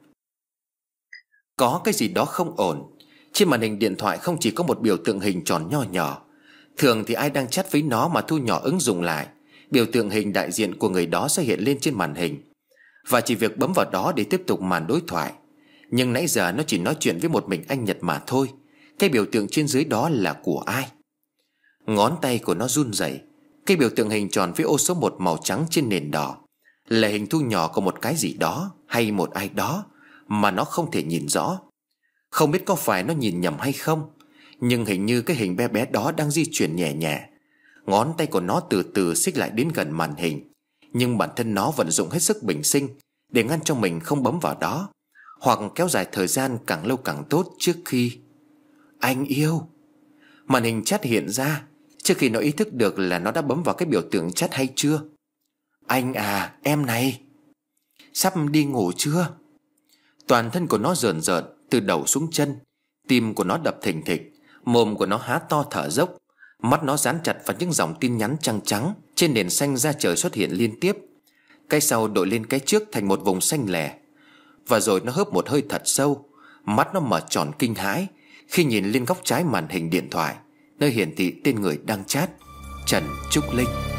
Có cái gì đó không ổn. Trên màn hình điện thoại không chỉ có một biểu tượng hình tròn nho nhỏ. Thường thì ai đang chat với nó mà thu nhỏ ứng dụng lại, biểu tượng hình đại diện của người đó sẽ hiện lên trên màn hình, và chỉ việc bấm vào đó để tiếp tục màn đối thoại. Nhưng nãy giờ nó chỉ nói chuyện với một mình anh Nhật mà thôi. Cái biểu tượng trên dưới đó là của ai? Ngón tay của nó run rẩy. Cái biểu tượng hình tròn với ô số một màu trắng trên nền đỏ là hình thu nhỏ của một cái gì đó hay một ai đó mà nó không thể nhìn rõ. Không biết có phải nó nhìn nhầm hay không, nhưng hình như cái hình bé bé đó đang di chuyển nhẹ nhẹ. Ngón tay của nó từ từ xích lại đến gần màn hình, nhưng bản thân nó vận dụng hết sức bình sinh để ngăn cho mình không bấm vào đó, hoặc kéo dài thời gian càng lâu càng tốt trước khi... Anh yêu. Màn hình chat hiện ra trước khi nó ý thức được là nó đã bấm vào cái biểu tượng chat hay chưa. Anh à, em này, sắp đi ngủ chưa? Toàn thân của nó rờn rợn từ đầu xuống chân. Tim của nó đập thình thịch. Mồm của nó há to thở dốc. Mắt nó dán chặt vào những dòng tin nhắn trắng trắng trên nền xanh da trời xuất hiện liên tiếp. Cái sau đội lên cái trước thành một vùng xanh lẻ. Và rồi nó hớp một hơi thật sâu. Mắt nó mở tròn kinh hãi khi nhìn lên góc trái màn hình điện thoại, nơi hiển thị tên người đang chat: Trần Trúc Linh.